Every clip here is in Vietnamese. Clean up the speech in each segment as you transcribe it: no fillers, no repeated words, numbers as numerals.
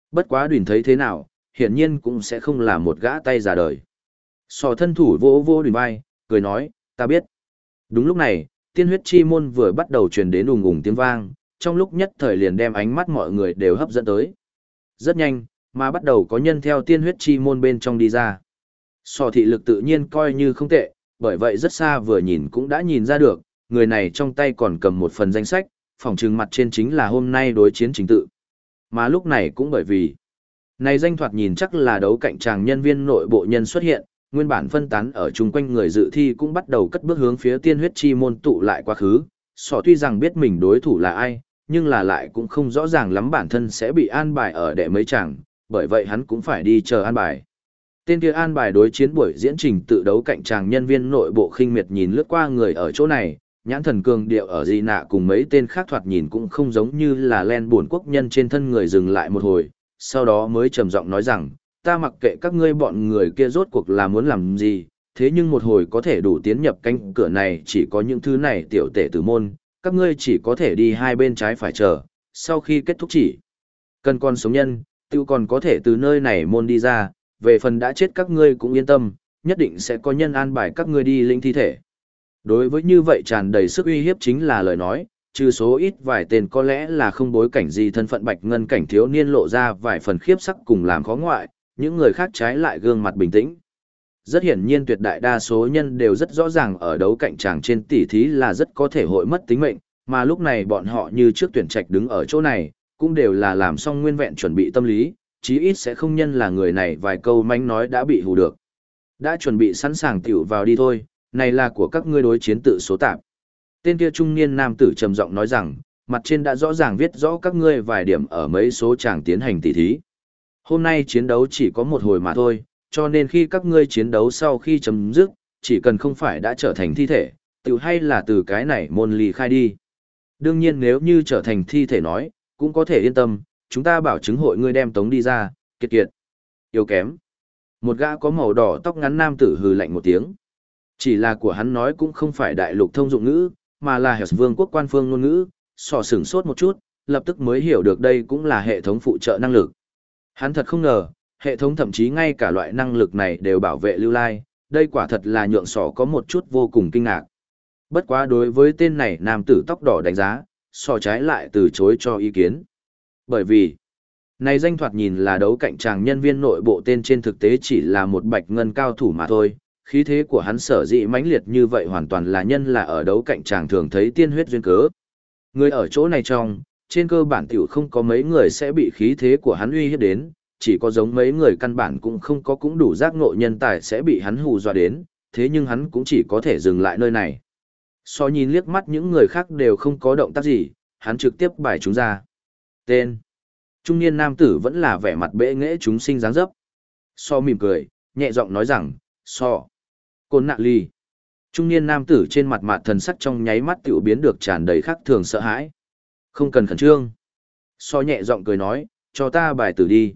Bất quá Đùn thấy thế nào, hiển nhiên cũng sẽ không là một gã tay già đời. Sò thân thủ vỗ vỗ Đùn vai, cười nói, ta biết. Đúng lúc này, tiên huyết chi môn vừa bắt đầu truyền đến ùng ùng tiếng vang, trong lúc nhất thời liền đem ánh mắt mọi người đều hấp dẫn tới. Rất nhanh, mà bắt đầu có nhân theo tiên huyết chi môn bên trong đi ra. Sò thị lực tự nhiên coi như không tệ, bởi vậy rất xa vừa nhìn cũng đã nhìn ra được, người này trong tay còn cầm một phần danh sách, phỏng trừng mặt trên chính là hôm nay đối chiến chính tự. Mà lúc này cũng bởi vì, này danh thoạt nhìn chắc là đấu cạnh chàng nhân viên nội bộ nhân xuất hiện, nguyên bản phân tán ở chung quanh người dự thi cũng bắt đầu cất bước hướng phía tiên huyết chi môn tụ lại quá khứ. Sọ tuy rằng biết mình đối thủ là ai, nhưng là lại cũng không rõ ràng lắm bản thân sẽ bị an bài ở đệ mấy chàng, bởi vậy hắn cũng phải đi chờ an bài. Tên kia an bài đối chiến buổi diễn trình tự đấu cạnh chàng nhân viên nội bộ khinh miệt nhìn lướt qua người ở chỗ này, nhãn thần cường điệu ở gì nạ cùng mấy tên khác thoạt nhìn cũng không giống như là len buồn quốc nhân trên thân người dừng lại một hồi, sau đó mới trầm giọng nói rằng, ta mặc kệ các ngươi bọn người kia rốt cuộc là muốn làm gì, thế nhưng một hồi có thể đủ tiến nhập cánh cửa này chỉ có những thứ này tiểu tể tử môn, các ngươi chỉ có thể đi hai bên trái phải chờ, sau khi kết thúc chỉ cần con sống nhân, tiêu còn có thể từ nơi này môn đi ra, về phần đã chết các ngươi cũng yên tâm, nhất định sẽ có nhân an bài các ngươi đi linh thi thể. Đối với như vậy tràn đầy sức uy hiếp chính là lời nói, trừ số ít vài tên có lẽ là không bối cảnh gì thân phận bạch ngân cảnh thiếu niên lộ ra vài phần khiếp sắc cùng làm khó ngoại, những người khác trái lại gương mặt bình tĩnh. Rất hiển nhiên tuyệt đại đa số nhân đều rất rõ ràng ở đấu cạnh chàng trên tỷ thí là rất có thể hội mất tính mệnh, mà lúc này bọn họ như trước tuyển trạch đứng ở chỗ này, cũng đều là làm xong nguyên vẹn chuẩn bị tâm lý, chí ít sẽ không nhân là người này vài câu mánh nói đã bị hù được. Đã chuẩn bị sẵn sàng tiểu vào đi thôi, này là của các ngươi đối chiến tự số tạp. Tên kia trung niên nam tử trầm giọng nói rằng, mặt trên đã rõ ràng viết rõ các ngươi vài điểm ở mấy số chàng tiến hành tỷ thí. Hôm nay chiến đấu chỉ có một hồi mà thôi, cho nên khi các ngươi chiến đấu sau khi chấm dứt, chỉ cần không phải đã trở thành thi thể, tự hay là từ cái này môn ly khai đi. Đương nhiên nếu như trở thành thi thể nói, cũng có thể yên tâm, chúng ta bảo chứng hội ngươi đem tống đi ra, kiệt kiệt. Yếu kém. Một gã có màu đỏ tóc ngắn nam tử hừ lạnh một tiếng. Chỉ là của hắn nói cũng không phải đại lục thông dụng ngữ, mà là Hẻo Vương quốc quan phương ngôn ngữ, sò sửng sốt một chút, lập tức mới hiểu được đây cũng là hệ thống phụ trợ năng lực. Hắn thật không ngờ, hệ thống thậm chí ngay cả loại năng lực này đều bảo vệ lưu lai, đây quả thật là nhượng sò có một chút vô cùng kinh ngạc. Bất quá đối với tên này nam tử tóc đỏ đánh giá, sò trái lại từ chối cho ý kiến. Bởi vì, này danh thoạt nhìn là đấu cạnh chàng nhân viên nội bộ tên trên thực tế chỉ là một bạch ngân cao thủ mà thôi, khí thế của hắn sở dĩ mãnh liệt như vậy hoàn toàn là nhân là ở đấu cạnh chàng thường thấy tiên huyết duyên cớ. Người ở chỗ này trong, trên cơ bản tiểu không có mấy người sẽ bị khí thế của hắn uy hiếp đến, chỉ có giống mấy người căn bản cũng không có cũng đủ giác ngộ nhân tài sẽ bị hắn hù dọa đến, thế nhưng hắn cũng chỉ có thể dừng lại nơi này. So nhìn liếc mắt những người khác đều không có động tác gì, hắn trực tiếp bài chúng ra. Tên. Trung niên nam tử vẫn là vẻ mặt bệ nghễ chúng sinh dáng dấp. So mỉm cười, nhẹ giọng nói rằng, so. Côn nạ ly. Trung niên nam tử trên mặt mặt thần sắc trong nháy mắt tiểu biến được tràn đầy khắc thường sợ hãi. Không cần khẩn trương. So nhẹ giọng cười nói, cho ta bài tử đi.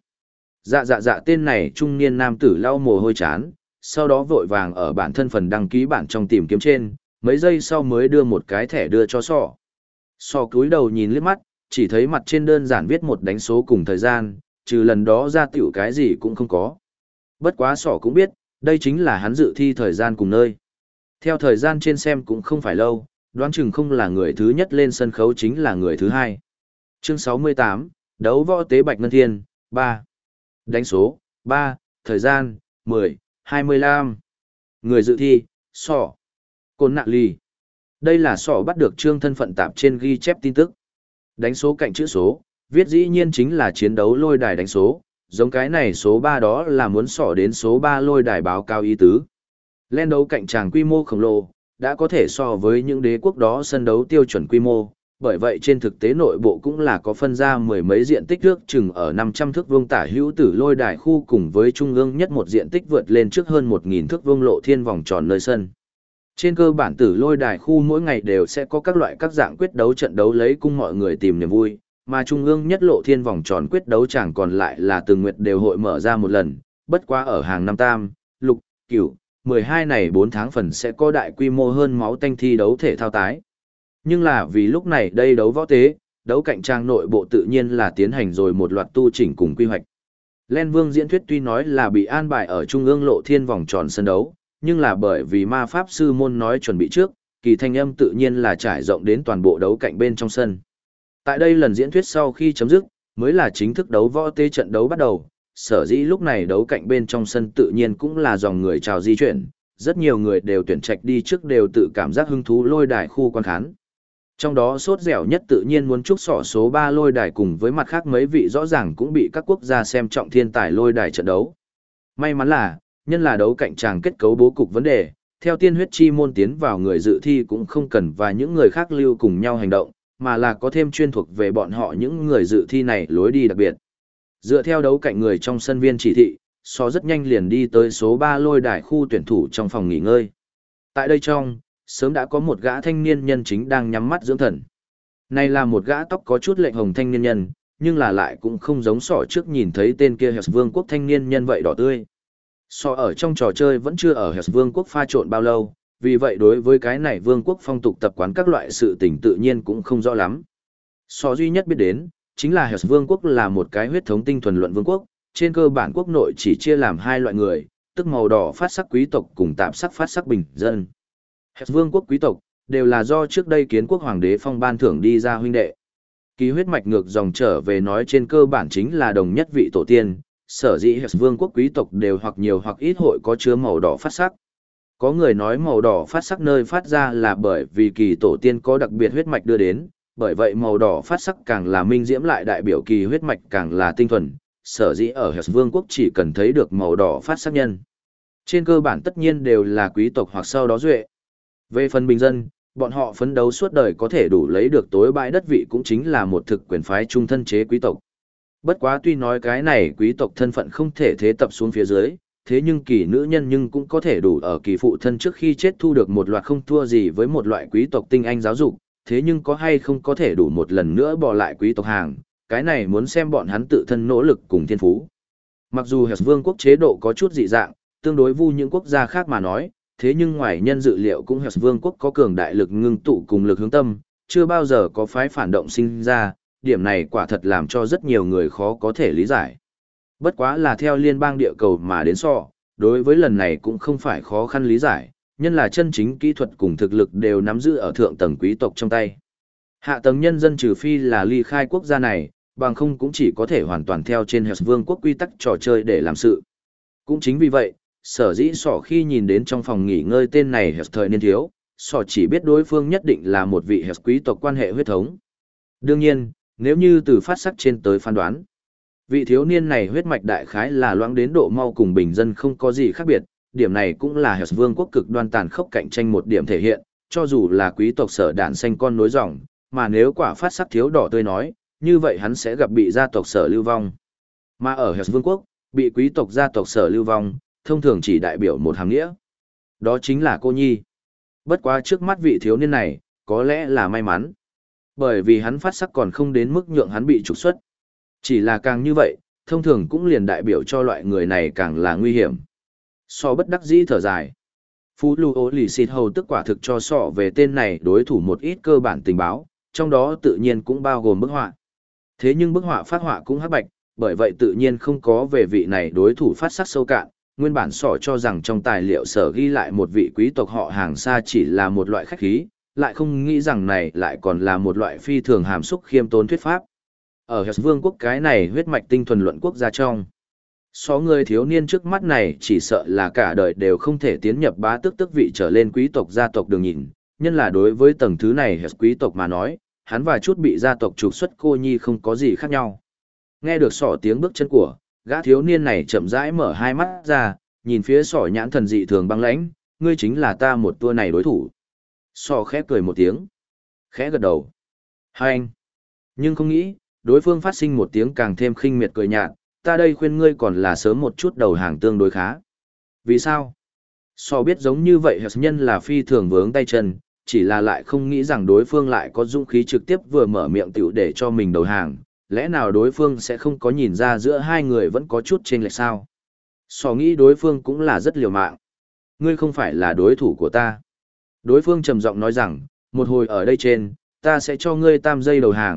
Dạ tên này trung niên nam tử lau mồ hôi chán, sau đó vội vàng ở bản thân phần đăng ký bản trong tìm kiếm trên, mấy giây sau mới đưa một cái thẻ đưa cho So. So cúi đầu nhìn liếc mắt, chỉ thấy mặt trên đơn giản viết một đánh số cùng thời gian, trừ lần đó ra tiểu cái gì cũng không có. Bất quá So cũng biết, đây chính là hắn dự thi thời gian cùng nơi. Theo thời gian trên xem cũng không phải lâu, đoán chừng không là người thứ nhất lên sân khấu chính là người thứ hai. Chương 68, đấu võ tế Bạch Ngân Thiên, 3. Đánh số, 3, thời gian, 10, 25. Người dự thi, So. Côn nạ ly. Đây là So bắt được trương thân phận tạp trên ghi chép tin tức. Đánh số cạnh chữ số, viết dĩ nhiên chính là chiến đấu lôi đài đánh số, giống cái này số 3 đó là muốn So đến số 3 lôi đài báo cao ý tứ. Lên đấu cạnh tràng quy mô khổng lồ, đã có thể so với những đế quốc đó sân đấu tiêu chuẩn quy mô, bởi vậy trên thực tế nội bộ cũng là có phân ra mười mấy diện tích nước chừng ở 500 thước vuông tả hữu tử lôi đài khu cùng với trung ương nhất một diện tích vượt lên trước hơn 1.000 thước vuông lộ thiên vòng tròn nơi sân. Trên cơ bản tử lôi đài khu mỗi ngày đều sẽ có các loại các dạng quyết đấu trận đấu lấy cung mọi người tìm niềm vui, mà trung ương nhất lộ thiên vòng tròn quyết đấu chẳng còn lại là từng nguyệt đều hội mở ra một lần, bất quá ở hàng năm tam, lục, cửu, 12 này 4 tháng phần sẽ có đại quy mô hơn máu tanh thi đấu thể thao tái. Nhưng là vì lúc này đây đấu võ tế, đấu cạnh trang nội bộ tự nhiên là tiến hành rồi một loạt tu chỉnh cùng quy hoạch. Len Vương diễn thuyết tuy nói là bị an bài ở trung ương lộ thiên vòng tròn sân đấu, nhưng là bởi vì ma pháp sư môn nói chuẩn bị trước, kỳ thanh âm tự nhiên là trải rộng đến toàn bộ đấu cạnh bên trong sân. Tại đây lần diễn thuyết sau khi chấm dứt, mới là chính thức đấu võ tê trận đấu bắt đầu, sở dĩ lúc này đấu cạnh bên trong sân tự nhiên cũng là dòng người chào di chuyển, rất nhiều người đều tuyển trạch đi trước đều tự cảm giác hứng thú lôi đài khu quan khán. Trong đó sốt dẻo nhất tự nhiên muốn chúc sỏ số 3 lôi đài cùng với mặt khác mấy vị rõ ràng cũng bị các quốc gia xem trọng thiên tài lôi đài trận đấu. May mắn là, nhân là đấu cạnh tràng kết cấu bố cục vấn đề, theo tiên huyết chi môn tiến vào người dự thi cũng không cần và những người khác lưu cùng nhau hành động, mà là có thêm chuyên thuộc về bọn họ những người dự thi này lối đi đặc biệt. Dựa theo đấu cạnh người trong sân viên chỉ thị, rất nhanh liền đi tới số 3 lôi đài khu tuyển thủ trong phòng nghỉ ngơi. Tại đây trong, sớm đã có một gã thanh niên nhân chính đang nhắm mắt dưỡng thần. Này là một gã tóc có chút lệnh hồng thanh niên nhân, nhưng là lại cũng không giống trước nhìn thấy tên kia Hess Vương quốc thanh niên nhân vậy đỏ tươi. Ở trong trò chơi vẫn chưa ở Hess Vương quốc pha trộn bao lâu, vì vậy đối với cái này Vương quốc phong tục tập quán các loại sự tình tự nhiên cũng không rõ lắm. Duy nhất biết đến, chính là Hess Vương quốc là một cái huyết thống tinh thuần luận vương quốc, trên cơ bản quốc nội chỉ chia làm hai loại người, tức màu đỏ phát sắc quý tộc cùng tạp sắc phát sắc bình dân. Hess Vương quốc quý tộc đều là do trước đây kiến quốc hoàng đế phong ban thưởng đi ra huynh đệ. Ký huyết mạch ngược dòng trở về nói trên cơ bản chính là đồng nhất vị tổ tiên, sở dĩ Hess Vương quốc quý tộc đều hoặc nhiều hoặc ít hội có chứa màu đỏ phát sắc. Có người nói màu đỏ phát sắc nơi phát ra là bởi vì kỳ tổ tiên có đặc biệt huyết mạch đưa đến, bởi vậy màu đỏ phát sắc càng là minh diễm lại đại biểu kỳ huyết mạch càng là tinh thuần, sở dĩ ở Hess Vương quốc chỉ cần thấy được màu đỏ phát sắc nhân. Trên cơ bản tất nhiên đều là quý tộc hoặc sau đó duệ. Về phần bình dân, bọn họ phấn đấu suốt đời có thể đủ lấy được tối bãi đất vị cũng chính là một thực quyền phái trung thân chế quý tộc. Bất quá tuy nói cái này quý tộc thân phận không thể thế tập xuống phía dưới, thế nhưng kỳ nữ nhân nhưng cũng có thể đủ ở kỳ phụ thân trước khi chết thu được một loạt không thua gì với một loại quý tộc tinh anh giáo dục, thế nhưng có hay không có thể đủ một lần nữa bỏ lại quý tộc hàng, cái này muốn xem bọn hắn tự thân nỗ lực cùng thiên phú. Mặc dù Hess Vương quốc chế độ có chút dị dạng, tương đối vu những quốc gia khác mà nói, thế nhưng ngoài nhân dự liệu cũng Hess Vương quốc có cường đại lực ngưng tụ cùng lực hướng tâm, chưa bao giờ có phái phản động sinh ra, điểm này quả thật làm cho rất nhiều người khó có thể lý giải. Bất quá là theo liên bang địa cầu mà đến đối với lần này cũng không phải khó khăn lý giải, nhân là chân chính kỹ thuật cùng thực lực đều nắm giữ ở thượng tầng quý tộc trong tay. Hạ tầng nhân dân trừ phi là ly khai quốc gia này, bằng không cũng chỉ có thể hoàn toàn theo trên Hess Vương quốc quy tắc trò chơi để làm sự. Cũng chính vì vậy, sở dĩ khi nhìn đến trong phòng nghỉ ngơi tên này Hess thời niên thiếu, chỉ biết đối phương nhất định là một vị Hess quý tộc quan hệ huyết thống. Đương nhiên, nếu như từ phát sắc trên tới phán đoán, vị thiếu niên này huyết mạch đại khái là loãng đến độ mau cùng bình dân không có gì khác biệt, điểm này cũng là Hess Vương quốc cực đoan tàn khốc cạnh tranh một điểm thể hiện, cho dù là quý tộc sở đản xanh con nối dòng, mà nếu quả phát sắc thiếu đỏ tươi nói, như vậy hắn sẽ gặp bị gia tộc sở lưu vong. Mà ở Hess Vương quốc, bị quý tộc gia tộc sở lưu vong, thông thường chỉ đại biểu một hàm nghĩa. Đó chính là cô nhi. Bất quá trước mắt vị thiếu niên này, có lẽ là may mắn. Bởi vì hắn phát sắc còn không đến mức nhượng hắn bị trục xuất. Chỉ là càng như vậy, thông thường cũng liền đại biểu cho loại người này càng là nguy hiểm. Bất đắc dĩ thở dài. Phú Lưu Ô Lì Xịt Hầu tức quả thực cho về tên này đối thủ một ít cơ bản tình báo, trong đó tự nhiên cũng bao gồm bức họa. Thế nhưng bức họa phát họa cũng hắc bạch, bởi vậy tự nhiên không có về vị này đối thủ phát sắc sâu cạn. Nguyên bản cho rằng trong tài liệu sở ghi lại một vị quý tộc họ hàng xa chỉ là một loại khách khí, lại không nghĩ rằng này lại còn là một loại phi thường hàm xúc khiêm tốn thuyết pháp. Ở Hess Vương quốc cái này huyết mạch tinh thuần luận quốc gia trong. Người thiếu niên trước mắt này chỉ sợ là cả đời đều không thể tiến nhập bá tước vị trở lên quý tộc gia tộc đường nhìn, nhân là đối với tầng thứ này Hess quý tộc mà nói, hắn và chút bị gia tộc trục xuất cô nhi không có gì khác nhau. Nghe được tiếng bước chân của, gã thiếu niên này chậm rãi mở hai mắt ra, nhìn phía nhãn thần dị thường băng lãnh, ngươi chính là ta một tour này đối thủ. Khẽ cười một tiếng, khẽ gật đầu. Hai anh. Nhưng không nghĩ, đối phương phát sinh một tiếng càng thêm khinh miệt cười nhạt, ta đây khuyên ngươi còn là sớm một chút đầu hàng tương đối khá. Vì sao? Biết giống như vậy Hess nhân là phi thường vướng tay chân, chỉ là lại không nghĩ rằng đối phương lại có dũng khí trực tiếp vừa mở miệng tiểu để cho mình đầu hàng, lẽ nào đối phương sẽ không có nhìn ra giữa hai người vẫn có chút chênh lệch sao? Nghĩ đối phương cũng là rất liều mạng. Ngươi không phải là đối thủ của ta. Đối phương trầm giọng nói rằng, một hồi ở đây trên, ta sẽ cho ngươi 3 giây đầu hàng,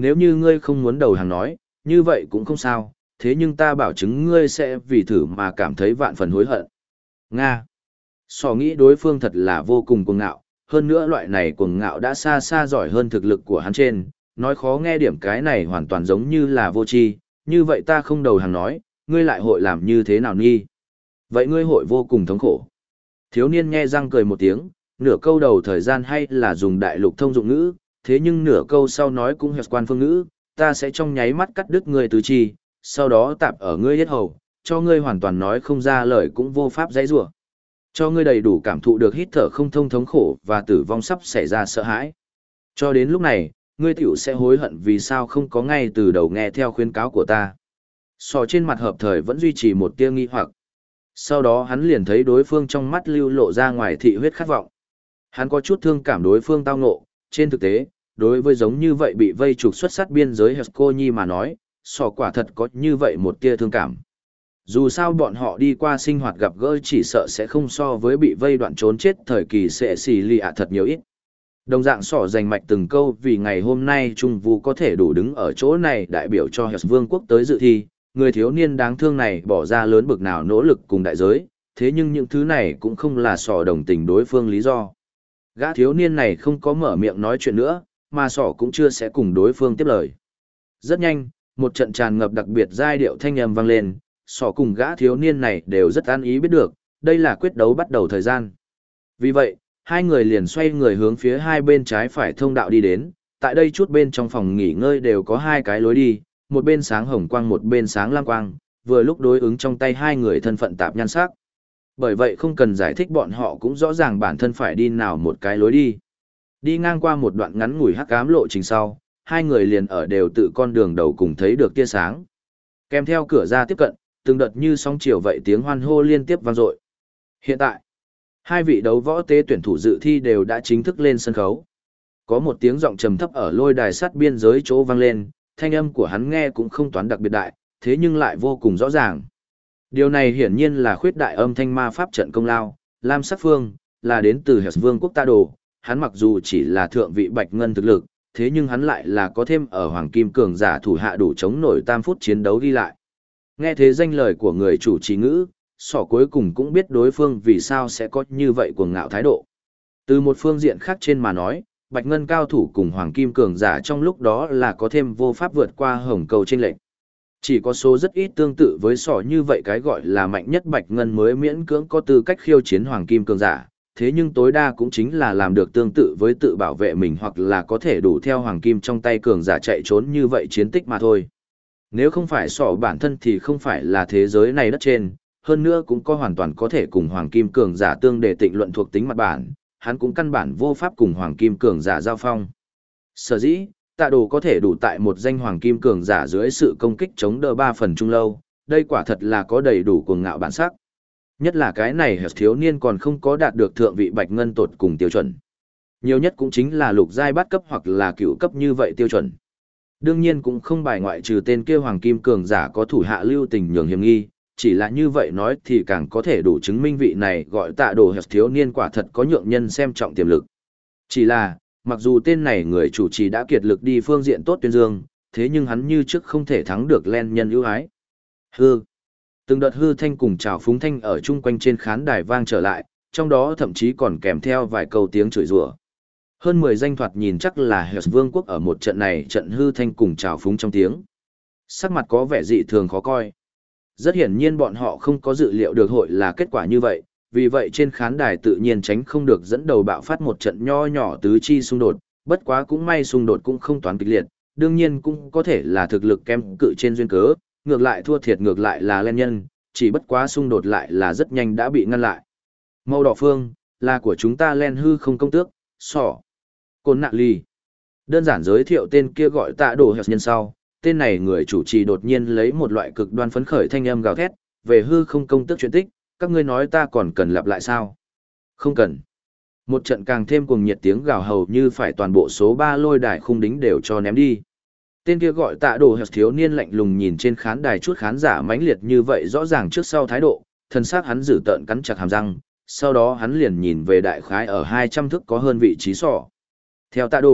nếu như ngươi không muốn đầu hàng nói, như vậy cũng không sao, thế nhưng ta bảo chứng ngươi sẽ vì thử mà cảm thấy vạn phần hối hận. Nga. Sò nghĩ đối phương thật là vô cùng cuồng ngạo, hơn nữa loại này cuồng ngạo đã xa xa giỏi hơn thực lực của hắn trên, nói khó nghe điểm cái này hoàn toàn giống như là vô tri, như vậy ta không đầu hàng nói, ngươi lại hội làm như thế nào nghi? Vậy ngươi hội vô cùng thống khổ. Thiếu niên nhe răng cười một tiếng, nửa câu đầu thời gian hay là dùng đại lục thông dụng ngữ, thế nhưng nửa câu sau nói cũng hợp quan phương ngữ, ta sẽ trong nháy mắt cắt đứt ngươi tứ chi, sau đó tạp ở ngươi yết hầu, cho ngươi hoàn toàn nói không ra lời cũng vô pháp dãy rủa. Cho ngươi đầy đủ cảm thụ được hít thở không thông thống khổ và tử vong sắp xảy ra sợ hãi. Cho đến lúc này, ngươi tiểu sẽ hối hận vì sao không có ngay từ đầu nghe theo khuyến cáo của ta. Sò trên mặt hợp thời vẫn duy trì một tia nghi hoặc. Sau đó hắn liền thấy đối phương trong mắt lưu lộ ra ngoài thị huyết khát vọng. Hắn có chút thương cảm đối phương tao ngộ, trên thực tế, đối với giống như vậy bị vây trục xuất sát biên giới Hesco Nhi mà nói, sò quả thật có như vậy một tia thương cảm. Dù sao bọn họ đi qua sinh hoạt gặp gỡ chỉ sợ sẽ không so với bị vây đoạn trốn chết thời kỳ sẽ xì lì ạ thật nhiều ít. Đồng dạng sỏ dành mạch từng câu vì ngày hôm nay Trung Vũ có thể đủ đứng ở chỗ này đại biểu cho Hess Vương quốc tới dự thi, người thiếu niên đáng thương này bỏ ra lớn bực nào nỗ lực cùng đại giới, thế nhưng những thứ này cũng không là sỏ đồng tình đối phương lý do. Gã thiếu niên này không có mở miệng nói chuyện nữa, mà sỏ cũng chưa sẽ cùng đối phương tiếp lời. Rất nhanh, một trận tràn ngập đặc biệt giai điệu thanh âm vang lên, sỏ cùng gã thiếu niên này đều rất an ý biết được, đây là quyết đấu bắt đầu thời gian. Vì vậy, hai người liền xoay người hướng phía hai bên trái phải thông đạo đi đến, tại đây chút bên trong phòng nghỉ ngơi đều có hai cái lối đi, một bên sáng hồng quang một bên sáng lam quang, vừa lúc đối ứng trong tay hai người thân phận tạp nhan sắc. Bởi vậy không cần giải thích bọn họ cũng rõ ràng bản thân phải đi nào một cái lối đi. Đi ngang qua một đoạn ngắn ngủi hắc ám lộ trình sau, hai người liền ở đều tự con đường đầu cùng thấy được tia sáng. Kèm theo cửa ra tiếp cận, từng đợt như sóng chiều vậy tiếng hoan hô liên tiếp vang dội. Hiện tại, hai vị đấu võ tế tuyển thủ dự thi đều đã chính thức lên sân khấu. Có một tiếng giọng trầm thấp ở lôi đài sắt biên giới chỗ vang lên, thanh âm của hắn nghe cũng không toán đặc biệt đại, thế nhưng lại vô cùng rõ ràng. Điều này hiển nhiên là khuyết đại âm thanh ma pháp trận công lao, Lam Sắc Phương, là đến từ Hess Vương quốc Ta Đồ, hắn mặc dù chỉ là thượng vị bạch ngân thực lực, thế nhưng hắn lại là có thêm ở Hoàng Kim Cường giả thủ hạ đủ chống nổi tam phút chiến đấu đi lại. Nghe thế danh lời của người chủ trì ngữ, sỏ cuối cùng cũng biết đối phương vì sao sẽ có như vậy cuồng ngạo thái độ. Từ một phương diện khác trên mà nói, bạch ngân cao thủ cùng Hoàng Kim Cường giả trong lúc đó là có thêm vô pháp vượt qua hồng cầu chênh lệch. Chỉ có số rất ít tương tự với sỏ như vậy cái gọi là mạnh nhất bạch ngân mới miễn cưỡng có tư cách khiêu chiến Hoàng Kim Cường giả, thế nhưng tối đa cũng chính là làm được tương tự với tự bảo vệ mình hoặc là có thể đủ theo Hoàng Kim trong tay cường giả chạy trốn như vậy chiến tích mà thôi. Nếu không phải sỏ bản thân thì không phải là thế giới này đất trên, hơn nữa cũng có hoàn toàn có thể cùng Hoàng Kim Cường giả tương để tịnh luận thuộc tính mặt bản, hắn cũng căn bản vô pháp cùng Hoàng Kim Cường giả giao phong. Sở dĩ, Tạ Đồ có thể đủ tại một danh Hoàng Kim Cường giả dưới sự công kích chống đỡ 3 phần trung lâu, đây quả thật là có đầy đủ cuồng ngạo bản sắc. Nhất là cái này thiếu niên còn không có đạt được thượng vị bạch ngân tột cùng tiêu chuẩn. Nhiều nhất cũng chính là lục giai bát cấp hoặc là cửu cấp như vậy tiêu chuẩn. Đương nhiên cũng không bài ngoại trừ tên kia Hoàng Kim Cường giả có thủ hạ lưu tình nhường hiểm nghi, chỉ là như vậy nói thì càng có thể đủ chứng minh vị này gọi Tạ Đồ thiếu niên quả thật có nhượng nhân xem trọng tiềm lực. Chỉ là, mặc dù tên này người chủ trì đã kiệt lực đi phương diện tốt tuyên dương, thế nhưng hắn như trước không thể thắng được len nhân ưu ái. Hư. Từng đợt hư thanh cùng trào phúng thanh ở chung quanh trên khán đài vang trở lại, trong đó thậm chí còn kèm theo vài câu tiếng chửi rủa. Hơn 10 danh thoạt nhìn chắc là Hess Vương quốc ở một trận này trận hư thanh cùng trào phúng trong tiếng. Sắc mặt có vẻ dị thường khó coi. Rất hiển nhiên bọn họ không có dự liệu được hội là kết quả như vậy, vì vậy trên khán đài tự nhiên tránh không được dẫn đầu bạo phát một trận nho nhỏ tứ chi xung đột, bất quá cũng may xung đột cũng không toán kịch liệt, đương nhiên cũng có thể là thực lực kém cự trên duyên cớ, ngược lại thua thiệt ngược lại là len nhân, chỉ bất quá xung đột lại là rất nhanh đã bị ngăn lại. Màu đỏ phương, là của chúng ta len hư không công tước, sỏ. Côn nạ ly. Đơn giản giới thiệu tên kia gọi Tạ Đồ Hess nhân sau, tên này người chủ trì đột nhiên lấy một loại cực đoan phấn khởi thanh âm gào thét, về hư không công tước chuyện tích, các ngươi nói ta còn cần lặp lại sao? Không cần. Một trận càng thêm cuồng nhiệt tiếng gào hầu như phải toàn bộ số 3 lôi đài khung đính đều cho ném đi. Tên kia gọi Tạ Đồ Hess thiếu niên lạnh lùng nhìn trên khán đài chút khán giả mãnh liệt như vậy rõ ràng trước sau thái độ, thân xác hắn giữ tợn cắn chặt hàm răng, sau đó hắn liền nhìn về đại khái ở 200 thước có hơn vị trí sỏ. Theo Tạ Đồ,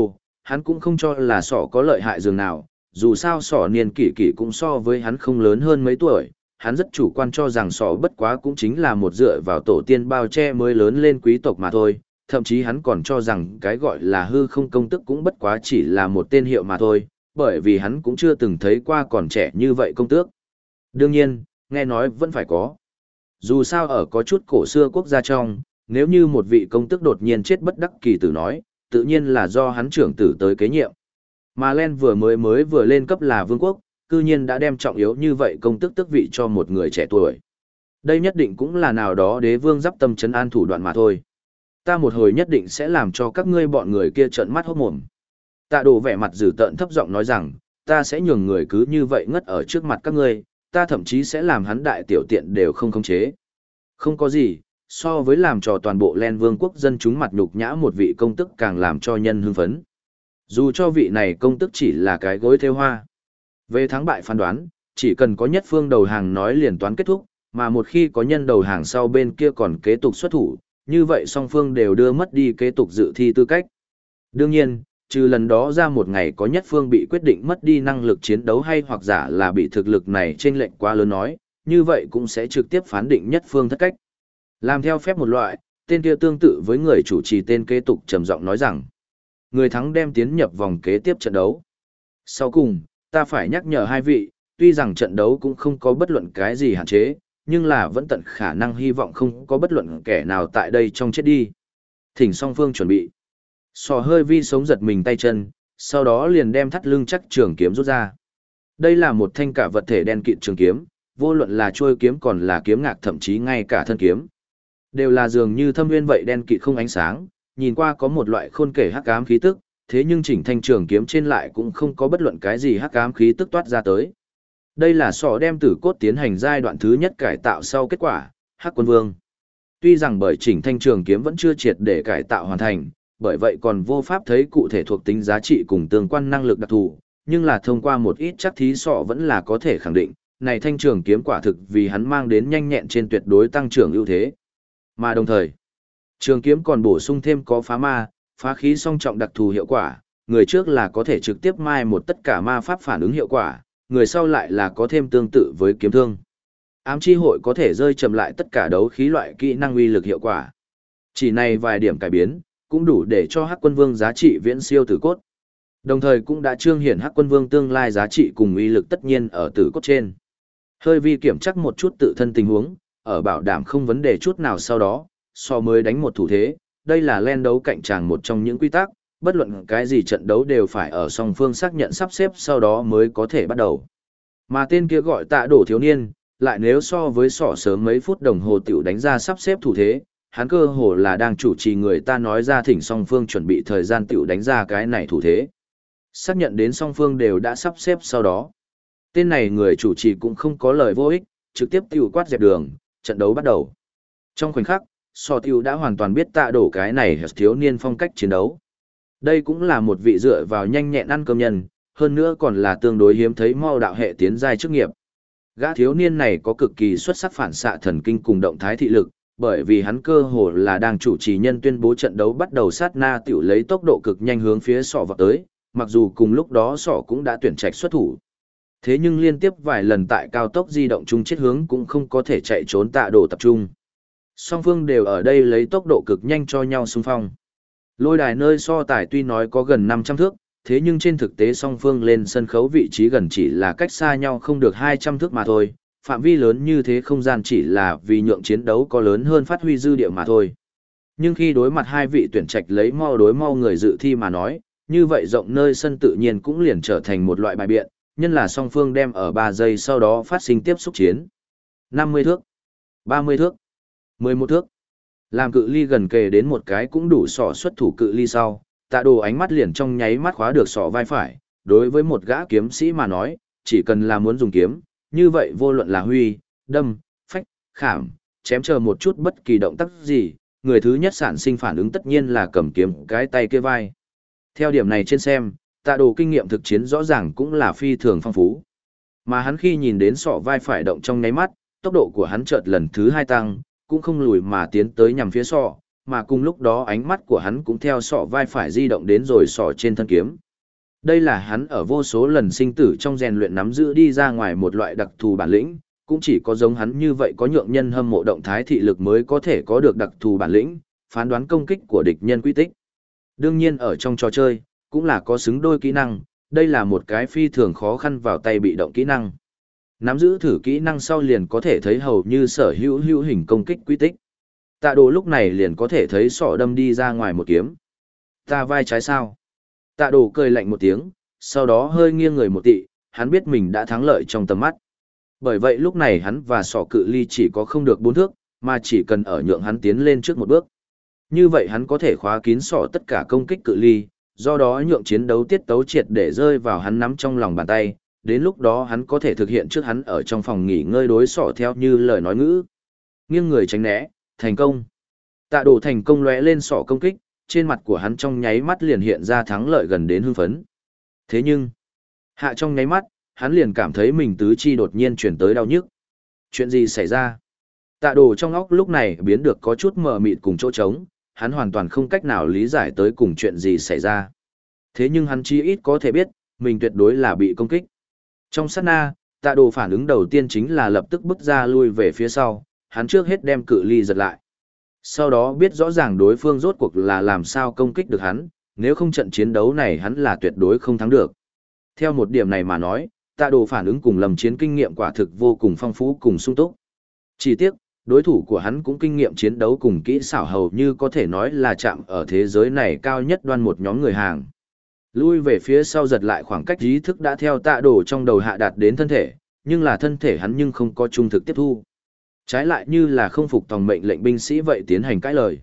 hắn cũng không cho là sỏ có lợi hại dường nào, dù sao sỏ niên kỷ kỷ cũng so với hắn không lớn hơn mấy tuổi, hắn rất chủ quan cho rằng sỏ bất quá cũng chính là một dựa vào tổ tiên bao che mới lớn lên quý tộc mà thôi, thậm chí hắn còn cho rằng cái gọi là hư không công tức cũng bất quá chỉ là một tên hiệu mà thôi, bởi vì hắn cũng chưa từng thấy qua còn trẻ như vậy công tước. Đương nhiên, nghe nói vẫn phải có. Dù sao ở có chút cổ xưa quốc gia trong, nếu như một vị công tước đột nhiên chết bất đắc kỳ tử nói, tự nhiên là do hắn trưởng tử tới kế nhiệm. Mà Len vừa lên cấp là vương quốc, cư nhiên đã đem trọng yếu như vậy công tước tước vị cho một người trẻ tuổi. Đây nhất định cũng là nào đó đế vương giáp tâm trấn an thủ đoạn mà thôi. Ta một hồi nhất định sẽ làm cho các ngươi bọn người kia trợn mắt hốt mồm. Tạ Đồ vẻ mặt dữ tợn thấp giọng nói rằng, ta sẽ nhường người cứ như vậy ngất ở trước mặt các ngươi, ta thậm chí sẽ làm hắn đại tiểu tiện đều không khống chế. Không có gì, so với làm cho toàn bộ Len Vương quốc dân chúng mặt nhục nhã một vị công tức càng làm cho nhân hưng phấn. Dù cho vị này công tức chỉ là cái gối theo hoa. Về thắng bại phán đoán, chỉ cần có nhất phương đầu hàng nói liền toán kết thúc, mà một khi có nhân đầu hàng sau bên kia còn kế tục xuất thủ, như vậy song phương đều đưa mất đi kế tục dự thi tư cách. Đương nhiên, trừ lần đó ra một ngày có nhất phương bị quyết định mất đi năng lực chiến đấu hay hoặc giả là bị thực lực này chênh lệch quá lớn nói, như vậy cũng sẽ trực tiếp phán định nhất phương thất cách. Làm theo phép một loại, tên kia tương tự với người chủ trì tên kế tục trầm giọng nói rằng, người thắng đem tiến nhập vòng kế tiếp trận đấu. Sau cùng, ta phải nhắc nhở hai vị, tuy rằng trận đấu cũng không có bất luận cái gì hạn chế, nhưng là vẫn tận khả năng hy vọng không có bất luận kẻ nào tại đây trong chết đi. Thỉnh song phương chuẩn bị. Sò hơi vi sống giật mình tay chân, sau đó liền đem thắt lưng chắc trường kiếm rút ra. Đây là một thanh cả vật thể đen kịt trường kiếm, vô luận là chuôi kiếm còn là kiếm ngạc thậm chí ngay cả thân kiếm. Đều là dường như thâm nguyên vậy đen kịt không ánh sáng, nhìn qua có một loại khôn kể hắc ám khí tức, thế nhưng chỉnh thanh trường kiếm trên lại cũng không có bất luận cái gì hắc ám khí tức toát ra tới. Đây là sọ đem tử cốt tiến hành giai đoạn thứ nhất cải tạo sau kết quả, Hắc Quân Vương. Tuy rằng bởi chỉnh thanh trường kiếm vẫn chưa triệt để cải tạo hoàn thành, bởi vậy còn vô pháp thấy cụ thể thuộc tính giá trị cùng tương quan năng lực đặc thù, nhưng là thông qua một ít chắc thí sọ vẫn là có thể khẳng định, này thanh trường kiếm quả thực vì hắn mang đến nhanh nhẹn trên tuyệt đối tăng trưởng ưu thế. Mà đồng thời, trường kiếm còn bổ sung thêm có phá ma, phá khí song trọng đặc thù hiệu quả, người trước là có thể trực tiếp mai một tất cả ma pháp phản ứng hiệu quả, người sau lại là có thêm tương tự với kiếm thương. Ám chi hội có thể rơi chậm lại tất cả đấu khí loại kỹ năng uy lực hiệu quả. Chỉ này vài điểm cải biến, cũng đủ để cho Hắc Quân Vương giá trị viễn siêu tử cốt. Đồng thời cũng đã trương hiển Hắc Quân Vương tương lai giá trị cùng uy lực tất nhiên ở tử cốt trên. Hơi vi kiểm chắc một chút tự thân tình huống, ở bảo đảm không vấn đề chút nào sau đó, so mới đánh một thủ thế, đây là len đấu cạnh tràng một trong những quy tắc, bất luận cái gì trận đấu đều phải ở song phương xác nhận sắp xếp sau đó mới có thể bắt đầu. Mà tên kia gọi Tạ Đổ thiếu niên, lại nếu so với sọ sớm mấy phút đồng hồ tiểu đánh ra sắp xếp thủ thế, hắn cơ hồ là đang chủ trì người ta nói ra thỉnh song phương chuẩn bị thời gian tiểu đánh ra cái này thủ thế. Xác nhận đến song phương đều đã sắp xếp sau đó. Tên này người chủ trì cũng không có lời vô ích, trực tiếp tiểu quát dẹp đường, trận đấu bắt đầu. Trong khoảnh khắc, sọ tiểu đã hoàn toàn biết Tạ Đổ cái này thiếu niên phong cách chiến đấu. Đây cũng là một vị dựa vào nhanh nhẹn ăn cơm nhân, hơn nữa còn là tương đối hiếm thấy mau đạo hệ tiến giai chức nghiệp. Gã thiếu niên này có cực kỳ xuất sắc phản xạ thần kinh cùng động thái thị lực, bởi vì hắn cơ hồ là đang chủ trì nhân tuyên bố trận đấu bắt đầu sát na tiểu lấy tốc độ cực nhanh hướng phía sọ vào tới, mặc dù cùng lúc đó sọ cũng đã tuyển trạch xuất thủ. Thế nhưng liên tiếp vài lần tại cao tốc di động chung chết hướng cũng không có thể chạy trốn Tạ Đổ tập trung. Song phương đều ở đây lấy tốc độ cực nhanh cho nhau xung phong. Lôi đài nơi so tài tuy nói có gần 500 thước, thế nhưng trên thực tế song phương lên sân khấu vị trí gần chỉ là cách xa nhau không được 200 thước mà thôi, phạm vi lớn như thế không gian chỉ là vì nhượng chiến đấu có lớn hơn phát huy dư địa mà thôi. Nhưng khi đối mặt hai vị tuyển trạch lấy mau đối mau người dự thi mà nói, như vậy rộng nơi sân tự nhiên cũng liền trở thành một loại bài biện, nhân là song phương đem ở 3 giây sau đó phát sinh tiếp xúc chiến. 50 thước, 30 thước, 11 thước. Làm cự ly gần kề đến một cái cũng đủ sọ xuất thủ cự ly sau, Tạ Đồ ánh mắt liền trong nháy mắt khóa được sọ vai phải, đối với một gã kiếm sĩ mà nói, chỉ cần là muốn dùng kiếm, như vậy vô luận là huy, đâm, phách, khảm, chém chờ một chút bất kỳ động tác gì, người thứ nhất sản sinh phản ứng tất nhiên là cầm kiếm cái tay kia vai. Theo điểm này trên xem, Tạ Đồ kinh nghiệm thực chiến rõ ràng cũng là phi thường phong phú. Mà hắn khi nhìn đến sọ vai phải động trong nháy mắt, tốc độ của hắn chợt lần thứ hai tăng, cũng không lùi mà tiến tới nhằm phía sọ, mà cùng lúc đó ánh mắt của hắn cũng theo sọ vai phải di động đến rồi sọ trên thân kiếm. Đây là hắn ở vô số lần sinh tử trong rèn luyện nắm giữ đi ra ngoài một loại đặc thù bản lĩnh, cũng chỉ có giống hắn như vậy có nhượng nhân hâm mộ động thái thị lực mới có thể có được đặc thù bản lĩnh, phán đoán công kích của địch nhân quy tích. Đương nhiên ở trong trò chơi, cũng là có xứng đôi kỹ năng, đây là một cái phi thường khó khăn vào tay bị động kỹ năng. Nắm giữ thử kỹ năng sau liền có thể thấy hầu như sở hữu hữu hình công kích quy tích. Tạ Đồ lúc này liền có thể thấy sọ đâm đi ra ngoài một kiếm. Ta vai trái sao? Tạ Đồ cười lạnh một tiếng, sau đó hơi nghiêng người một tị, hắn biết mình đã thắng lợi trong tầm mắt. Bởi vậy lúc này hắn và sọ cự ly chỉ có không được 4 thước, mà chỉ cần ở nhượng hắn tiến lên trước một bước. Như vậy hắn có thể khóa kín sọ tất cả công kích cự ly, do đó nhượng chiến đấu tiết tấu triệt để rơi vào hắn nắm trong lòng bàn tay, đến lúc đó hắn có thể thực hiện trước hắn ở trong phòng nghỉ ngơi đối sọ theo như lời nói ngữ. Nghiêng người tránh né, thành công. Tạ Đồ thành công lóe lên sọ công kích, trên mặt của hắn trong nháy mắt liền hiện ra thắng lợi gần đến hưng phấn. Thế nhưng, hạ trong nháy mắt, hắn liền cảm thấy mình tứ chi đột nhiên chuyển tới đau nhức. Chuyện gì xảy ra? Tạ Đồ trong óc lúc này biến được có chút mờ mịt cùng chỗ trống, hắn hoàn toàn không cách nào lý giải tới cùng chuyện gì xảy ra. Thế nhưng hắn chí ít có thể biết, mình tuyệt đối là bị công kích. Trong sát na, Tạ Đồ phản ứng đầu tiên chính là lập tức bước ra lui về phía sau, hắn trước hết đem cự ly giật lại. Sau đó biết rõ ràng đối phương rốt cuộc là làm sao công kích được hắn, nếu không trận chiến đấu này hắn là tuyệt đối không thắng được. Theo một điểm này mà nói, Tạ Đồ phản ứng cùng Lâm Chiến kinh nghiệm quả thực vô cùng phong phú cùng sung túc. Chỉ tiếc, đối thủ của hắn cũng kinh nghiệm chiến đấu cùng kỹ xảo hầu như có thể nói là chạm ở thế giới này cao nhất đoan một nhóm người hàng. Lui về phía sau giật lại khoảng cách ý thức đã theo Tạ Đồ trong đầu hạ đạt đến thân thể, nhưng là thân thể hắn nhưng không có trung thực tiếp thu. Trái lại như là không phục tòng mệnh lệnh binh sĩ vậy tiến hành cãi lời.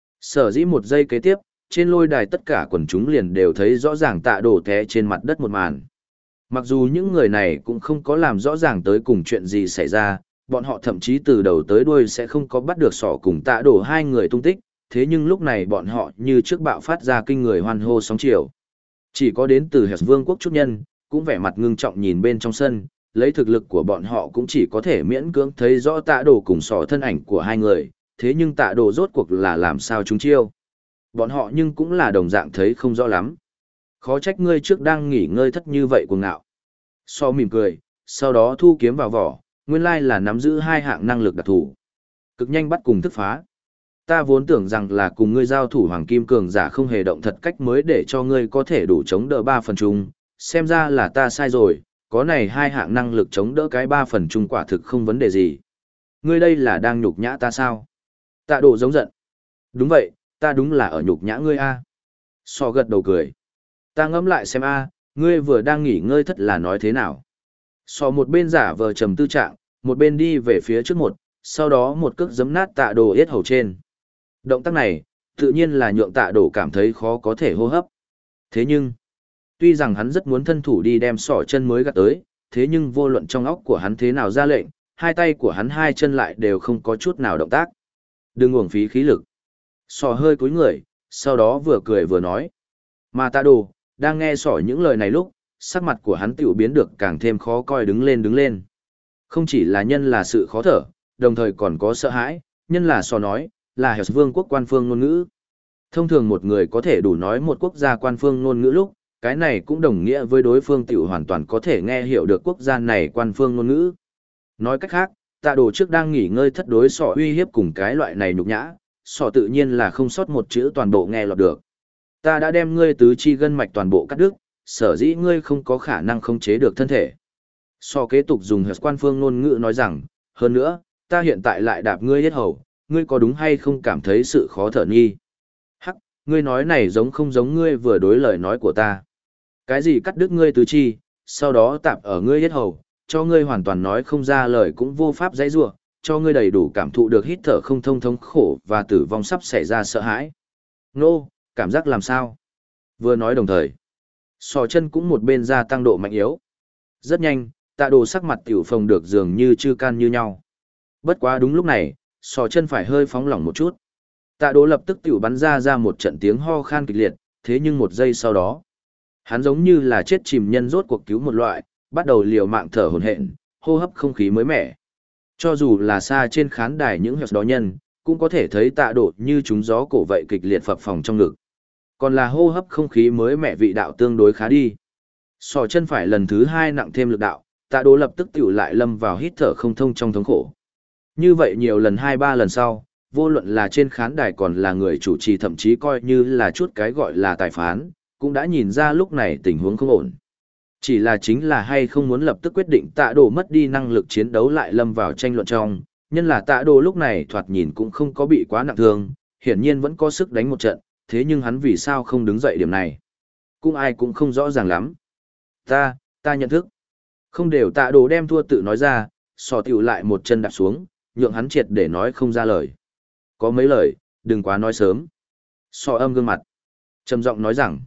Sở dĩ một giây kế tiếp, trên lôi đài tất cả quần chúng liền đều thấy rõ ràng Tạ Đồ té trên mặt đất một màn. Mặc dù những người này cũng không có làm rõ ràng tới cùng chuyện gì xảy ra, bọn họ thậm chí từ đầu tới đuôi sẽ không có bắt được sọ cùng Tạ Đồ hai người tung tích, thế nhưng lúc này bọn họ như trước bạo phát ra kinh người hoan hô sóng chiều. Chỉ có đến từ Hẻo Vương quốc chút nhân, cũng vẻ mặt ngưng trọng nhìn bên trong sân, lấy thực lực của bọn họ cũng chỉ có thể miễn cưỡng thấy rõ Tạ Đồ cùng sọ thân ảnh của hai người, thế nhưng Tạ Đồ rốt cuộc là làm sao chúng chiêu. Bọn họ nhưng cũng là đồng dạng thấy không rõ lắm. Khó trách ngươi trước đang nghỉ ngơi thất như vậy cuồng ngạo. So mỉm cười, sau đó thu kiếm vào vỏ, nguyên lai là nắm giữ hai hạng năng lực đặc thù. Cực nhanh bắt cùng thức phá. Ta vốn tưởng rằng là cùng ngươi giao thủ hoàng kim cường giả không hề động thật cách mới để cho ngươi có thể đủ chống đỡ 3 phần chung, xem ra là ta sai rồi, có này hai hạng năng lực chống đỡ cái 3 phần chung quả thực không vấn đề gì. Ngươi đây là đang nhục nhã ta sao? Tạ Đồ giống giận. Đúng vậy, ta đúng là ở nhục nhã ngươi a. So gật đầu cười. Ta ngẫm lại xem a, ngươi vừa đang nghỉ ngơi thất là nói thế nào? So một bên giả vờ trầm tư trạng, một bên đi về phía trước một, sau đó một cước giấm nát Tạ Đồ yết hầu trên. Động tác này, tự nhiên là nhượng Tạ Đồ cảm thấy khó có thể hô hấp. Thế nhưng, tuy rằng hắn rất muốn thân thủ đi đem sỏ chân mới gạt tới, thế nhưng vô luận trong óc của hắn thế nào ra lệnh, hai tay của hắn hai chân lại đều không có chút nào động tác. Đừng uổng phí khí lực. Sỏ hơi cúi người, sau đó vừa cười vừa nói. Mà Tạ Đồ, đang nghe sỏ những lời này lúc, sắc mặt của hắn tiểu biến được càng thêm khó coi đứng lên. Không chỉ là nhân là sự khó thở, đồng thời còn có sợ hãi, nhân là sỏ nói, là Hẻo Vương quốc quan phương ngôn ngữ. Thông thường một người có thể đủ nói một quốc gia quan phương ngôn ngữ lúc, cái này cũng đồng nghĩa với đối phương tiểu hoàn toàn có thể nghe hiểu được quốc gia này quan phương ngôn ngữ. Nói cách khác, Tạ Đồ trước đang nghỉ ngơi thất đối sọ uy hiếp cùng cái loại này nhục nhã, sọ tự nhiên là không sót một chữ toàn bộ nghe lọt được. Ta đã đem ngươi tứ chi gân mạch toàn bộ cắt đứt, sở dĩ ngươi không có khả năng khống chế được thân thể. Sọ kế tục dùng hợp quan phương ngôn ngữ nói rằng, hơn nữa, ta hiện tại lại đạp ngươi yết hầu, ngươi có đúng hay không cảm thấy sự khó thở nghi? Hắc, ngươi nói này giống không giống ngươi vừa đối lời nói của ta. Cái gì cắt đứt ngươi tứ chi, sau đó tạp ở ngươi yết hầu, cho ngươi hoàn toàn nói không ra lời cũng vô pháp dãy rủa, cho ngươi đầy đủ cảm thụ được hít thở không thông thống khổ và tử vong sắp xảy ra sợ hãi. Nô, cảm giác làm sao? Vừa nói đồng thời, sò chân cũng một bên gia tăng độ mạnh yếu. Rất nhanh, Tạ Đồ sắc mặt tiểu phồng được dường như chư can như nhau. Bất quá đúng lúc này, sò chân phải hơi phóng lỏng một chút. Tạ Đồ lập tức tiểu bắn ra một trận tiếng ho khan kịch liệt, thế nhưng một giây sau đó, hắn giống như là chết chìm nhân rốt cuộc cứu một loại, bắt đầu liều mạng thở hổn hển, hô hấp không khí mới mẻ. Cho dù là xa trên khán đài những hiệp đó nhân, cũng có thể thấy tạ độ như trúng gió cổ vậy kịch liệt phập phồng trong ngực. Còn là hô hấp không khí mới mẻ vị đạo tương đối khá đi. Sò chân phải lần thứ 2 nặng thêm lực đạo, tạ độ lập tức tiểu lại lâm vào hít thở không thông trong thống khổ. Như vậy nhiều lần 2-3 lần sau, vô luận là trên khán đài còn là người chủ trì thậm chí coi như là chút cái gọi là tài phán, cũng đã nhìn ra lúc này tình huống không ổn. Chỉ là chính là hay không muốn lập tức quyết định tạ đồ mất đi năng lực chiến đấu lại lâm vào tranh luận trong, nhân là tạ đồ lúc này thoạt nhìn cũng không có bị quá nặng thương, hiển nhiên vẫn có sức đánh một trận, thế nhưng hắn vì sao không đứng dậy điểm này. Cũng ai cũng không rõ ràng lắm. Ta nhận thức. Không đều tạ đồ đem thua tự nói ra, sò tiểu lại một chân đạp xuống, nhượng hắn triệt để nói không ra lời. Có mấy lời, đừng quá nói sớm. Sò âm gương mặt. Trầm giọng nói rằng,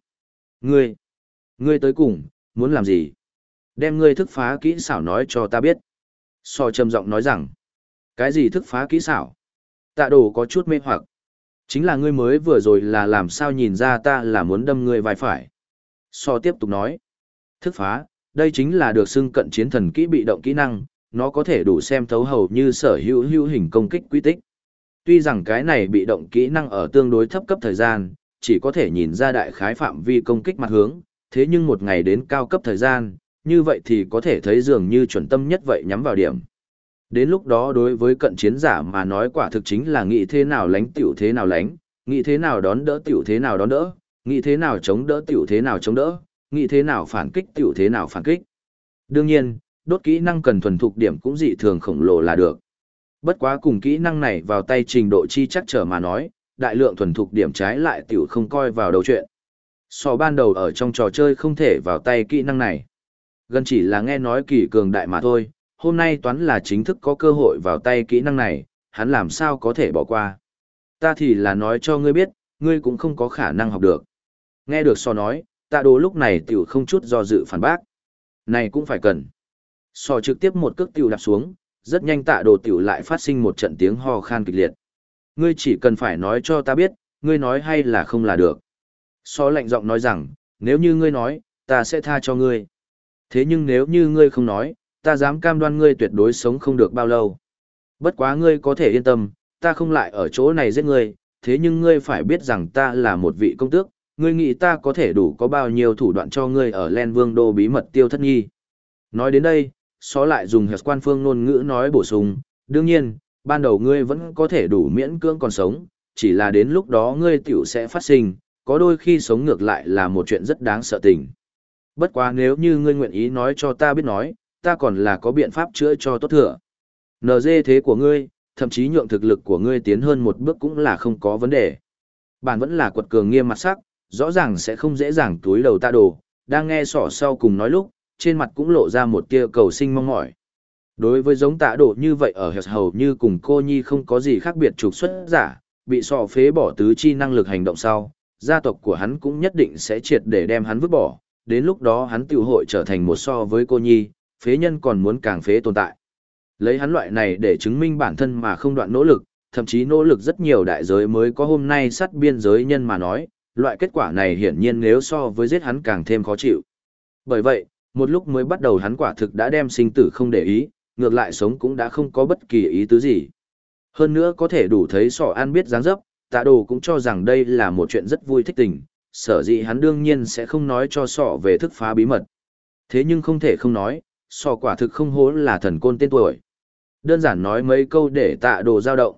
ngươi tới cùng, muốn làm gì? Đem ngươi thức phá kỹ xảo nói cho ta biết. Sò trầm giọng nói rằng, cái gì thức phá kỹ xảo? Tạ đồ có chút mê hoặc. Chính là ngươi mới vừa rồi là làm sao nhìn ra ta là muốn đâm ngươi vai phải. Sò tiếp tục nói, thức phá, đây chính là được xưng cận chiến thần kỹ bị động kỹ năng, nó có thể đủ xem thấu hầu như sở hữu hình công kích quy tích. Tuy rằng cái này bị động kỹ năng ở tương đối thấp cấp thời gian, chỉ có thể nhìn ra đại khái phạm vi công kích mặt hướng, thế nhưng một ngày đến cao cấp thời gian, như vậy thì có thể thấy dường như chuẩn tâm nhất vậy nhắm vào điểm. Đến lúc đó đối với cận chiến giả mà nói quả thực chính là nghĩ thế nào lánh tiểu thế nào lánh, nghĩ thế nào đón đỡ tiểu thế nào đón đỡ, nghĩ thế nào chống đỡ tiểu thế nào chống đỡ, nghĩ thế nào phản kích tiểu thế nào phản kích. Đương nhiên, đốt kỹ năng cần thuần thục điểm cũng dị thường khổng lồ là được. Bất quá cùng kỹ năng này vào tay trình độ chi chắc trở mà nói, đại lượng thuần thục điểm trái lại tiểu không coi vào đầu chuyện. So ban đầu ở trong trò chơi không thể vào tay kỹ năng này. Gần chỉ là nghe nói kỳ cường đại mà thôi, hôm nay toán là chính thức có cơ hội vào tay kỹ năng này, hắn làm sao có thể bỏ qua. Ta thì là nói cho ngươi biết, ngươi cũng không có khả năng học được. Nghe được So nói, Tạ Đồ lúc này tiểu không chút do dự phản bác. Này cũng phải cần. So trực tiếp một cước tiểu đạp xuống, rất nhanh Tạ Đồ tiểu lại phát sinh một trận tiếng ho khan kịch liệt. Ngươi chỉ cần phải nói cho ta biết, ngươi nói hay là không là được. So lạnh giọng nói rằng, nếu như ngươi nói, ta sẽ tha cho ngươi. Thế nhưng nếu như ngươi không nói, ta dám cam đoan ngươi tuyệt đối sống không được bao lâu. Bất quá ngươi có thể yên tâm, ta không lại ở chỗ này giết ngươi, thế nhưng ngươi phải biết rằng ta là một vị công tước, ngươi nghĩ ta có thể đủ có bao nhiêu thủ đoạn cho ngươi ở Len Vương Đô bí mật tiêu thất nghi. Nói đến đây, Xó lại dùng hợp quan phương ngôn ngữ nói bổ sung, đương nhiên, ban đầu ngươi vẫn có thể đủ miễn cưỡng còn sống, chỉ là đến lúc đó ngươi tiểu sẽ phát sinh, có đôi khi sống ngược lại là một chuyện rất đáng sợ tình. Bất quá nếu như ngươi nguyện ý nói cho ta biết nói, ta còn là có biện pháp chữa cho tốt thừa. NG thế của ngươi, thậm chí nhượng thực lực của ngươi tiến hơn một bước cũng là không có vấn đề. Bản vẫn là quật cường nghiêm mặt sắc, rõ ràng sẽ không dễ dàng túi đầu Tạ Đồ, đang nghe sỏ sau cùng nói lúc, trên mặt cũng lộ ra một tia cầu sinh mong mỏi. Đối với giống Tạ Đồ như vậy ở hầu như cùng cô nhi không có gì khác biệt trục xuất giả, bị sọ phế bỏ tứ chi năng lực hành động sau, gia tộc của hắn cũng nhất định sẽ triệt để đem hắn vứt bỏ, đến lúc đó hắn tiểu hội trở thành một so với cô nhi, phế nhân còn muốn càng phế tồn tại. Lấy hắn loại này để chứng minh bản thân mà không đoạn nỗ lực, thậm chí nỗ lực rất nhiều đại giới mới có hôm nay sát biên giới nhân mà nói, loại kết quả này hiển nhiên nếu so với giết hắn càng thêm khó chịu. Bởi vậy, một lúc mới bắt đầu hắn quả thực đã đem sinh tử không để ý, ngược lại sống cũng đã không có bất kỳ ý tứ gì. Hơn nữa có thể đủ thấy sỏ an biết dáng dấp, Tạ Đồ cũng cho rằng đây là một chuyện rất vui thích tình, sở dĩ hắn đương nhiên sẽ không nói cho sỏ về thức phá bí mật. Thế nhưng không thể không nói, sỏ quả thực không hố là thần côn tên tuổi. Đơn giản nói mấy câu để Tạ Đồ dao động.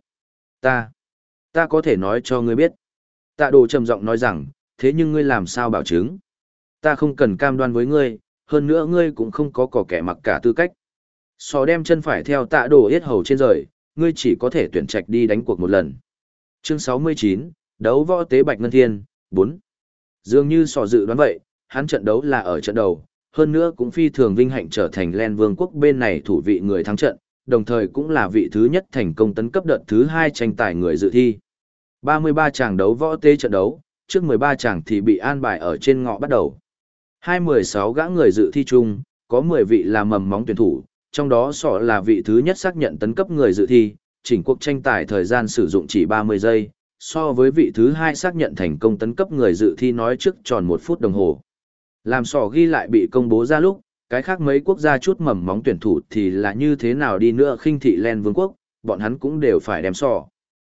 Ta có thể nói cho ngươi biết. Tạ Đồ trầm giọng nói rằng, thế nhưng ngươi làm sao bảo chứng? Ta không cần cam đoan với ngươi, hơn nữa ngươi cũng không có kẻ mặc cả tư cách. Sò đem chân phải theo Tạ Đồ yết hầu trên rời, ngươi chỉ có thể tuyển trạch đi đánh cuộc một lần. Chương 69, đấu võ tế Bạch Ngân Thiên, 4. Dường như sò dự đoán vậy, hắn trận đấu là ở trận đầu, hơn nữa cũng phi thường vinh hạnh trở thành Len Vương quốc bên này thủ vị người thắng trận, đồng thời cũng là vị thứ nhất thành công tấn cấp đợt thứ 2 tranh tài người dự thi. 33 chàng đấu võ tế trận đấu, trước 13 chàng thì bị an bài ở trên ngọ bắt đầu. 216 gã người dự thi chung, có 10 vị là mầm móng tuyển thủ, trong đó sọ là vị thứ nhất xác nhận tấn cấp người dự thi, chỉnh cuộc tranh tài thời gian sử dụng chỉ 30 giây, so với vị thứ 2 xác nhận thành công tấn cấp người dự thi nói trước tròn 1 phút đồng hồ. Làm sọ ghi lại bị công bố ra lúc, cái khác mấy quốc gia chút mầm móng tuyển thủ thì là như thế nào đi nữa khinh thị Len Vương quốc, bọn hắn cũng đều phải đem sọ.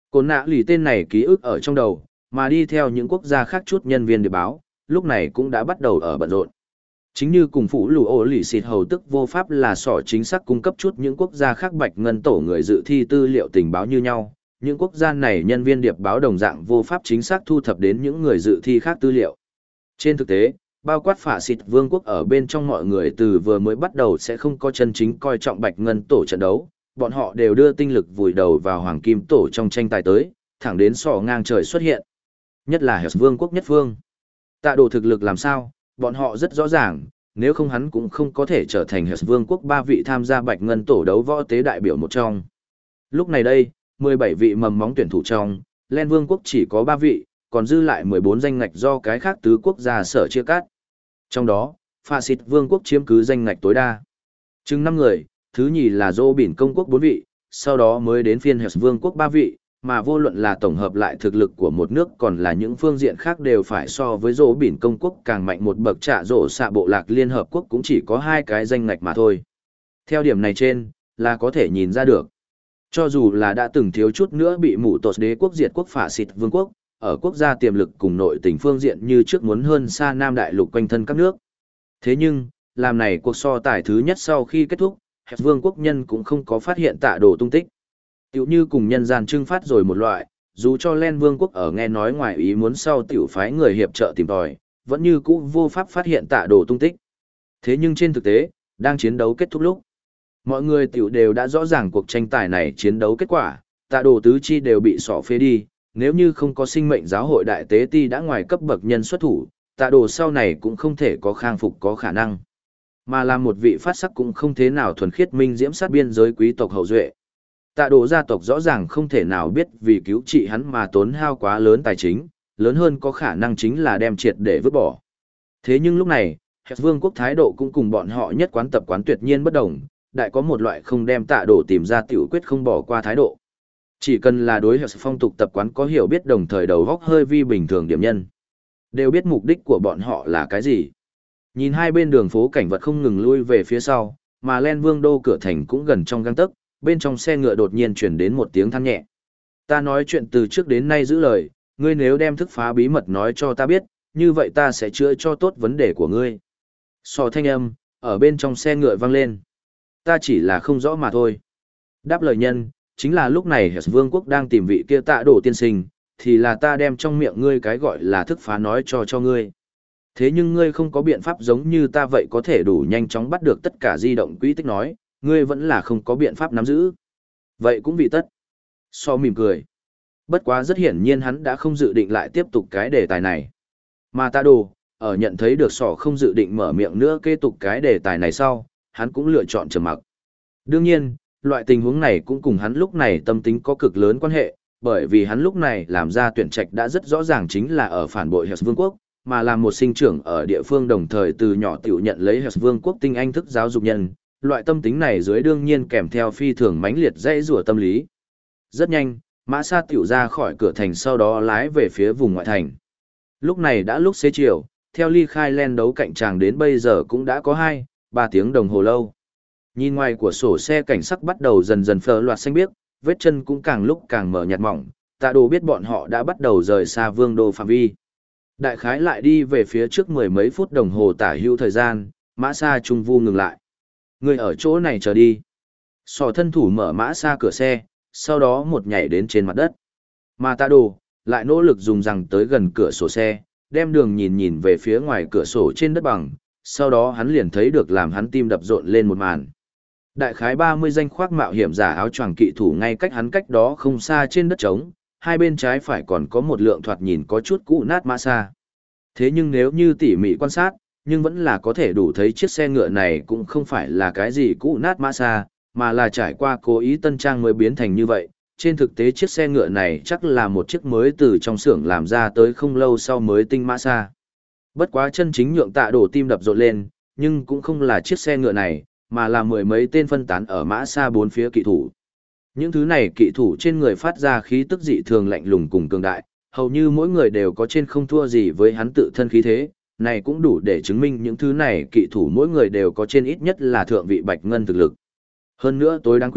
Cồn nạ lì tên này ký ức ở trong đầu, mà đi theo những quốc gia khác chút nhân viên điệp báo, lúc này cũng đã bắt đầu ở bận rộn. Chính như cùng phủ lù ô lì xịt hầu tức vô pháp là sỏ chính xác cung cấp chút những quốc gia khác bạch ngân tổ người dự thi tư liệu tình báo như nhau, những quốc gia này nhân viên điệp báo đồng dạng vô pháp chính xác thu thập đến những người dự thi khác tư liệu. Trên thực tế, bao quát phả xịt vương quốc ở bên trong mọi người từ vừa mới bắt đầu sẽ không có chân chính coi trọng bạch ngân tổ trận đấu, bọn họ đều đưa tinh lực vùi đầu vào hoàng kim tổ trong tranh tài tới, thẳng đến sỏ ngang trời xuất hiện. Nhất là Hẻo vương quốc nhất phương. Tạ đồ thực lực làm sao, bọn họ rất rõ ràng, nếu không hắn cũng không có thể trở thành Hẻo vương quốc 3 vị tham gia bạch ngân tổ đấu võ tế đại biểu một trong. Lúc này đây, 17 vị mầm móng tuyển thủ trong, Len vương quốc chỉ có 3 vị, còn dư lại 14 danh ngạch do cái khác tứ quốc gia sở chia cắt. Trong đó, Phạ Xịt vương quốc chiếm cứ danh ngạch tối đa. Chừng 5 người, thứ nhì là Dô Bỉn công quốc 4 vị, sau đó mới đến phiên Hẻo vương quốc 3 vị, mà vô luận là tổng hợp lại thực lực của một nước còn là những phương diện khác đều phải so với Dô Bỉn công quốc càng mạnh một bậc. Trả rổ xạ bộ lạc Liên Hợp Quốc cũng chỉ có 2 cái danh ngạch mà thôi. Theo điểm này trên, là có thể nhìn ra được. Cho dù là đã từng thiếu chút nữa bị mụ tột đế quốc diệt quốc Phạ Xịt vương quốc, ở quốc gia tiềm lực cùng nội tình phương diện như trước muốn hơn xa Nam Đại Lục quanh thân các nước. Thế nhưng, làm này cuộc so tài thứ nhất sau khi kết thúc, Hẻo vương quốc nhân cũng không có phát hiện Tạ đồ tung tích. Tiểu như cùng nhân gian trưng phát rồi một loại, dù cho Len vương quốc ở nghe nói ngoài ý muốn sau tiểu phái người hiệp trợ tìm tòi, vẫn như cũ vô pháp phát hiện Tạ đồ tung tích. Thế nhưng trên thực tế, đang chiến đấu kết thúc lúc, mọi người tiểu đều đã rõ ràng cuộc tranh tài này chiến đấu kết quả, Tạ đồ tứ chi đều bị sọ phế đi, nếu như không có sinh mệnh giáo hội đại tế ti đã ngoài cấp bậc nhân xuất thủ, Tạ đồ sau này cũng không thể có khang phục có khả năng. Mà là một vị phát sắc cũng không thế nào thuần khiết minh diễm sát biên giới quý tộc hậu duệ. Tạ đồ gia tộc rõ ràng không thể nào biết vì cứu trị hắn mà tốn hao quá lớn tài chính, lớn hơn có khả năng chính là đem triệt để vứt bỏ. Thế nhưng lúc này, Hẻo vương quốc thái độ cũng cùng bọn họ nhất quán tập quán tuyệt nhiên bất đồng, đại có một loại không đem Tạ đồ tìm ra tiểu quyết không bỏ qua thái độ. Chỉ cần là đối Hẻo phong tục tập quán có hiểu biết đồng thời đầu góc hơi vi bình thường điểm nhân, đều biết mục đích của bọn họ là cái gì. Nhìn hai bên đường phố cảnh vật không ngừng lui về phía sau, mà Len vương đô cửa thành cũng gần trong gang tấc, bên trong xe ngựa đột nhiên chuyển đến một tiếng than nhẹ. Ta nói chuyện từ trước đến nay giữ lời, ngươi nếu đem thức phá bí mật nói cho ta biết, như vậy ta sẽ chữa cho tốt vấn đề của ngươi. Sò thanh âm, ở bên trong xe ngựa vang lên. Ta chỉ là không rõ mà thôi. Đáp lời nhân, chính là lúc này Hẻo vương quốc đang tìm vị kia Tạ đồ tiên sinh, thì là ta đem trong miệng ngươi cái gọi là thức phá nói cho ngươi. Thế nhưng ngươi không có biện pháp giống như ta vậy có thể đủ nhanh chóng bắt được tất cả di động quỹ tích nói, ngươi vẫn là không có biện pháp nắm giữ. Vậy cũng vì tất. So mỉm cười. Bất quá rất hiển nhiên hắn đã không dự định lại tiếp tục cái đề tài này. Mà Tạ đồ, ở nhận thấy được sỏ không dự định mở miệng nữa kế tục cái đề tài này sau, hắn cũng lựa chọn trầm mặc. Đương nhiên, loại tình huống này cũng cùng hắn lúc này tâm tính có cực lớn quan hệ, bởi vì hắn lúc này làm ra tuyển trạch đã rất rõ ràng chính là ở phản bội Hẻo vương quốc, mà là một sinh trưởng ở địa phương đồng thời từ nhỏ tiểu nhận lấy Hẻo vương quốc tinh anh thức giáo dục nhân, loại tâm tính này dưới đương nhiên kèm theo phi thường mãnh liệt dãy rủa tâm lý. Rất nhanh, mã xa tiểu ra khỏi cửa thành sau đó lái về phía vùng ngoại thành. Lúc này đã lúc xế chiều, theo ly khai len đấu cạnh tràng đến bây giờ cũng đã có 2-3 tiếng đồng hồ lâu. Nhìn ngoài của sổ xe cảnh sắc bắt đầu dần dần phờ loạt xanh biếc, vết chân cũng càng lúc càng mở nhạt mỏng, Tạ đồ biết bọn họ đã bắt đầu rời xa vương đô phạm vi. Đại khái lại đi về phía trước 10 mấy phút đồng hồ tả hữu thời gian, mã xa trung vu ngừng lại. Người ở chỗ này chờ đi. Sò thân thủ mở mã xa cửa xe, sau đó một nhảy đến trên mặt đất. Mà Tạ đồ, lại nỗ lực dùng rằng tới gần cửa sổ xe, đem đường nhìn về phía ngoài cửa sổ trên đất bằng, sau đó hắn liền thấy được làm hắn tim đập rộn lên một màn. Đại khái 30 danh khoác mạo hiểm giả áo choàng kỵ thủ ngay cách hắn cách đó không xa trên đất trống, hai bên trái phải còn có một lượng thoạt nhìn có chút cũ nát mã xa. Thế nhưng nếu như tỉ mỉ quan sát, nhưng vẫn là có thể đủ thấy chiếc xe ngựa này cũng không phải là cái gì cũ nát mã xa, mà là trải qua cố ý tân trang mới biến thành như vậy. Trên thực tế chiếc xe ngựa này chắc là một chiếc mới từ trong xưởng làm ra tới không lâu sau mới tinh mã xa. Bất quá chân chính nhượng Tạ đồ tim đập rộn lên, nhưng cũng không là chiếc xe ngựa này, mà là mười mấy tên phân tán ở mã xa bốn phía kỵ thủ. Những thứ này kỵ thủ trên người phát ra khí tức dị thường lạnh lùng cùng cường đại, hầu như mỗi người đều có trên không thua gì với hắn tự thân khí thế, này cũng đủ để chứng minh những thứ này kỵ thủ mỗi người đều có trên ít nhất là thượng vị bạch ngân thực lực. Hơn nữa tối đáng quý,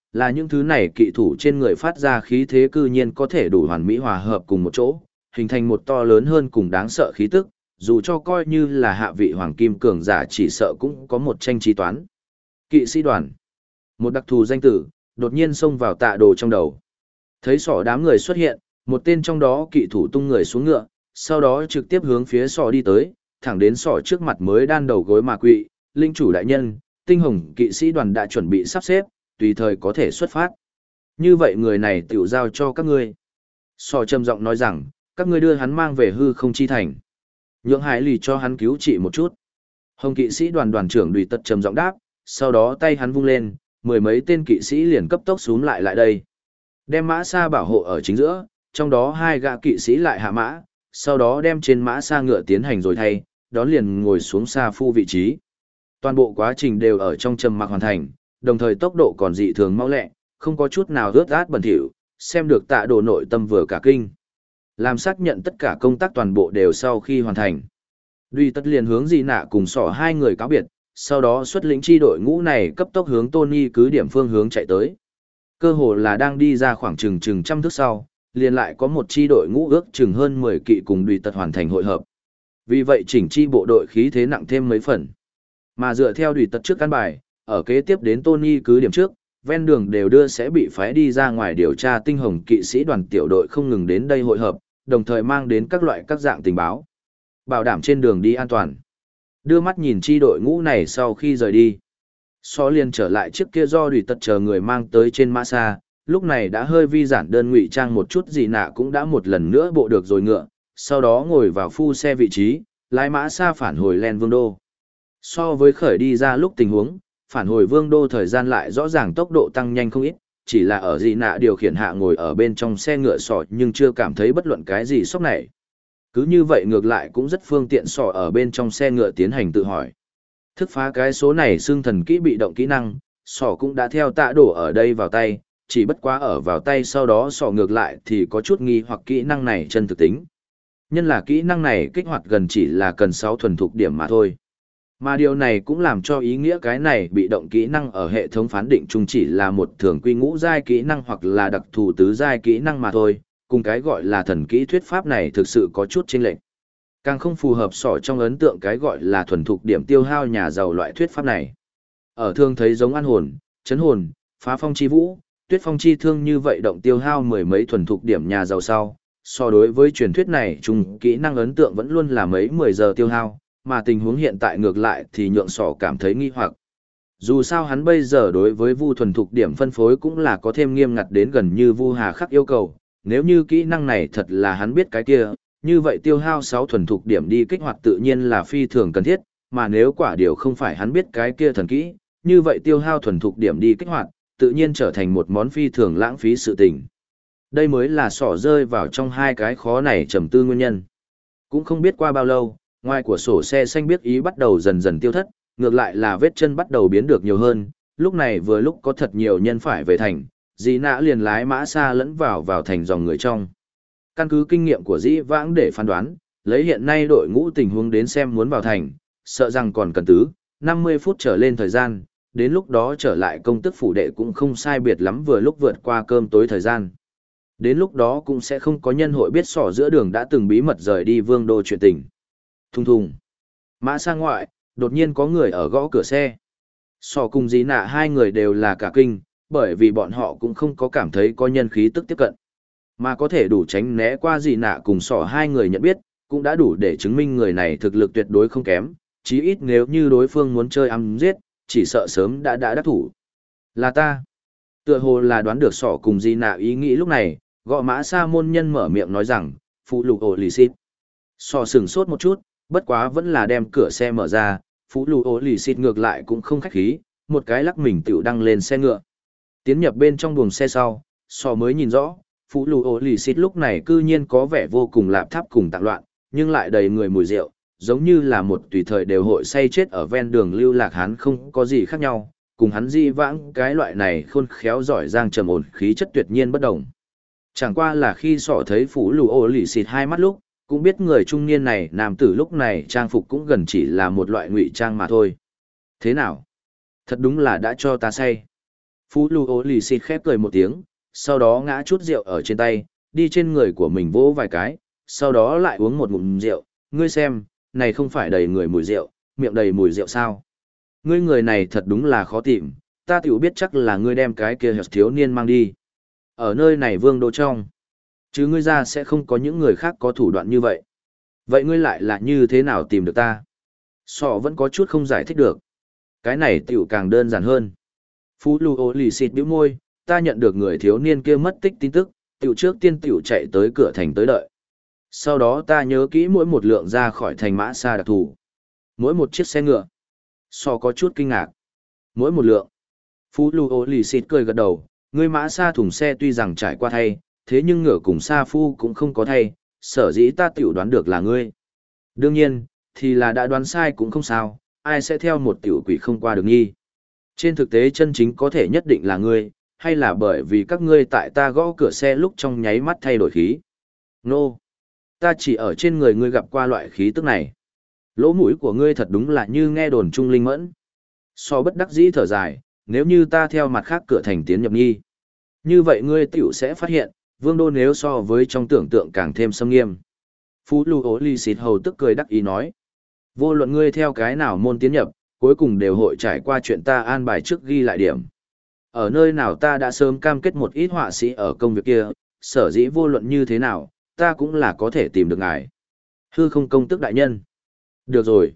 là những thứ này kỵ thủ trên người phát ra khí thế cư nhiên có thể đủ hoàn mỹ hòa hợp cùng một chỗ, hình thành một to lớn hơn cùng đáng sợ khí tức, dù cho coi như là hạ vị hoàng kim cường giả chỉ sợ cũng có một tranh trí toán. Kỵ sĩ đoàn. Một đặc thù danh tử, đột nhiên xông vào Tạ Đồ trong đầu. Thấy sỏ đám người xuất hiện, một tên trong đó kỵ thủ tung người xuống ngựa, sau đó trực tiếp hướng phía sỏ đi tới, thẳng đến sỏ trước mặt mới đan đầu gối mà quỵ, linh chủ đại nhân, tinh hồng kỵ sĩ đoàn đã chuẩn bị sắp xếp, tùy thời có thể xuất phát. Như vậy người này tiểu giao cho các ngươi. Sỏ trầm giọng nói rằng, các ngươi đưa hắn mang về hư không chi thành. Nhượng Hải lì cho hắn cứu trị một chút. Hồng kỵ sĩ đoàn đoàn trưởng Đùi Tật trầm giọng đáp, sau đó tay hắn vung lên, mười mấy tên kỵ sĩ liền cấp tốc xuống lại đây. Đem mã xa bảo hộ ở chính giữa, trong đó hai gã kỵ sĩ lại hạ mã, sau đó đem trên mã xa ngựa tiến hành rồi thay, đón liền ngồi xuống xa phu vị trí. Toàn bộ quá trình đều ở trong trầm mặc hoàn thành, đồng thời tốc độ còn dị thường mau lẹ, không có chút nào rớt át bẩn thỉu, xem được Tạ Đồ nội tâm vừa cả kinh. Làm xác nhận tất cả công tác toàn bộ đều sau khi hoàn thành. Duy Tất liền hướng Dị Nạ cùng sỏ hai người cáo biệt, sau đó xuất lĩnh chi đội ngũ này cấp tốc hướng Tony cứ điểm phương hướng chạy tới. Cơ hồ là đang đi ra khoảng chừng trăm thước sau, liền lại có một chi đội ngũ ước chừng hơn 10 kỵ cùng Duy Tất hoàn thành hội hợp. Vì vậy chỉnh chi bộ đội khí thế nặng thêm mấy phần. Mà dựa theo Duy Tất trước căn bài, ở kế tiếp đến Tony cứ điểm trước, ven đường đều đưa sẽ bị phái đi ra ngoài điều tra tinh hồng kỵ sĩ đoàn tiểu đội không ngừng đến đây hội hợp, đồng thời mang đến các loại các dạng tình báo. Bảo đảm trên đường đi an toàn. Đưa mắt nhìn chi đội ngũ này sau khi rời đi. So liền trở lại chiếc kia do Đùi Tật chờ người mang tới trên mã xa, lúc này đã hơi vi giản đơn ngụy trang một chút gì nạ cũng đã một lần nữa bộ được rồi ngựa, sau đó ngồi vào phu xe vị trí, lái mã xa phản hồi Len Vương Đô. So với khởi đi ra lúc tình huống, phản hồi Vương Đô thời gian lại rõ ràng tốc độ tăng nhanh không ít, chỉ là ở dị nạ điều khiển hạ ngồi ở bên trong xe ngựa sọ nhưng chưa cảm thấy bất luận cái gì sốc này. Cứ như vậy ngược lại cũng rất phương tiện sọ ở bên trong xe ngựa tiến hành tự hỏi. Thức phá cái số này xương thần kỹ bị động kỹ năng, sọ cũng đã theo Tạ Đổ ở đây vào tay, chỉ bất quá ở vào tay sau đó sọ ngược lại thì có chút nghi hoặc kỹ năng này chân thực tính. Nhân là kỹ năng này kích hoạt gần chỉ là cần 6 thuần thục điểm mà thôi. Mà điều này cũng làm cho ý nghĩa cái này bị động kỹ năng ở hệ thống phán định chung chỉ là một thường quy ngũ giai kỹ năng hoặc là đặc thù tứ giai kỹ năng mà thôi, cùng cái gọi là thần kỹ thuyết pháp này thực sự có chút chênh lệch. Càng không phù hợp sỏ trong ấn tượng cái gọi là thuần thục điểm tiêu hao nhà giàu loại thuyết pháp này. Ở thường thấy giống an hồn, chấn hồn, phá phong chi vũ, tuyết phong chi thương như vậy động tiêu hao mười mấy thuần thục điểm nhà giàu sau, so đối với truyền thuyết này chung kỹ năng ấn tượng vẫn luôn là mấy 10 giờ tiêu hao, mà tình huống hiện tại ngược lại thì nhượng sỏ cảm thấy nghi hoặc. Dù sao hắn bây giờ đối với vu thuần thục điểm phân phối cũng là có thêm nghiêm ngặt đến gần như vu hà khắc yêu cầu, nếu như kỹ năng này thật là hắn biết cái kia, như vậy tiêu hao 6 thuần thục điểm đi kích hoạt tự nhiên là phi thường cần thiết, mà nếu quả điều không phải hắn biết cái kia thần kỹ, như vậy tiêu hao thuần thục điểm đi kích hoạt, tự nhiên trở thành một món phi thường lãng phí sự tình. Đây mới là sỏ rơi vào trong hai cái khó này trầm tư nguyên nhân. Cũng không biết qua bao lâu, ngoài của sổ xe xanh biếc ý bắt đầu dần dần tiêu thất, ngược lại là vết chân bắt đầu biến được nhiều hơn, lúc này vừa lúc có thật nhiều nhân phải về thành, dì nã liền lái mã xa lẫn vào thành dòng người trong. Căn cứ kinh nghiệm của dĩ vãng để phán đoán, lấy hiện nay đội ngũ tình huống đến xem muốn vào thành, sợ rằng còn cần 50 phút trở lên thời gian, đến lúc đó trở lại công tức phủ đệ cũng không sai biệt lắm vừa lúc vượt qua cơm tối thời gian. Đến lúc đó cũng sẽ không có nhân hội biết sỏ giữa đường đã từng bí mật rời đi vương đô chuyện tình. Thùng thùng. Mã xa ngoại, đột nhiên có người ở gõ cửa xe. Sỏ cùng dí nạ hai người đều là cả kinh, bởi vì bọn họ cũng không có cảm thấy có nhân khí tức tiếp cận. Mà có thể đủ tránh né qua dí nạ cùng sỏ hai người nhận biết, cũng đã đủ để chứng minh người này thực lực tuyệt đối không kém, chí ít nếu như đối phương muốn chơi ăn giết, chỉ sợ sớm đã đắc thủ. Là ta. Tựa hồ là đoán được sỏ cùng dí nạ ý nghĩ lúc này, gõ mã xa môn nhân mở miệng nói rằng, phụ lục ổ lì xịt. Sỏ sửng sốt một chút, bất quá vẫn là đem cửa xe mở ra, phụ lục ổ lì xịt ngược lại cũng không khách khí, một cái lắc mình tiểu đăng lên xe ngựa. Tiến nhập bên trong buồng xe sau, sỏ mới nhìn rõ, phụ lục ổ lì xịt lúc này cư nhiên có vẻ vô cùng lạp tháp cùng tạng loạn, nhưng lại đầy người mùi rượu, giống như là một tùy thời đều hội say chết ở ven đường lưu lạc hắn không có gì khác nhau, cùng hắn di vãng cái loại này khôn khéo giỏi giang trầm ổn khí chất tuyệt nhiên bất đồng. Chẳng qua là khi sọ thấy phủ lù ô lì xịt hai mắt lúc, cũng biết người trung niên này nam tử lúc này trang phục cũng gần chỉ là một loại ngụy trang mà thôi. Thế nào? Thật đúng là đã cho ta say. Phú Lưu Ô Lì xịt khép cười một tiếng, sau đó ngã chút rượu ở trên tay, đi trên người của mình vỗ vài cái, sau đó lại uống một ngụm rượu. Ngươi xem, này không phải đầy người mùi rượu, miệng đầy mùi rượu sao? Ngươi người này thật đúng là khó tìm, ta tiểu biết chắc là ngươi đem cái kia thiếu niên mang đi. Ở nơi này vương đô trong, chứ ngươi ra sẽ không có những người khác có thủ đoạn như vậy. Vậy ngươi lại là như thế nào tìm được ta? Sọ vẫn có chút không giải thích được. Cái này tiểu càng đơn giản hơn. Phú Lưu Ô Lì xịt bĩu môi, ta nhận được người thiếu niên kia mất tích tin tức, tiểu trước tiên tiểu chạy tới cửa thành tới đợi. Sau đó ta nhớ kỹ mỗi một lượng ra khỏi thành mã xa đặc thù. Mỗi một chiếc xe ngựa. Sọ có chút kinh ngạc. Mỗi một lượng. Phú Lưu Ô Lì xịt cười gật đầu, người mã xa thùng xe tuy rằng trải qua thay, thế nhưng ngựa cùng sa phu cũng không có thay, sở dĩ ta tiểu đoán được là ngươi. Đương nhiên, thì là đã đoán sai cũng không sao, ai sẽ theo một tiểu quỷ không qua được nghi. Trên thực tế chân chính có thể nhất định là ngươi, hay là bởi vì các ngươi tại ta gõ cửa xe lúc trong nháy mắt thay đổi khí. Nô! Ta chỉ ở trên người ngươi gặp qua loại khí tức này. Lỗ mũi của ngươi thật đúng là như nghe đồn trung linh mẫn. So bất đắc dĩ thở dài, nếu như ta theo mặt khác cửa thành tiến nhập nghi. Như vậy ngươi tiểu sẽ phát hiện, vương đô nếu so với trong tưởng tượng càng thêm xâm nghiêm. Phú Lưu Ô Lì xịt hầu tức cười đắc ý nói. Vô luận ngươi theo cái nào môn tiến nhập, cuối cùng đều hội trải qua chuyện ta an bài trước ghi lại điểm. Ở nơi nào ta đã sớm cam kết một ít họa sĩ ở công việc kia, sở dĩ vô luận như thế nào, ta cũng là có thể tìm được ngài. Hư không công tức đại nhân. Được rồi.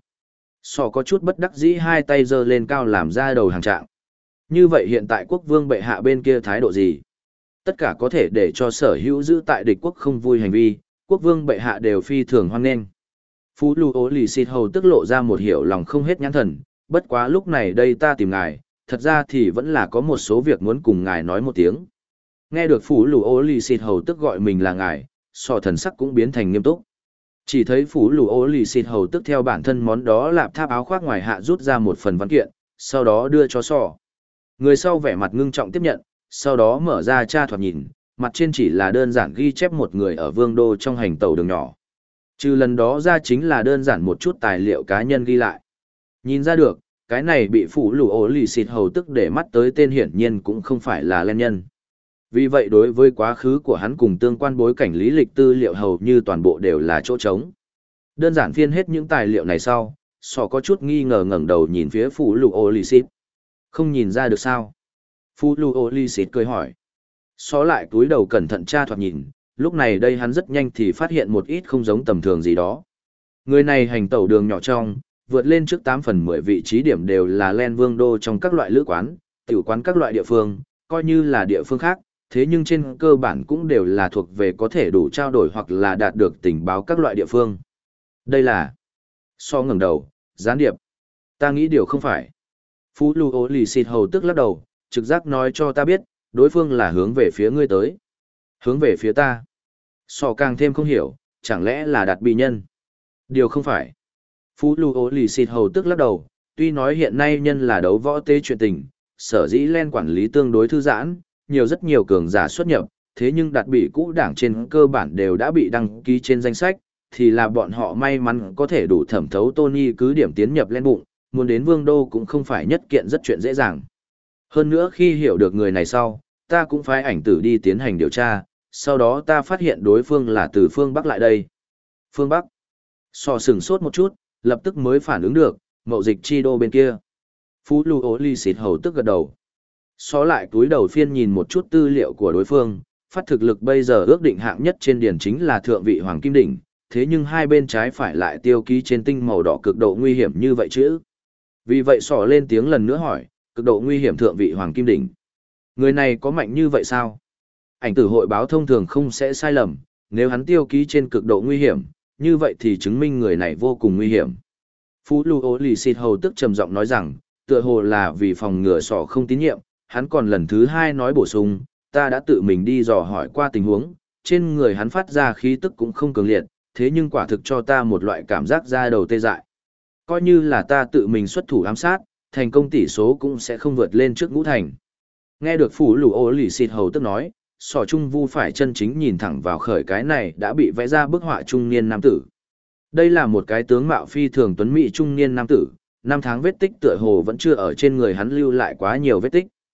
Sọ có chút bất đắc dĩ hai tay giơ lên cao làm ra đầu hàng trạng. Như vậy hiện tại quốc vương bệ hạ bên kia thái độ gì? Tất cả có thể để cho sở hữu giữ tại địch quốc không vui hành vi, quốc vương bệ hạ đều phi thường hoan nghênh. Phú Lưu Ô Lì xịt hầu tức lộ ra một hiểu lòng không hết nhãn thần, bất quá lúc này đây ta tìm ngài, thật ra thì vẫn là có một số việc muốn cùng ngài nói một tiếng. Nghe được Phú Lưu Ô Lì xịt hầu tức gọi mình là ngài, Sọ thần sắc cũng biến thành nghiêm túc. Chỉ thấy Phú Lưu Ô Lì xịt hầu tức theo bản thân món đó lạp tháp áo khoác ngoài hạ rút ra một phần văn kiện, sau đó đưa cho Sọ. Người sau vẻ mặt ngưng trọng tiếp nhận, sau đó mở ra tra thoạt nhìn, mặt trên chỉ là đơn giản ghi chép một người ở vương đô trong hành tàu đường nhỏ. Trừ lần đó ra chính là đơn giản một chút tài liệu cá nhân ghi lại. Nhìn ra được, cái này bị Phú Lưu Ô Lì xịt hầu tức để mắt tới tên hiển nhiên cũng không phải là len nhân. Vì vậy đối với quá khứ của hắn cùng tương quan bối cảnh lý lịch tư liệu hầu như toàn bộ đều là chỗ trống. Đơn giản phiên hết những tài liệu này sau, Sọ có chút nghi ngờ ngẩng đầu nhìn phía Phú Lưu Ô Lì xịt. Không nhìn ra được sao? Phú Lưu Ô Lì xịt cười hỏi. Sọ lại cúi đầu cẩn thận tra thoạt nhìn, lúc này đây hắn rất nhanh thì phát hiện một ít không giống tầm thường gì đó. Người này hành tẩu đường nhỏ trong, vượt lên trước 8/10 vị trí điểm đều là len vương đô trong các loại lữ quán, tiểu quán các loại địa phương, coi như là địa phương khác, thế nhưng trên cơ bản cũng đều là thuộc về có thể đủ trao đổi hoặc là đạt được tình báo các loại địa phương. Đây là... Sọ ngẩng đầu, gián điệp. Ta nghĩ điều không phải. Phú Lưu Ô Lì xịt hầu tức lắc đầu, trực giác nói cho ta biết, đối phương là hướng về phía ngươi tới. Hướng về phía ta. Sọ càng thêm không hiểu, chẳng lẽ là đạt bị nhân? Điều không phải. Phú Lưu Ô Lì xịt hầu tức lắc đầu, tuy nói hiện nay nhân là đấu võ tế chuyện tình, sở dĩ len quản lý tương đối thư giãn, rất nhiều cường giả xuất nhập, thế nhưng đạt bị cũ đảng trên cơ bản đều đã bị đăng ký trên danh sách, thì là bọn họ may mắn có thể đủ thẩm thấu Tony cứ điểm tiến nhập len bụng, muốn đến vương đô cũng không phải nhất kiện rất chuyện dễ dàng. Hơn nữa khi hiểu được người này sau, ta cũng phái ảnh tử đi tiến hành điều tra, sau đó ta phát hiện đối phương là từ phương Bắc lại đây. Phương Bắc. Sọ sửng sốt một chút, lập tức mới phản ứng được, mậu dịch chi đô bên kia. Phú Lưu Ô Lì xịt hầu tức gật đầu. Sọ lại túi đầu phiên nhìn một chút tư liệu của đối phương, phát thực lực bây giờ ước định hạng nhất trên điển chính là thượng vị hoàng kim đỉnh, thế nhưng hai bên trái phải lại tiêu ký trên tinh màu đỏ cực độ nguy hiểm như vậy chứ. Vì vậy Sọ lên tiếng lần nữa hỏi, cực độ nguy hiểm thượng vị hoàng kim đỉnh. Người này có mạnh như vậy sao? Ảnh tử hội báo thông thường không sẽ sai lầm, nếu hắn tiêu ký trên cực độ nguy hiểm, như vậy thì chứng minh người này vô cùng nguy hiểm. Phú Lưu Ô Lì xịt hầu tức trầm giọng nói rằng, tựa hồ là vì phòng ngừa Sọ không tín nhiệm, hắn còn lần thứ hai nói bổ sung, ta đã tự mình đi dò hỏi qua tình huống, trên người hắn phát ra khí tức cũng không cường liệt, thế nhưng quả thực cho ta một loại cảm giác da đầu tê dại. Coi như là ta tự mình xuất thủ ám sát, thành công tỷ số cũng sẽ không vượt lên trước ngũ thành. Nghe được Phú Lưu Ô Lì xịt hầu tức nói, Sọ Trung Vu phải chân chính nhìn thẳng vào khởi cái này đã bị vẽ ra bức họa trung niên nam tử. Đây là một cái tướng mạo phi thường tuấn mỹ trung niên nam tử, năm tháng vết tích tựa hồ vẫn chưa ở trên người hắn lưu lại quá nhiều vết tích.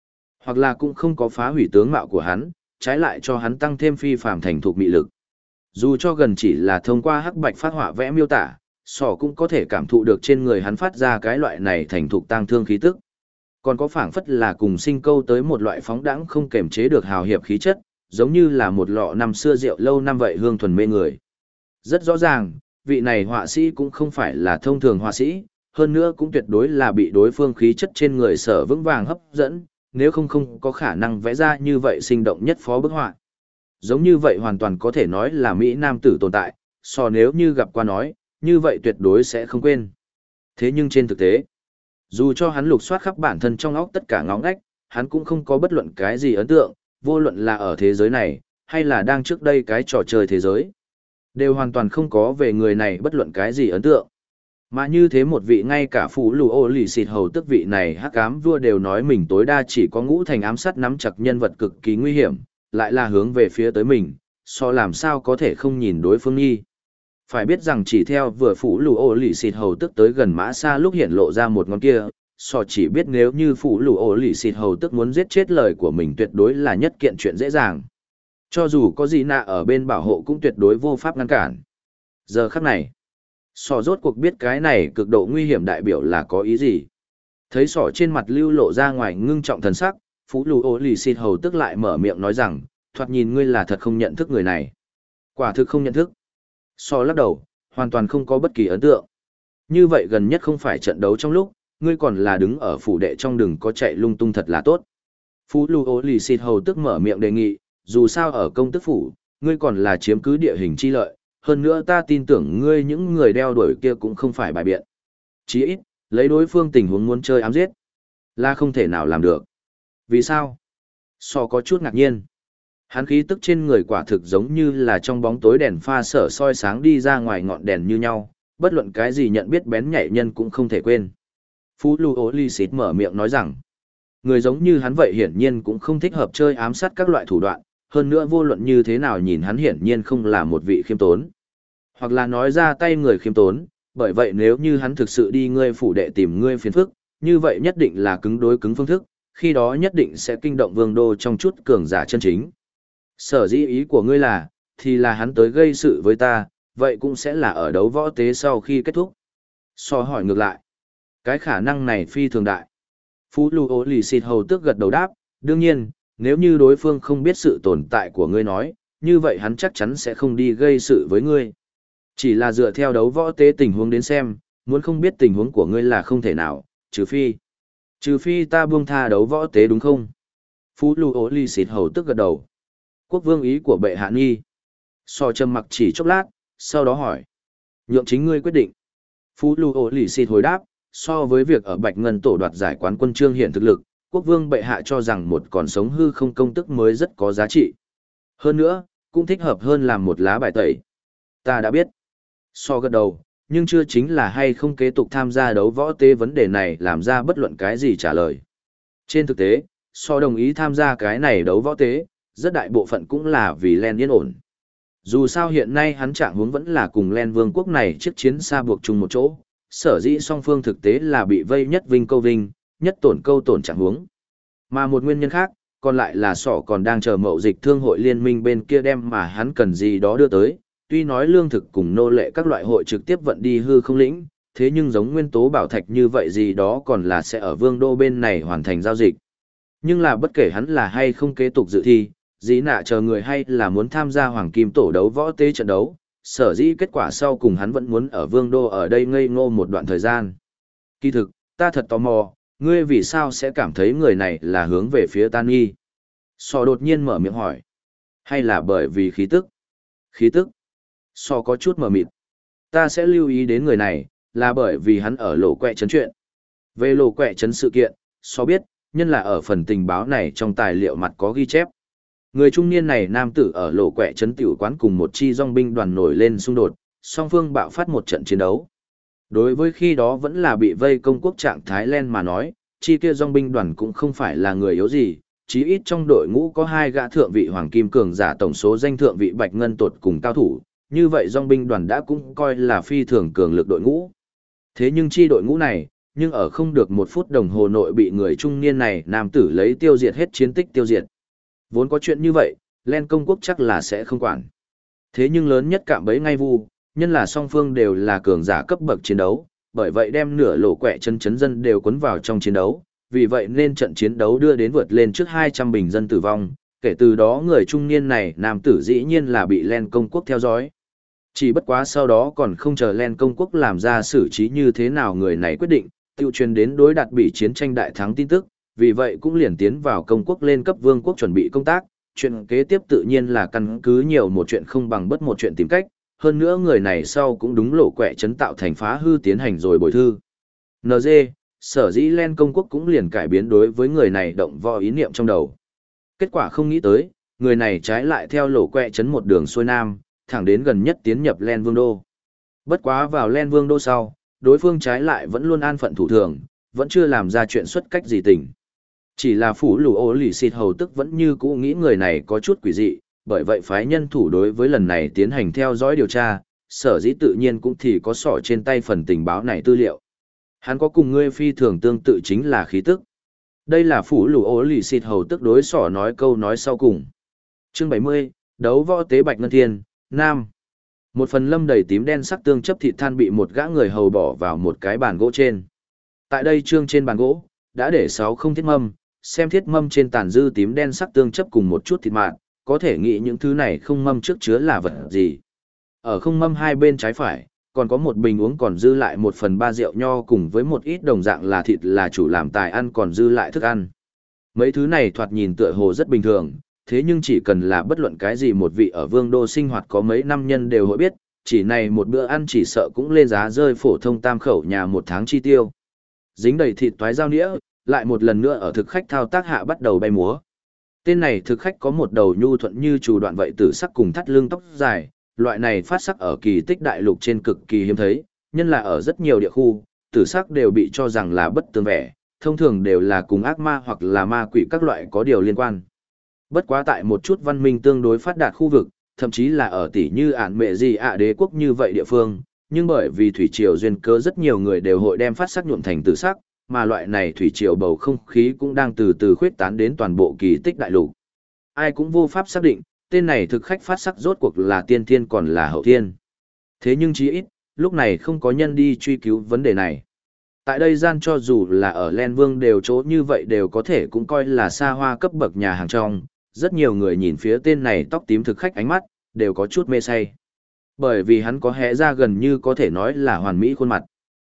hoặc là cũng không có phá hủy tướng mạo của hắn, trái lại cho hắn tăng thêm phi phàm thành thục mị lực. Dù cho gần chỉ là thông qua hắc bạch phát họa vẽ miêu tả, sỏ cũng có thể cảm thụ được trên người hắn phát ra cái loại này thành thục tang thương khí tức. Còn có phảng phất là cùng sinh câu tới một loại phóng đãng không kềm chế được hào hiệp khí chất, giống như là một lọ năm xưa rượu lâu năm vậy hương thuần mê người. Rất rõ ràng, vị này họa sĩ cũng không phải là thông thường họa sĩ, hơn nữa cũng tuyệt đối là bị đối phương khí chất trên người sở vững vàng hấp dẫn, nếu không có khả năng vẽ ra như vậy sinh động nhất phó bức họa. Giống như vậy hoàn toàn có thể nói là Mỹ Nam tử tồn tại, nếu như gặp qua nói, như vậy tuyệt đối sẽ không quên. Thế nhưng trên thực tế, dù cho hắn lục soát khắp bản thân trong óc tất cả ngõ ngách, hắn cũng không có bất luận cái gì ấn tượng, vô luận là ở thế giới này, hay là đang trước đây cái trò chơi thế giới. Đều hoàn toàn không có về người này bất luận cái gì ấn tượng. Mà như thế một vị ngay cả phú lù ô lì xịt hầu tức vị này hắc ám vua đều nói mình tối đa chỉ có ngũ thành ám sát nắm chặt nhân vật cực kỳ nguy hiểm, lại là hướng về phía tới mình, làm sao có thể không nhìn đối phương nghi. Phải biết rằng chỉ theo vừa phủ lù ô lì xịt hầu tức tới gần mã xa lúc hiện lộ ra một ngón kia, chỉ biết nếu như phủ lù ô lì xịt hầu tức muốn giết chết lời của mình tuyệt đối là nhất kiện chuyện dễ dàng. Cho dù có gì nạ ở bên bảo hộ cũng tuyệt đối vô pháp ngăn cản. Giờ khắc này, rốt cuộc biết cái này cực độ nguy hiểm đại biểu là có ý gì. Thấy trên mặt lưu lộ ra ngoài ngưng trọng thần sắc, Phú Lù Ô Lì Xịt hầu tức lại mở miệng nói rằng, thoạt nhìn ngươi là thật không nhận thức người này. Quả thực không nhận thức. Lắc đầu, hoàn toàn không có bất kỳ ấn tượng. Như vậy gần nhất không phải trận đấu trong lúc, ngươi còn là đứng ở phủ đệ trong đừng có chạy lung tung thật là tốt. Phú Lù Ô Lì Xịt hầu tức mở miệng đề nghị, dù sao ở công tức phủ, ngươi còn là chiếm cứ địa hình chi lợi, hơn nữa ta tin tưởng ngươi những người đeo đuổi kia cũng không phải bài biện. Chí ít, lấy đối phương tình huống muốn chơi ám giết, là không thể nào làm được. Vì sao? Có chút ngạc nhiên. Hắn khí tức trên người quả thực giống như là trong bóng tối đèn pha sở soi sáng đi ra ngoài ngọn đèn như nhau, bất luận cái gì nhận biết bén nhạy nhân cũng không thể quên. Phú Lưu Ô Ly Xịt mở miệng nói rằng, người giống như hắn vậy hiển nhiên cũng không thích hợp chơi ám sát các loại thủ đoạn, hơn nữa vô luận như thế nào nhìn hắn hiển nhiên không là một vị khiêm tốn. Hoặc là nói ra tay người khiêm tốn, bởi vậy nếu như hắn thực sự đi ngươi phủ đệ tìm ngươi phiền phức, như vậy nhất định là cứng đối cứng phương thức, khi đó nhất định sẽ kinh động vương đô trong chút cường giả chân chính. Sở dĩ ý của ngươi là, thì là hắn tới gây sự với ta, vậy cũng sẽ là ở đấu võ tế sau khi kết thúc. Hỏi ngược lại, cái khả năng này phi thường đại. Phú Lưu Ô Lì Xịt hầu tước gật đầu đáp, đương nhiên, nếu như đối phương không biết sự tồn tại của ngươi nói, như vậy hắn chắc chắn sẽ không đi gây sự với ngươi. Chỉ là dựa theo đấu võ tế tình huống đến xem, muốn không biết tình huống của ngươi là không thể nào, trừ phi ta buông tha đấu võ tế đúng không? Phú Lưu Ô Ly Xịt hầu tức gật đầu. Quốc vương ý của bệ hạ nghi. Trầm mặc chỉ chốc lát, sau đó hỏi. Nhượng chính ngươi quyết định. Phú Lưu Ô Ly Xịt hồi đáp, với việc ở Bạch Ngân tổ đoạt giải quán quân trương hiện thực lực, quốc vương bệ hạ cho rằng một còn sống hư không công tức mới rất có giá trị. Hơn nữa, cũng thích hợp hơn làm một lá bài tẩy. Ta đã biết. Gật đầu, nhưng chưa chính là hay không kế tục tham gia đấu võ tế vấn đề này làm ra bất luận cái gì trả lời. Trên thực tế, đồng ý tham gia cái này đấu võ tế, rất đại bộ phận cũng là vì Len yên ổn. Dù sao hiện nay hắn trạng huống vẫn là cùng Len vương quốc này chiếc chiến xa buộc chung một chỗ, sở dĩ song phương thực tế là bị vây nhất vinh câu vinh, nhất tổn câu tổn trạng huống. Mà một nguyên nhân khác, còn lại là còn đang chờ mậu dịch thương hội liên minh bên kia đem mà hắn cần gì đó đưa tới. Tuy nói lương thực cùng nô lệ các loại hội trực tiếp vận đi hư không lĩnh, thế nhưng giống nguyên tố bảo thạch như vậy gì đó còn là sẽ ở vương đô bên này hoàn thành giao dịch. Nhưng là bất kể hắn là hay không kế tục dự thi, dĩ nạ chờ người hay là muốn tham gia hoàng kim tổ đấu võ tế trận đấu, sở dĩ kết quả sau cùng hắn vẫn muốn ở vương đô ở đây ngây ngô một đoạn thời gian. Kỳ thực, ta thật tò mò, ngươi vì sao sẽ cảm thấy người này là hướng về phía Tan Nghi? Đột nhiên mở miệng hỏi. Hay là bởi vì khí tức? Khí tức? Có chút mờ mịt. Ta sẽ lưu ý đến người này, là bởi vì hắn ở lỗ quẹ trấn chuyện. Về lỗ quẹ trấn sự kiện, biết, nhân là ở phần tình báo này trong tài liệu mặt có ghi chép. Người trung niên này nam tử ở lỗ quẹ trấn tiểu quán cùng một chi dòng binh đoàn nổi lên xung đột, song phương bạo phát một trận chiến đấu. Đối với khi đó vẫn là bị vây công quốc trạng Thái Lan mà nói, chi kia dòng binh đoàn cũng không phải là người yếu gì, chí ít trong đội ngũ có 2 gã thượng vị hoàng kim cường giả tổng số danh thượng vị bạch ngân tột cùng cao thủ, như vậy dòng binh đoàn đã cũng coi là phi thường cường lực đội ngũ. Thế nhưng chi đội ngũ này, nhưng ở không được 1 phút đồng hồ nội bị người trung niên này nam tử lấy tiêu diệt hết chiến tích tiêu diệt. Vốn có chuyện như vậy, Len công quốc chắc là sẽ không quản. Thế nhưng lớn nhất cạm bẫy ngay vu, nhân là song phương đều là cường giả cấp bậc chiến đấu, bởi vậy đem nửa lỗ quẹ chân chấn dân đều cuốn vào trong chiến đấu, vì vậy nên trận chiến đấu đưa đến vượt lên trước 200 bình dân tử vong, kể từ đó người trung niên này nam tử dĩ nhiên là bị Len công quốc theo dõi. Chỉ bất quá sau đó còn không chờ Len công quốc làm ra xử trí như thế nào người này quyết định, tiêu truyền đến đối đạt bị chiến tranh đại thắng tin tức, vì vậy cũng liền tiến vào công quốc lên cấp vương quốc chuẩn bị công tác, chuyện kế tiếp tự nhiên là căn cứ nhiều một chuyện không bằng bất một chuyện tìm cách, hơn nữa người này sau cũng đúng lộ quẹ chấn tạo thành phá hư tiến hành rồi bồi thư. NG, sở dĩ Len công quốc cũng liền cải biến đối với người này động vò ý niệm trong đầu. Kết quả không nghĩ tới, người này trái lại theo lộ quẹ chấn một đường xuôi nam, thẳng đến gần nhất tiến nhập Len vương đô. Bất quá vào Len vương đô sau, đối phương trái lại vẫn luôn an phận thủ thường, vẫn chưa làm ra chuyện xuất cách gì tình. Chỉ là phủ lù ô lì xịt hầu tức vẫn như cũ nghĩ người này có chút quỷ dị, bởi vậy phái nhân thủ đối với lần này tiến hành theo dõi điều tra, sở dĩ tự nhiên cũng thì có sỏ trên tay phần tình báo này tư liệu. Hắn có cùng ngươi phi thường tương tự chính là khí tức. Đây là phủ lù ô lì xịt hầu tức đối sỏ nói câu nói sau cùng. Chương 70, đấu võ tế bạch ngân thiên, Nam. Một phần lâm đầy tím đen sắc tương chấp thịt than bị một gã người hầu bỏ vào một cái bàn gỗ trên. Tại đây trương trên bàn gỗ, đã để 6 không thiết mâm, xem thiết mâm trên tàn dư tím đen sắc tương chấp cùng một chút thịt mạn, có thể nghĩ những thứ này không mâm trước chứa là vật gì. Ở không mâm hai bên trái phải, còn có một bình uống còn dư lại 1/3 rượu nho cùng với một ít đồng dạng là thịt là chủ làm tài ăn còn dư lại thức ăn. Mấy thứ này thoạt nhìn tựa hồ rất bình thường, thế nhưng chỉ cần là bất luận cái gì một vị ở vương đô sinh hoạt có mấy năm nhân đều hội biết, chỉ này một bữa ăn chỉ sợ cũng lên giá rơi phổ thông tam khẩu nhà 1 tháng chi tiêu. Dính đầy thịt toái dao nĩa, lại một lần nữa ở thực khách thao tác hạ bắt đầu bay múa. Tên này thực khách có một đầu nhu thuận như chủ đoạn vậy tử sắc cùng thắt lưng tóc dài, loại này phát sắc ở kỳ tích đại lục trên cực kỳ hiếm thấy, nhân là ở rất nhiều địa khu, tử sắc đều bị cho rằng là bất tương vẻ, thông thường đều là cùng ác ma hoặc là ma quỷ các loại có điều liên quan. Bất quá tại một chút văn minh tương đối phát đạt khu vực, thậm chí là ở tỷ như ản mẹ gì ạ đế quốc như vậy địa phương, nhưng bởi vì thủy triều duyên cớ rất nhiều người đều hội đem phát sắc nhuộm thành tử sắc, mà loại này thủy triều bầu không khí cũng đang từ từ khuyết tán đến toàn bộ kỳ tích đại lục. Ai cũng vô pháp xác định, tên này thực khách phát sắc rốt cuộc là tiên thiên còn là hậu thiên. Thế nhưng chí ít, lúc này không có nhân đi truy cứu vấn đề này. Tại đây gian cho dù là ở Len Vương đều chỗ như vậy đều có thể cũng coi là xa hoa cấp bậc nhà hàng trong, rất nhiều người nhìn phía tên này tóc tím thực khách ánh mắt, đều có chút mê say. Bởi vì hắn có hé ra gần như có thể nói là hoàn mỹ khuôn mặt.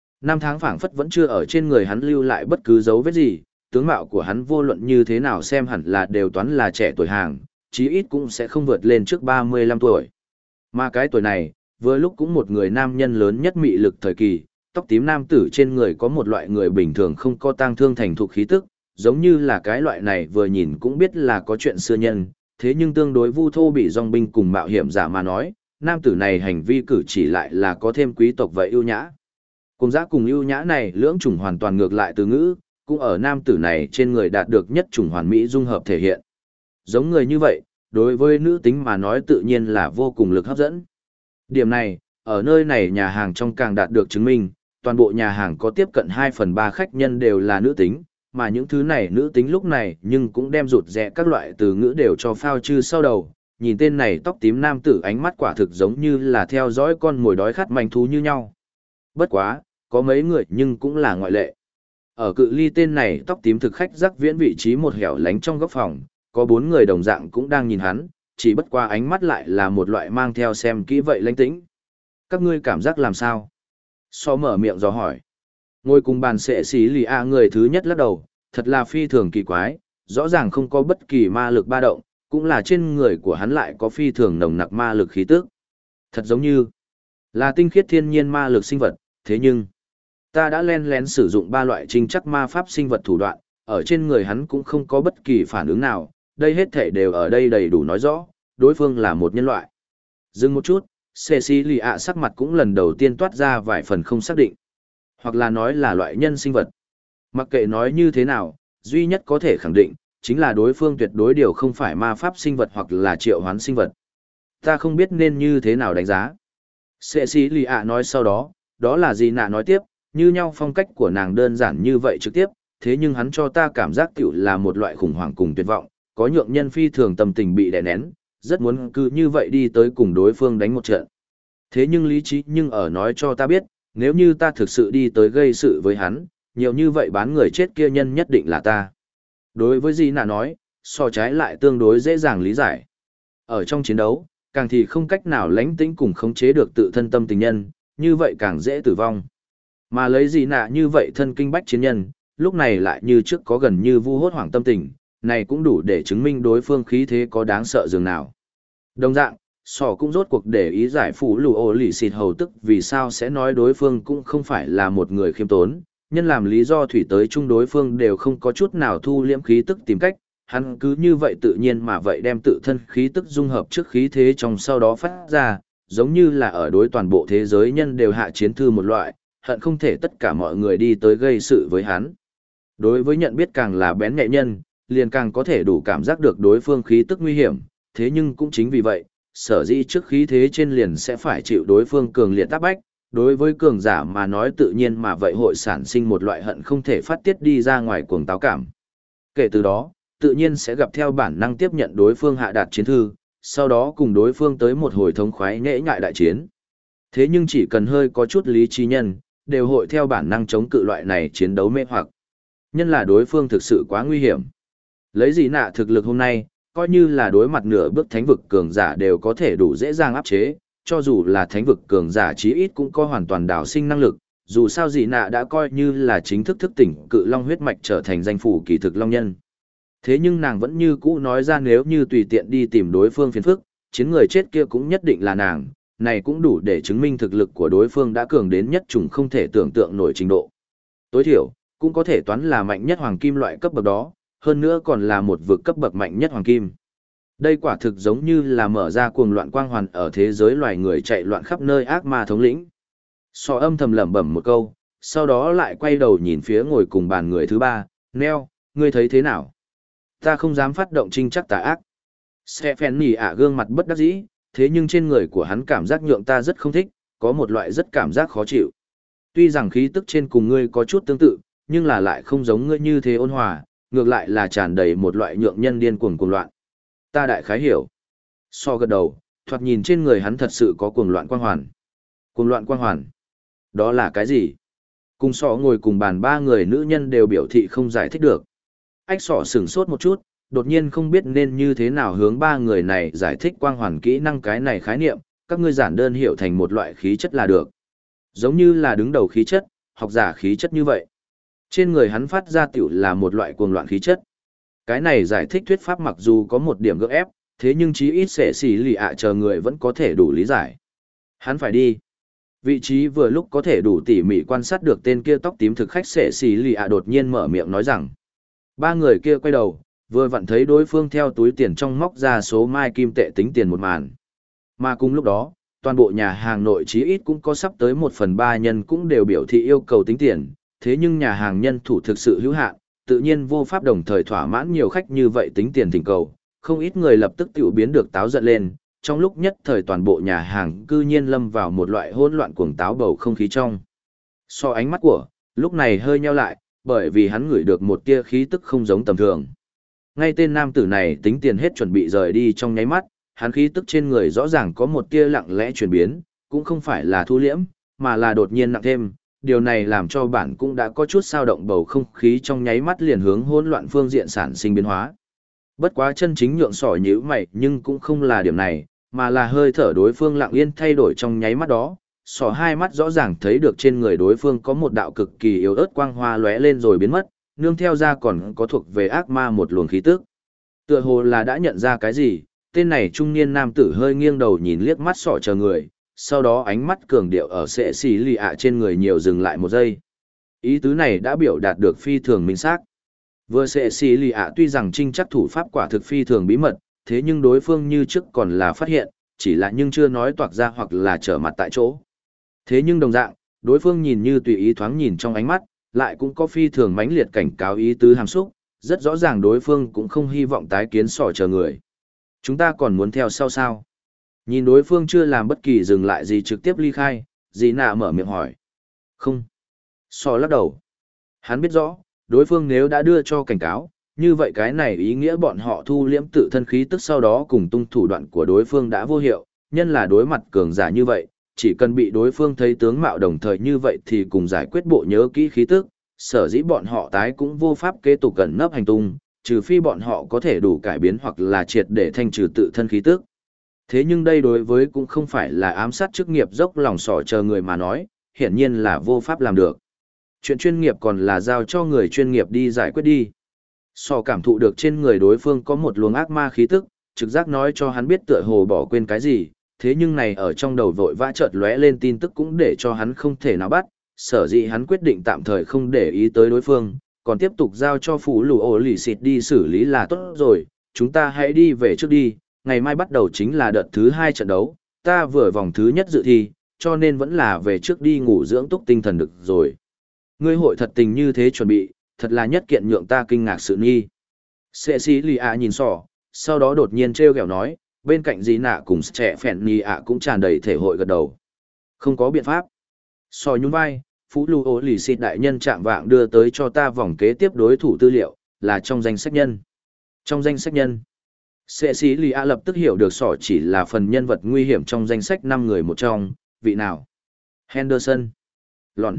5 tháng phảng phất vẫn chưa ở trên người hắn lưu lại bất cứ dấu vết gì, tướng mạo của hắn vô luận như thế nào xem hẳn là đều toán là trẻ tuổi hàng, chí ít cũng sẽ không vượt lên trước 35 tuổi. Mà cái tuổi này, vừa lúc cũng một người nam nhân lớn nhất mị lực thời kỳ, tóc tím nam tử trên người có một loại người bình thường không có tang thương thành thục khí tức, giống như là cái loại này vừa nhìn cũng biết là có chuyện xưa nhân, thế nhưng tương đối vu thô bị dòng binh cùng mạo hiểm giả mà nói, nam tử này hành vi cử chỉ lại là có thêm quý tộc vậy ưu nhã. Cùng giã cùng ưu nhã này lưỡng chủng hoàn toàn ngược lại từ ngữ, cũng ở nam tử này trên người đạt được nhất chủng hoàn mỹ dung hợp thể hiện. Giống người như vậy, đối với nữ tính mà nói tự nhiên là vô cùng lực hấp dẫn. Điểm này, ở nơi này nhà hàng trong càng đạt được chứng minh, toàn bộ nhà hàng có tiếp cận 2/3 khách nhân đều là nữ tính, mà những thứ này nữ tính lúc này nhưng cũng đem rụt rẽ các loại từ ngữ đều cho phao chư sau đầu. Nhìn tên này tóc tím nam tử ánh mắt quả thực giống như là theo dõi con mồi đói khát manh thú như nhau. Bất quá, có mấy người nhưng cũng là ngoại lệ. Ở cự ly tên này tóc tím thực khách rắc viễn vị trí một hẻo lánh trong góc phòng, có 4 người đồng dạng cũng đang nhìn hắn, chỉ bất qua ánh mắt lại là một loại mang theo xem kỹ vậy lãnh tĩnh. Các ngươi cảm giác làm sao? So mở miệng dò hỏi. Ngồi cùng bàn sệ xí lì a người thứ nhất lắc đầu, thật là phi thường kỳ quái, rõ ràng không có bất kỳ ma lực ba động, cũng là trên người của hắn lại có phi thường nồng nặc ma lực khí tức. Thật giống như là tinh khiết thiên nhiên ma lực sinh vật, thế nhưng ta đã len lén sử dụng 3 loại trinh chắc ma pháp sinh vật thủ đoạn, ở trên người hắn cũng không có bất kỳ phản ứng nào, đây hết thể đều ở đây đầy đủ nói rõ, đối phương là một nhân loại. Dừng một chút, Cecilia sắc mặt cũng lần đầu tiên toát ra vài phần không xác định, hoặc là nói là loại nhân sinh vật. Mặc kệ nói như thế nào, duy nhất có thể khẳng định, chính là đối phương tuyệt đối điều không phải ma pháp sinh vật hoặc là triệu hoán sinh vật. Ta không biết nên như thế nào đánh giá. Cecilia nói sau đó, đó là gì nạ nói tiếp, như nhau phong cách của nàng đơn giản như vậy trực tiếp, thế nhưng hắn cho ta cảm giác tiểu là một loại khủng hoảng cùng tuyệt vọng, có nhượng nhân phi thường tâm tình bị đè nén, rất muốn cứ như vậy đi tới cùng đối phương đánh một trận. Thế nhưng lý trí nhưng ở nói cho ta biết, nếu như ta thực sự đi tới gây sự với hắn, nhiều như vậy bán người chết kia nhân nhất định là ta. Đối với Di Nạ nói, so trái lại tương đối dễ dàng lý giải. Ở trong chiến đấu, càng thì không cách nào lánh tĩnh cùng khống chế được tự thân tâm tình nhân, như vậy càng dễ tử vong. Mà lấy Di Nạ như vậy thân kinh bách chiến nhân, lúc này lại như trước có gần như vu hốt hoảng tâm tình, này cũng đủ để chứng minh đối phương khí thế có đáng sợ dường nào. Đồng dạng, sỏ cũng rốt cuộc để ý giải phủ lù ô lì xịt hầu tức vì sao sẽ nói đối phương cũng không phải là một người khiêm tốn, nhân làm lý do thủy tới chung đối phương đều không có chút nào thu liễm khí tức tìm cách, hắn cứ như vậy tự nhiên mà vậy đem tự thân khí tức dung hợp trước khí thế trong sau đó phát ra, giống như là ở đối toàn bộ thế giới nhân đều hạ chiến thư một loại, hận không thể tất cả mọi người đi tới gây sự với hắn. Đối với nhận biết càng là bén nhạy nhân, liền càng có thể đủ cảm giác được đối phương khí tức nguy hiểm, thế nhưng cũng chính vì vậy, sở dĩ trước khí thế trên liền sẽ phải chịu đối phương cường liệt áp bách, đối với cường giả mà nói tự nhiên mà vậy hội sản sinh một loại hận không thể phát tiết đi ra ngoài cuồng táo cảm. Kể từ đó, tự nhiên sẽ gặp theo bản năng tiếp nhận đối phương hạ đạt chiến thư, sau đó cùng đối phương tới một hồi thống khoái nhễ nhại đại chiến. Thế nhưng chỉ cần hơi có chút lý trí nhân, đều hội theo bản năng chống cự loại này chiến đấu mê hoặc. Nhân là đối phương thực sự quá nguy hiểm. Lấy gì nạ thực lực hôm nay, coi như là đối mặt nửa bước thánh vực cường giả đều có thể đủ dễ dàng áp chế, cho dù là thánh vực cường giả chí ít cũng có hoàn toàn đảo sinh năng lực, dù sao dị nạ đã coi như là chính thức thức tỉnh cự long huyết mạch trở thành danh phủ kỳ thực long nhân. Thế nhưng nàng vẫn như cũ nói ra nếu như tùy tiện đi tìm đối phương phiền phức, chiến người chết kia cũng nhất định là nàng, này cũng đủ để chứng minh thực lực của đối phương đã cường đến nhất trùng không thể tưởng tượng nổi trình độ. Tối thiểu, cũng có thể toán là mạnh nhất hoàng kim loại cấp bậc đó, hơn nữa còn là một vực cấp bậc mạnh nhất hoàng kim. Đây quả thực giống như là mở ra cuồng loạn quang hoàn ở thế giới loài người chạy loạn khắp nơi ác ma thống lĩnh. So âm thầm lẩm bẩm một câu, sau đó lại quay đầu nhìn phía ngồi cùng bàn người thứ ba, Neo, ngươi thấy thế nào? Ta không dám phát động trinh chắc tà ác. Stephen nhỉ gương mặt bất đắc dĩ, thế nhưng trên người của hắn cảm giác nhượng ta rất không thích, có một loại rất cảm giác khó chịu. Tuy rằng khí tức trên cùng ngươi có chút tương tự, nhưng là lại không giống ngươi như thế ôn hòa, ngược lại là tràn đầy một loại nhượng nhân điên cuồng cuồng loạn. Ta đại khái hiểu. So gật đầu, thoạt nhìn trên người hắn thật sự có cuồng loạn quang hoàn. Cuồng loạn quang hoàn? Đó là cái gì? Cùng sọ ngồi cùng bàn ba người nữ nhân đều biểu thị không giải thích được. Ách sọ sửng sốt một chút, đột nhiên không biết nên như thế nào hướng ba người này giải thích quang hoàn kỹ năng cái này khái niệm, các ngươi giản đơn hiểu thành một loại khí chất là được. Giống như là đứng đầu khí chất, học giả khí chất như vậy. Trên người hắn phát ra tiểu là một loại cuồng loạn khí chất. Cái này giải thích thuyết pháp mặc dù có một điểm gượng ép, thế nhưng chí ít sẽ xỉ lì ạ chờ người vẫn có thể đủ lý giải. Hắn phải đi. Vị trí vừa lúc có thể đủ tỉ mỉ quan sát được tên kia tóc tím thực khách sẽ xỉ lì ạ đột nhiên mở miệng nói rằng. Ba người kia quay đầu, vừa vặn thấy đối phương theo túi tiền trong móc ra số mai kim tệ tính tiền một màn. Mà cùng lúc đó, toàn bộ nhà hàng nội chí ít cũng có sắp tới 1/3 nhân cũng đều biểu thị yêu cầu tính tiền, thế nhưng nhà hàng nhân thủ thực sự hữu hạn, tự nhiên vô pháp đồng thời thỏa mãn nhiều khách như vậy tính tiền thỉnh cầu, không ít người lập tức tiểu biến được táo giận lên, trong lúc nhất thời toàn bộ nhà hàng cư nhiên lâm vào một loại hỗn loạn cuồng táo bầu không khí trong. So ánh mắt của, lúc này hơi nheo lại, bởi vì hắn ngửi được một tia khí tức không giống tầm thường. Ngay tên nam tử này tính tiền hết chuẩn bị rời đi trong nháy mắt, hắn khí tức trên người rõ ràng có một tia lặng lẽ chuyển biến, cũng không phải là thu liễm, mà là đột nhiên nặng thêm. Điều này làm cho bản cũng đã có chút dao động bầu không khí trong nháy mắt liền hướng hỗn loạn phương diện sản sinh biến hóa. Bất quá chân chính nhượng sỏi nhíu mày nhưng cũng không là điểm này, mà là hơi thở đối phương lặng yên thay đổi trong nháy mắt đó. Sỏ hai mắt rõ ràng thấy được trên người đối phương có một đạo cực kỳ yếu ớt quang hoa lóe lên rồi biến mất, nương theo ra còn có thuộc về ác ma một luồng khí tức. Tựa hồ là đã nhận ra cái gì, tên này trung niên nam tử hơi nghiêng đầu nhìn liếc mắt sỏ chờ người, sau đó ánh mắt cường điệu ở sệ xì lì ạ trên người nhiều dừng lại một giây. Ý tứ này đã biểu đạt được phi thường minh xác. Vừa sệ xì lì ạ tuy rằng trinh chắc thủ pháp quả thực phi thường bí mật, thế nhưng đối phương như trước còn là phát hiện, chỉ là nhưng chưa nói toạc ra hoặc là trở mặt tại chỗ. Thế nhưng đồng dạng, đối phương nhìn như tùy ý thoáng nhìn trong ánh mắt, lại cũng có phi thường mãnh liệt cảnh cáo ý tứ hàm xúc, rất rõ ràng đối phương cũng không hy vọng tái kiến sỏ chờ người. Chúng ta còn muốn theo sau sao? Nhìn đối phương chưa làm bất kỳ dừng lại gì trực tiếp ly khai, dì nạ mở miệng hỏi. Không. So lắc đầu. Hắn biết rõ, đối phương nếu đã đưa cho cảnh cáo, như vậy cái này ý nghĩa bọn họ thu liễm tự thân khí tức sau đó cùng tung thủ đoạn của đối phương đã vô hiệu, nhân là đối mặt cường giả như vậy, chỉ cần bị đối phương thấy tướng mạo đồng thời như vậy thì cùng giải quyết bộ nhớ kỹ khí tức, sở dĩ bọn họ tái cũng vô pháp kế tục cẩn nấp hành tung, trừ phi bọn họ có thể đủ cải biến hoặc là triệt để thanh trừ tự thân khí tức. Thế nhưng đây đối với cũng không phải là ám sát chức nghiệp dốc lòng sỏ chờ người mà nói, hiển nhiên là vô pháp làm được. Chuyện chuyên nghiệp còn là giao cho người chuyên nghiệp đi giải quyết đi. Sò cảm thụ được trên người đối phương có một luồng ác ma khí tức, trực giác nói cho hắn biết tựa hồ bỏ quên cái gì, thế nhưng này ở trong đầu vội vã chợt lóe lên tin tức cũng để cho hắn không thể nào bắt, sở dĩ hắn quyết định tạm thời không để ý tới đối phương, còn tiếp tục giao cho phủ lù ổ lì xịt đi xử lý là tốt rồi, chúng ta hãy đi về trước đi, ngày mai bắt đầu chính là đợt thứ 2 trận đấu, ta vừa vòng thứ nhất dự thi, cho nên vẫn là về trước đi ngủ dưỡng túc tinh thần được rồi. Ngươi hội thật tình như thế chuẩn bị, thật là nhất kiện nhượng ta kinh ngạc sự nghi. Cecilia nhìn sỏ, sau đó đột nhiên treo kẹo nói, bên cạnh dì nạ cùng trẻ phèn nì ạ cũng tràn đầy thể hội gật đầu. Không có biện pháp. Sò nhún vai, Phú Lưu Ô Lì Xịt đại nhân chạm vạng đưa tới cho ta vòng kế tiếp đối thủ tư liệu, là trong danh sách nhân. Trong danh sách nhân. Cecilia lập tức hiểu được sỏ chỉ là phần nhân vật nguy hiểm trong danh sách 5 người một trong, vị nào? Henderson. Lòn.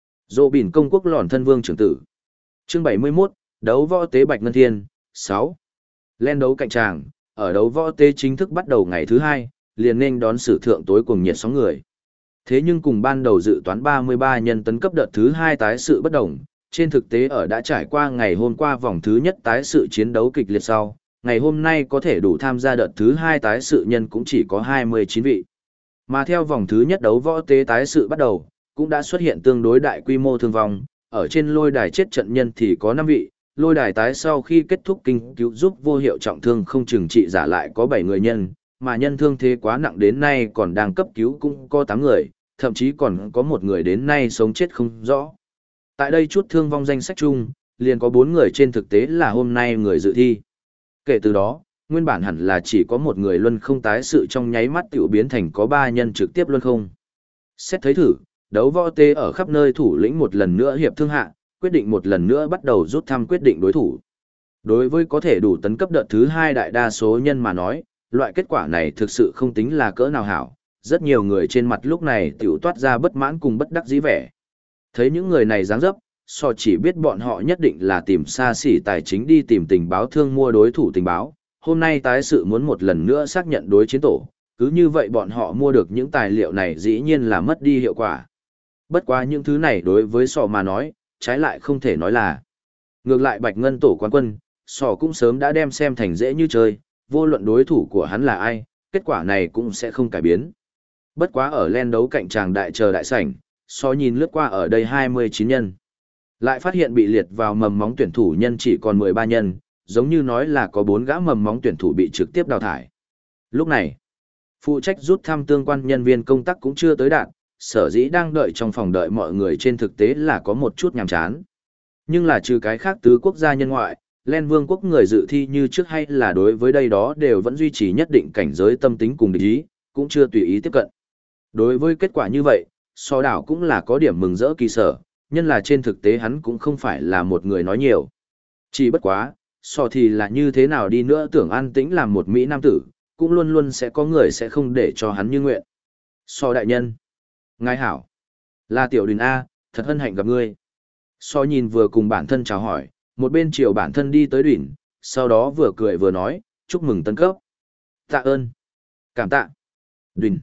Dô bỉn công quốc lòn thân vương trưởng tử. Chương 71, đấu võ tế Bạch Ngân Thiên, 6. Lên đấu cạnh tràng, ở đấu võ tế chính thức bắt đầu ngày thứ 2, liền nên đón sử thượng tối cuồng nhiệt sóng người. Thế nhưng cùng ban đầu dự toán 33 nhân tấn cấp đợt thứ 2 tái sự bất đồng, trên thực tế ở đã trải qua ngày hôm qua vòng thứ nhất tái sự chiến đấu kịch liệt sau, ngày hôm nay có thể đủ tham gia đợt thứ 2 tái sự nhân cũng chỉ có 29 vị. Mà theo vòng thứ nhất đấu võ tế tái sự bắt đầu, cũng đã xuất hiện tương đối đại quy mô thương vong, ở trên lôi đài chết trận nhân thì có 5 vị, lôi đài tái sau khi kết thúc kinh cứu giúp vô hiệu trọng thương không chừng trị giả lại có 7 người nhân, mà nhân thương thế quá nặng đến nay còn đang cấp cứu cũng có 8 người, thậm chí còn có một người đến nay sống chết không rõ. Tại đây chút thương vong danh sách chung, liền có 4 người trên thực tế là hôm nay người dự thi. Kể từ đó, nguyên bản hẳn là chỉ có một người luân không tái sự trong nháy mắt tiểu biến thành có 3 nhân trực tiếp luân không. Xét thấy thử, đấu võ tế ở khắp nơi thủ lĩnh một lần nữa hiệp thương hạ, quyết định một lần nữa bắt đầu rút thăm quyết định đối thủ. Đối với có thể đủ tấn cấp đợt thứ 2 đại đa số nhân mà nói, loại kết quả này thực sự không tính là cỡ nào hảo, rất nhiều người trên mặt lúc này tiểu toát ra bất mãn cùng bất đắc dĩ vẻ. Thấy những người này dáng dấp, so chỉ biết bọn họ nhất định là tìm xa xỉ tài chính đi tìm tình báo thương mua đối thủ tình báo, hôm nay tái sự muốn một lần nữa xác nhận đối chiến tổ, cứ như vậy bọn họ mua được những tài liệu này dĩ nhiên là mất đi hiệu quả. Bất quá những thứ này đối với sò mà nói, trái lại không thể nói là. Ngược lại Bạch Ngân tổ quán quân, sò cũng sớm đã đem xem thành dễ như chơi, vô luận đối thủ của hắn là ai, kết quả này cũng sẽ không cải biến. Bất quá ở len đấu cạnh tràng đại chờ đại sảnh, sò nhìn lướt qua ở đây 29 nhân. Lại phát hiện bị liệt vào mầm móng tuyển thủ nhân chỉ còn 13 nhân, giống như nói là có 4 gã mầm móng tuyển thủ bị trực tiếp đào thải. Lúc này, phụ trách rút thăm tương quan nhân viên công tác cũng chưa tới đạt, sở dĩ đang đợi trong phòng đợi mọi người trên thực tế là có một chút nhàm chán. Nhưng là trừ cái khác tứ quốc gia nhân ngoại, Len Vương quốc người dự thi như trước hay là đối với đây đó đều vẫn duy trì nhất định cảnh giới tâm tính cùng địch ý, cũng chưa tùy ý tiếp cận. Đối với kết quả như vậy, so đảo cũng là có điểm mừng rỡ kỳ sở, nhân là trên thực tế hắn cũng không phải là một người nói nhiều. Chỉ bất quá, so thì là như thế nào đi nữa tưởng an tĩnh làm một Mỹ Nam tử, cũng luôn luôn sẽ có người sẽ không để cho hắn như nguyện. So đại nhân. Ngài hảo. Là Tiểu Đình A, thật hân hạnh gặp ngươi. So nhìn vừa cùng bản thân chào hỏi, một bên chiều bản thân đi tới Đình, sau đó vừa cười vừa nói, chúc mừng tân cấp. Tạ ơn. Cảm tạ. Đình.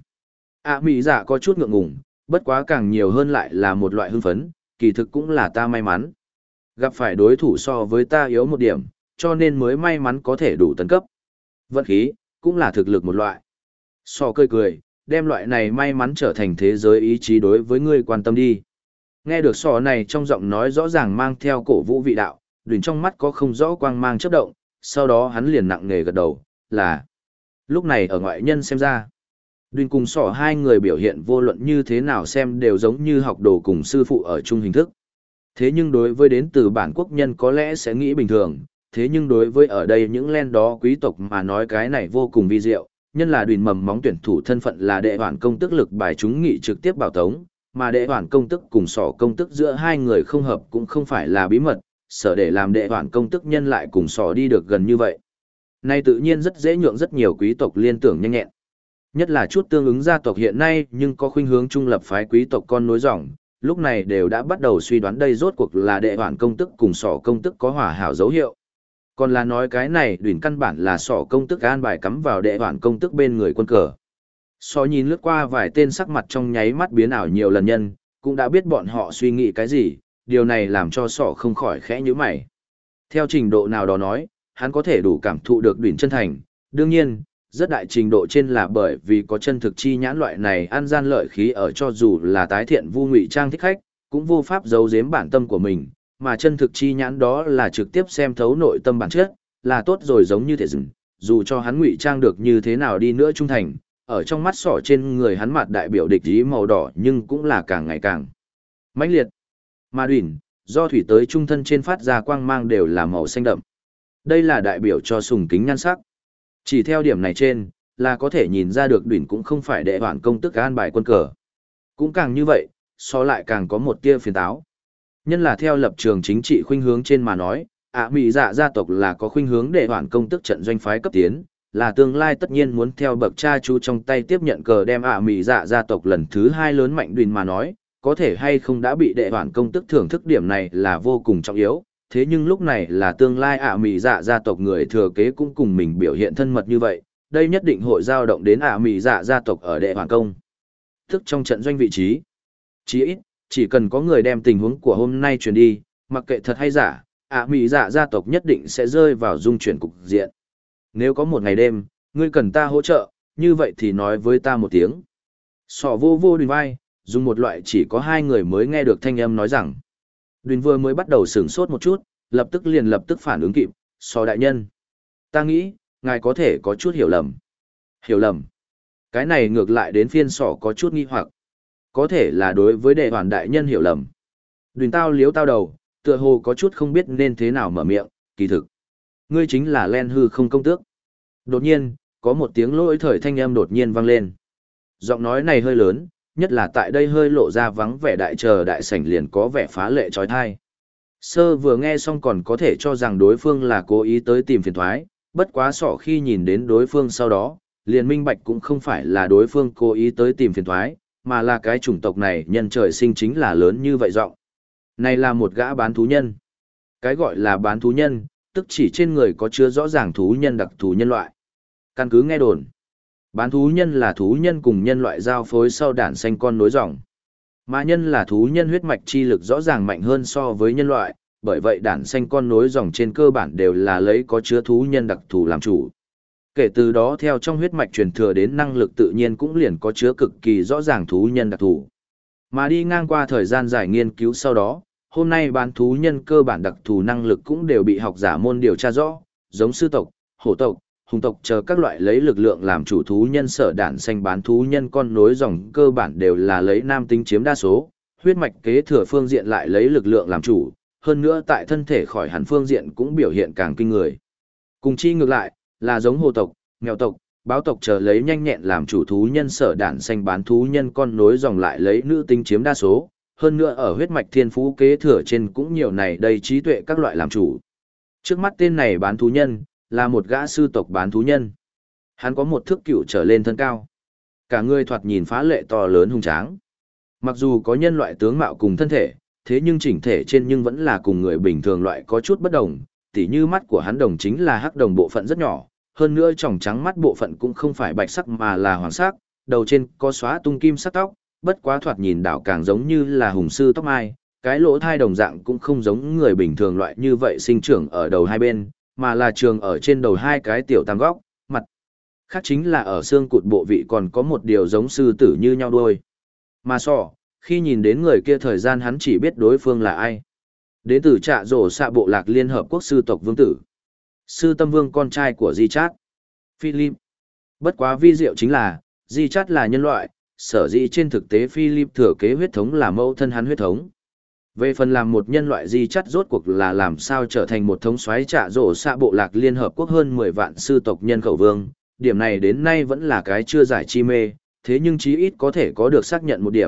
Mỹ dạ có chút ngượng ngùng, bất quá càng nhiều hơn lại là một loại hưng phấn, kỳ thực cũng là ta may mắn. Gặp phải đối thủ so với ta yếu một điểm, cho nên mới may mắn có thể đủ tấn cấp. Vận khí, cũng là thực lực một loại. So cười cười, đem loại này may mắn trở thành thế giới ý chí đối với ngươi quan tâm đi. Nghe được sò này trong giọng nói rõ ràng mang theo cổ vũ vị đạo, Đùn trong mắt có không rõ quang mang chớp động, sau đó hắn liền nặng nề gật đầu, là. Lúc này ở ngoại nhân xem ra, Đùn cùng sò hai người biểu hiện vô luận như thế nào xem đều giống như học đồ cùng sư phụ ở chung hình thức. Thế nhưng đối với đến từ bản quốc nhân có lẽ sẽ nghĩ bình thường, thế nhưng đối với ở đây những len đó quý tộc mà nói cái này vô cùng vi diệu, nhân là Đùn mầm móng tuyển thủ thân phận là đệ hoàn công tức lực bài chúng nghị trực tiếp bảo tống, mà đệ hoản công tức cùng sỏ công tức giữa hai người không hợp cũng không phải là bí mật, sở để làm đệ hoản công tức nhân lại cùng sỏ đi được gần như vậy. Nay tự nhiên rất dễ nhượng rất nhiều quý tộc liên tưởng nhanh nhẹn. Nhất là chút tương ứng gia tộc hiện nay nhưng có khuynh hướng trung lập phái quý tộc con nối dòng, lúc này đều đã bắt đầu suy đoán đây rốt cuộc là đệ hoản công tức cùng sỏ công tức có hòa hảo dấu hiệu. Còn là nói cái này đuyển căn bản là sỏ công tức an bài cắm vào đệ hoản công tức bên người quân cờ. Sỏ nhìn lướt qua vài tên sắc mặt trong nháy mắt biến ảo nhiều lần nhân, cũng đã biết bọn họ suy nghĩ cái gì, điều này làm cho sỏ không khỏi khẽ nhíu mày. Theo trình độ nào đó nói, hắn có thể đủ cảm thụ được đuyển chân thành, đương nhiên, rất đại trình độ trên là bởi vì có chân thực chi nhãn loại này ăn gian lợi khí ở, cho dù là tái thiện vu ngụy trang thích khách, cũng vô pháp giấu giếm bản tâm của mình, mà chân thực chi nhãn đó là trực tiếp xem thấu nội tâm bản chất, là tốt rồi, giống như thể rừng, dù cho hắn ngụy trang được như thế nào đi nữa trung thành, ở trong mắt sỏ trên người hắn mặt đại biểu địch ý màu đỏ nhưng cũng là càng ngày càng mãnh liệt. Mà đuyển, do thủy tới trung thân trên phát ra quang mang đều là màu xanh đậm. Đây là đại biểu cho sùng kính nhan sắc. Chỉ theo điểm này trên, là có thể nhìn ra được đuyển cũng không phải đệ hoản công tức an bài quân cờ. Cũng càng như vậy, so lại càng có một tia phiền táo. Nhân là theo lập trường chính trị khuynh hướng trên mà nói, Mỹ dạ gia tộc là có khuynh hướng đệ hoản công tức trận doanh phái cấp tiến, là tương lai tất nhiên muốn theo bậc cha chú trong tay tiếp nhận cờ đem Mỹ dạ gia tộc lần thứ hai lớn mạnh đuyển mà nói, có thể hay không đã bị đệ hoản công tức thưởng thức điểm này là vô cùng trọng yếu. Thế nhưng lúc này là tương lai Mỹ dạ gia tộc người thừa kế cũng cùng mình biểu hiện thân mật như vậy, đây nhất định hội dao động đến Mỹ dạ gia tộc ở đệ hoàng công. Thức trong trận doanh vị trí. Chí ít, chỉ cần có người đem tình huống của hôm nay truyền đi, mặc kệ thật hay giả, Mỹ dạ gia tộc nhất định sẽ rơi vào dung chuyển cục diện. Nếu có một ngày đêm, ngươi cần ta hỗ trợ, như vậy thì nói với ta một tiếng. Sọ vô vô đùn vai, dùng một loại chỉ có hai người mới nghe được thanh âm nói rằng. Đùn vừa mới bắt đầu sửng sốt một chút, lập tức phản ứng kịp, Sọ đại nhân. Ta nghĩ, ngài có thể có chút hiểu lầm. Hiểu lầm. Cái này ngược lại đến phiên Sọ có chút nghi hoặc. Có thể là đối với đệ hoàn đại nhân hiểu lầm. Đùn tao liếu tao đầu, tựa hồ có chút không biết nên thế nào mở miệng, kỳ thực. Ngươi chính là Len hư không công tước. Đột nhiên, có một tiếng lỗi thời thanh âm đột nhiên vang lên. Giọng nói này hơi lớn, nhất là tại đây hơi lộ ra vắng vẻ đại chờ đại sảnh liền có vẻ phá lệ trói thai. Sơ vừa nghe xong còn có thể cho rằng đối phương là cố ý tới tìm phiền thoái, bất quá Sọ khi nhìn đến đối phương sau đó, liền minh bạch cũng không phải là đối phương cố ý tới tìm phiền thoái, mà là cái chủng tộc này nhân trời sinh chính là lớn như vậy giọng. Này là một gã bán thú nhân. Cái gọi là bán thú nhân, tức chỉ trên người có chứa rõ ràng thú nhân đặc thù nhân loại. Căn cứ nghe đồn, bán thú nhân là thú nhân cùng nhân loại giao phối sau đản sanh con nối dòng. Mà nhân là thú nhân huyết mạch chi lực rõ ràng mạnh hơn so với nhân loại, bởi vậy đản sanh con nối dòng trên cơ bản đều là lấy có chứa thú nhân đặc thù làm chủ. Kể từ đó theo trong huyết mạch truyền thừa đến năng lực tự nhiên cũng liền có chứa cực kỳ rõ ràng thú nhân đặc thù. Mà đi ngang qua thời gian dài nghiên cứu sau đó, hôm nay bán thú nhân cơ bản đặc thù năng lực cũng đều bị học giả môn điều tra rõ, giống sư tộc, hổ tộc, hùng tộc chờ các loại lấy lực lượng làm chủ thú nhân sở đản sanh bán thú nhân con nối dòng cơ bản đều là lấy nam tính chiếm đa số, huyết mạch kế thừa phương diện lại lấy lực lượng làm chủ, hơn nữa tại thân thể khỏi hẳn phương diện cũng biểu hiện càng kinh người. Cùng chi ngược lại, là giống hồ tộc, mèo tộc, báo tộc chờ lấy nhanh nhẹn làm chủ thú nhân sở đản sanh bán thú nhân con nối dòng lại lấy nữ tính chiếm đa số, hơn nữa ở huyết mạch thiên phú kế thừa trên cũng nhiều này đầy trí tuệ các loại làm chủ. Trước mắt tên này bán thú nhân, là một gã sư tộc bán thú nhân. Hắn có một thước cựu trở lên thân cao. Cả người thoạt nhìn phá lệ to lớn hùng tráng. Mặc dù có nhân loại tướng mạo cùng thân thể, thế nhưng chỉnh thể trên nhưng vẫn là cùng người bình thường loại có chút bất đồng, tỉ như mắt của hắn đồng chính là hắc đồng bộ phận rất nhỏ, hơn nữa tròng trắng mắt bộ phận cũng không phải bạch sắc mà là hoàng sắc, đầu trên có xóa tung kim sắc tóc, bất quá thoạt nhìn đảo càng giống như là hùng sư tóc mai, cái lỗ thai đồng dạng cũng không giống người bình thường loại như vậy sinh trưởng ở đầu hai bên, mà là trường ở trên đầu hai cái tiểu tam góc, mặt. Khác chính là ở xương cụt bộ vị còn có một điều giống sư tử như nhau đuôi. Mà Sọ, khi nhìn đến người kia thời gian hắn chỉ biết đối phương là ai. Đến từ Trạ Rổ Xạ bộ lạc Liên Hợp Quốc sư tộc vương tử. Sư Tâm Vương con trai của Di Chát. Philip. Bất quá vi diệu chính là, Di Chát là nhân loại, sở dĩ trên thực tế Philip thừa kế huyết thống là mẫu thân hắn huyết thống. Về phần làm một nhân loại Di Chát rốt cuộc là làm sao trở thành một thống soái Trạ Rổ Xạ bộ lạc Liên Hợp Quốc hơn 10 vạn sư tộc nhân khẩu vương, điểm này đến nay vẫn là cái chưa giải chi mê, thế nhưng chí ít có thể có được xác nhận một điểm,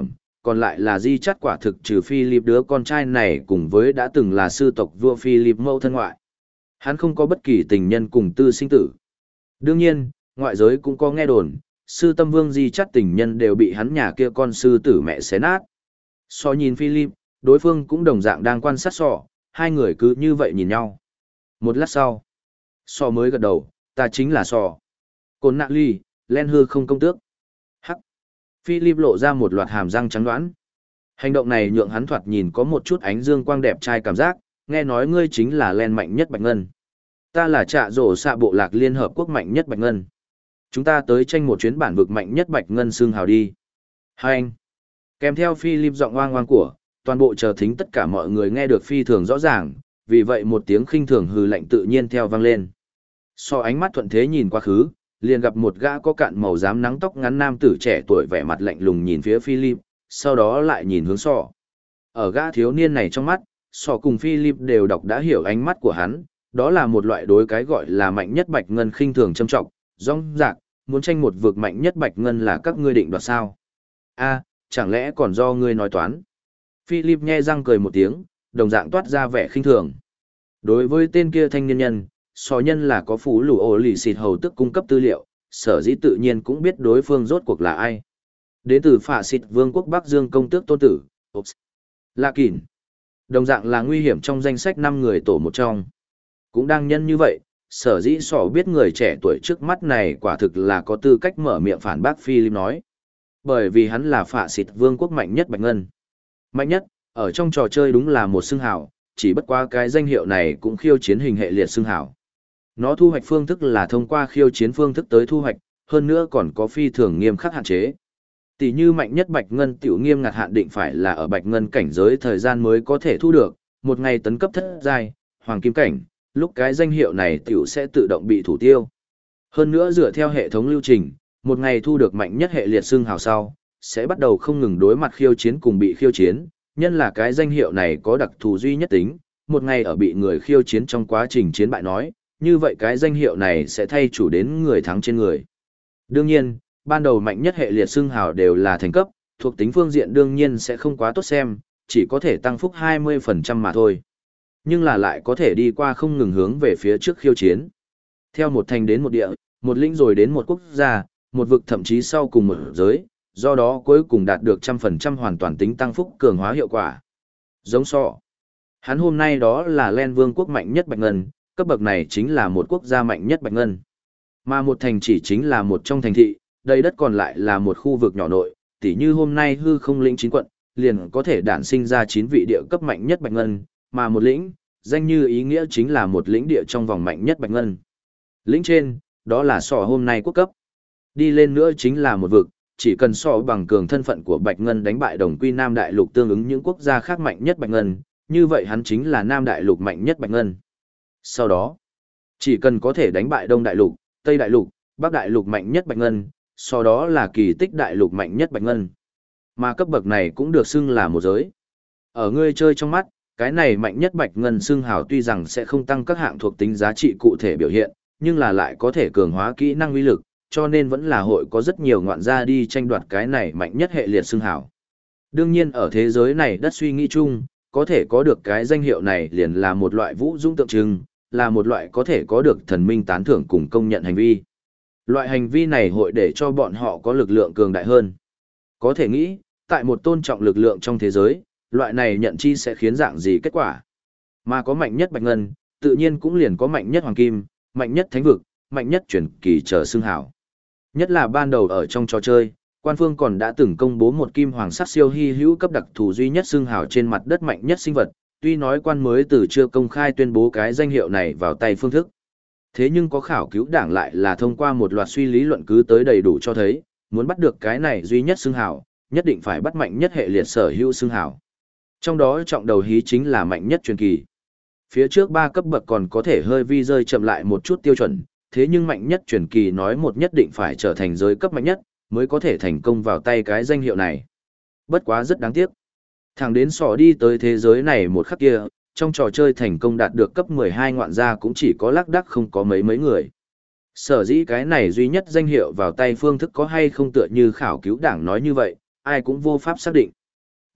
còn lại là di chắt quả thực trừ Philip đứa con trai này cùng với đã từng là sư tộc vua Philip mẫu thân ngoại. Hắn không có bất kỳ tình nhân cùng tư sinh tử. Đương nhiên, ngoại giới cũng có nghe đồn, sư tâm vương di chắt tình nhân đều bị hắn nhà kia con sư tử mẹ xé nát. So nhìn Philip, đối phương cũng đồng dạng đang quan sát sọ, hai người cứ như vậy nhìn nhau. Một lát sau, sọ mới gật đầu, ta chính là sọ. Côn nạ ly, len hư không công tước. Hắc. Philip lộ ra một loạt hàm răng trắng đoán. Hành động này nhượng hắn thoạt nhìn có một chút ánh dương quang đẹp trai cảm giác, nghe nói ngươi chính là len mạnh nhất Bạch Ngân. Ta là trạ rổ xạ bộ lạc Liên Hợp Quốc mạnh nhất Bạch Ngân. Chúng ta tới tranh một chuyến bản vực mạnh nhất Bạch Ngân xương hào đi. Hai anh. Kèm theo Philip giọng oang oang của, toàn bộ chờ thính tất cả mọi người nghe được phi thường rõ ràng, vì vậy một tiếng khinh thường hừ lạnh tự nhiên theo vang lên. So ánh mắt thuận thế nhìn quá khứ, liền gặp một gã có cạn màu rám nắng tóc ngắn nam tử trẻ tuổi vẻ mặt lạnh lùng nhìn phía Philip, sau đó lại nhìn hướng sọ. Ở gã thiếu niên này trong mắt, sọ cùng Philip đều đọc đã hiểu ánh mắt của hắn, đó là một loại đối cái gọi là mạnh nhất Bạch Ngân khinh thường châm trọng, rong rạc, muốn tranh một vực mạnh nhất Bạch Ngân là các ngươi định đoạt sao? A, chẳng lẽ còn do ngươi nói toán? Philip nhe răng cười một tiếng, đồng dạng toát ra vẻ khinh thường. Đối với tên kia thanh niên nhân, sò nhân là có phú lù ổ lì xịt hầu tức cung cấp tư liệu, sở dĩ tự nhiên cũng biết đối phương rốt cuộc là ai. Đến từ phạ xịt vương quốc Bắc Dương công tước tôn tử, Lạ Kỳn. Đồng dạng là nguy hiểm trong danh sách 5 người tổ một trong. Cũng đang nhân như vậy, sở dĩ sò biết người trẻ tuổi trước mắt này quả thực là có tư cách mở miệng phản bác Philip nói. Bởi vì hắn là phạ xịt vương quốc mạnh nhất Bạch Ngân. Mạnh nhất, ở trong trò chơi đúng là một xưng hào, chỉ bất qua cái danh hiệu này cũng khiêu chiến hình hệ liệt xưng hào. Nó thu hoạch phương thức là thông qua khiêu chiến phương thức tới thu hoạch, hơn nữa còn có phi thường nghiêm khắc hạn chế. Tỷ như mạnh nhất Bạch Ngân tiểu nghiêm ngặt hạn định phải là ở Bạch Ngân cảnh giới thời gian mới có thể thu được, một ngày tấn cấp thất giai, hoàng kim cảnh, lúc cái danh hiệu này tiểu sẽ tự động bị thủ tiêu. Hơn nữa dựa theo hệ thống lưu trình, một ngày thu được mạnh nhất hệ liệt xưng hào sau, sẽ bắt đầu không ngừng đối mặt khiêu chiến cùng bị khiêu chiến, nhân là cái danh hiệu này có đặc thù duy nhất tính, một ngày ở bị người khiêu chiến trong quá trình chiến bại nói, như vậy cái danh hiệu này sẽ thay chủ đến người thắng trên người. Đương nhiên, ban đầu mạnh nhất hệ liệt xưng hào đều là thành cấp, thuộc tính phương diện đương nhiên sẽ không quá tốt xem, chỉ có thể tăng phúc 20% mà thôi. Nhưng là lại có thể đi qua không ngừng hướng về phía trước khiêu chiến. Theo một thành đến một địa, một lĩnh rồi đến một quốc gia, một vực thậm chí sau cùng một giới, do đó cuối cùng đạt được 100% hoàn toàn tính tăng phúc cường hóa hiệu quả. Giống sọ. Hắn hôm nay đó là Len Vương quốc mạnh nhất Bạch Ngân, cấp bậc này chính là một quốc gia mạnh nhất Bạch Ngân. Mà một thành chỉ chính là một trong thành thị, đây đất còn lại là một khu vực nhỏ nội, tỉ như hôm nay hư không lĩnh 9 quận, liền có thể đản sinh ra 9 vị địa cấp mạnh nhất Bạch Ngân, mà một lĩnh, danh như ý nghĩa chính là một lĩnh địa trong vòng mạnh nhất Bạch Ngân. Lĩnh trên, đó là sọ hôm nay quốc cấp. Đi lên nữa chính là một vực, chỉ cần so bằng cường thân phận của Bạch Ngân đánh bại đồng quy Nam Đại Lục tương ứng những quốc gia khác mạnh nhất Bạch Ngân, như vậy hắn chính là Nam Đại Lục mạnh nhất Bạch Ngân. Sau đó, chỉ cần có thể đánh bại Đông Đại Lục, Tây Đại Lục, Bắc Đại Lục mạnh nhất Bạch Ngân, sau đó là kỳ tích Đại Lục mạnh nhất Bạch Ngân. Mà cấp bậc này cũng được xưng là một giới. Ở ngươi chơi trong mắt, cái này mạnh nhất Bạch Ngân xưng hào tuy rằng sẽ không tăng các hạng thuộc tính giá trị cụ thể biểu hiện, nhưng là lại có thể cường hóa kỹ năng uy lực, cho nên vẫn là hội có rất nhiều ngoạn gia đi tranh đoạt cái này mạnh nhất hệ liệt xưng hào. Đương nhiên ở thế giới này đất suy nghĩ chung, có thể có được cái danh hiệu này liền là một loại vũ dũng tượng trưng, là một loại có thể có được thần minh tán thưởng cùng công nhận hành vi. Loại hành vi này hội để cho bọn họ có lực lượng cường đại hơn. Có thể nghĩ, tại một tôn trọng lực lượng trong thế giới, loại này nhận chi sẽ khiến dạng gì kết quả. Mà có mạnh nhất Bạch Ngân, tự nhiên cũng liền có mạnh nhất Hoàng Kim, mạnh nhất Thánh Vực, mạnh nhất Truyền Kỳ trở xưng hào. Nhất là ban đầu ở trong trò chơi, quan phương còn đã từng công bố một kim hoàng sắc siêu hy hữu cấp đặc thù duy nhất xưng hào trên mặt đất mạnh nhất sinh vật, tuy nói quan mới từ chưa công khai tuyên bố cái danh hiệu này vào tay phương thức. Thế nhưng có khảo cứu đảng lại là thông qua một loạt suy lý luận cứ tới đầy đủ cho thấy, muốn bắt được cái này duy nhất xưng hào, nhất định phải bắt mạnh nhất hệ liệt sở hữu xưng hào. Trong đó trọng đầu hí chính là mạnh nhất truyền kỳ. Phía trước 3 cấp bậc còn có thể hơi vi rơi chậm lại một chút tiêu chuẩn, thế nhưng mạnh nhất truyền kỳ nói một nhất định phải trở thành giới cấp mạnh nhất, mới có thể thành công vào tay cái danh hiệu này. Bất quá rất đáng tiếc. Thẳng đến sỏ đi tới thế giới này một khắc kia, trong trò chơi thành công đạt được cấp 12 ngoạn gia cũng chỉ có lác đác không có mấy người. Sở dĩ cái này duy nhất danh hiệu vào tay phương thức có hay không tựa như khảo cứu đảng nói như vậy, ai cũng vô pháp xác định.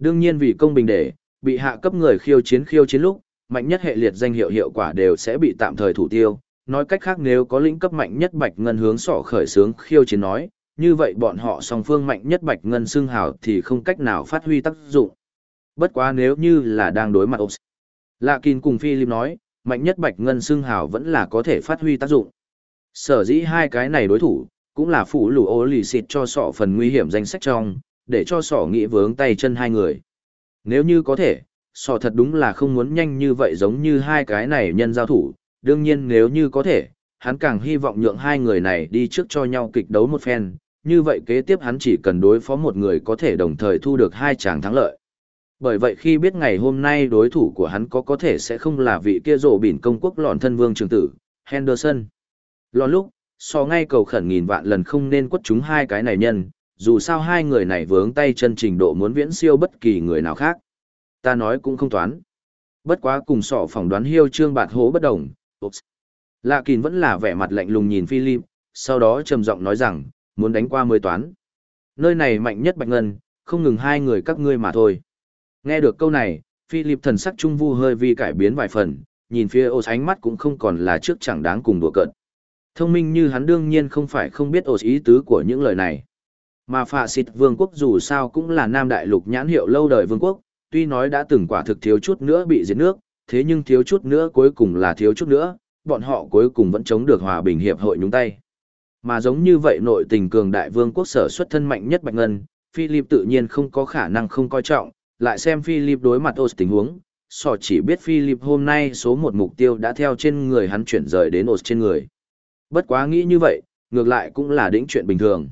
Đương nhiên vì công bình để, bị hạ cấp người khiêu chiến lúc, mạnh nhất hệ liệt danh hiệu hiệu quả đều sẽ bị tạm thời thủ tiêu. Nói cách khác nếu có lĩnh cấp mạnh nhất bạch ngân hướng sỏ khởi xướng khiêu chiến nói, như vậy bọn họ song phương mạnh nhất bạch ngân xưng hào thì không cách nào phát huy tác dụng. Bất quá nếu như là đang đối mặt Ops. Lạ Kín cùng Philip nói, mạnh nhất bạch ngân xưng hào vẫn là có thể phát huy tác dụng. Sở dĩ hai cái này đối thủ, cũng là phủ lù ô lì xịt cho sọ phần nguy hiểm danh sách trong, để cho sọ nghĩ vướng tay chân hai người. Nếu như có thể, sọ thật đúng là không muốn nhanh như vậy giống như hai cái này nhân giao thủ, đương nhiên nếu như có thể, hắn càng hy vọng nhượng hai người này đi trước cho nhau kịch đấu một phen, như vậy kế tiếp hắn chỉ cần đối phó một người có thể đồng thời thu được hai tràng thắng lợi. Bởi vậy khi biết ngày hôm nay đối thủ của hắn có thể sẽ không là vị kia rộ bỉn công quốc lọn thân vương trường tử, Henderson. Lọn lúc, so ngay cầu khẩn nghìn vạn lần không nên quất chúng hai cái này nhân, dù sao hai người này vướng tay chân trình độ muốn viễn siêu bất kỳ người nào khác. Ta nói cũng không toán. Bất quá cùng sọ phỏng đoán hiêu trương bạt hố bất đồng. Oops. Lạ Kín vẫn là vẻ mặt lạnh lùng nhìn Philip, sau đó trầm giọng nói rằng, muốn đánh qua mới toán. Nơi này mạnh nhất bạch ngân, không ngừng hai người các ngươi mà thôi. Nghe được câu này, Philip thần sắc trung vu hơi vi cải biến vài phần, nhìn phía Oz ánh mắt cũng không còn là trước chẳng đáng cùng đùa cợt. Thông minh như hắn đương nhiên không phải không biết Oz ý tứ của những lời này. Mà Phạ Xịt Vương quốc dù sao cũng là Nam Đại Lục nhãn hiệu lâu đời vương quốc, tuy nói đã từng quả thực thiếu chút nữa bị diệt nước, thế nhưng thiếu chút nữa cuối cùng là thiếu chút nữa, bọn họ cuối cùng vẫn chống được hòa bình hiệp hội nhúng tay. Mà giống như vậy nội tình cường đại vương quốc sở xuất thân mạnh nhất bạch ngân, Philip tự nhiên không có khả năng không coi trọng, lại xem Philip đối mặt Oz tình huống, sọ chỉ biết Philip hôm nay số một mục tiêu đã theo trên người hắn chuyển rời đến Oz trên người. Bất quá nghĩ như vậy, ngược lại cũng là đỉnh chuyện bình thường.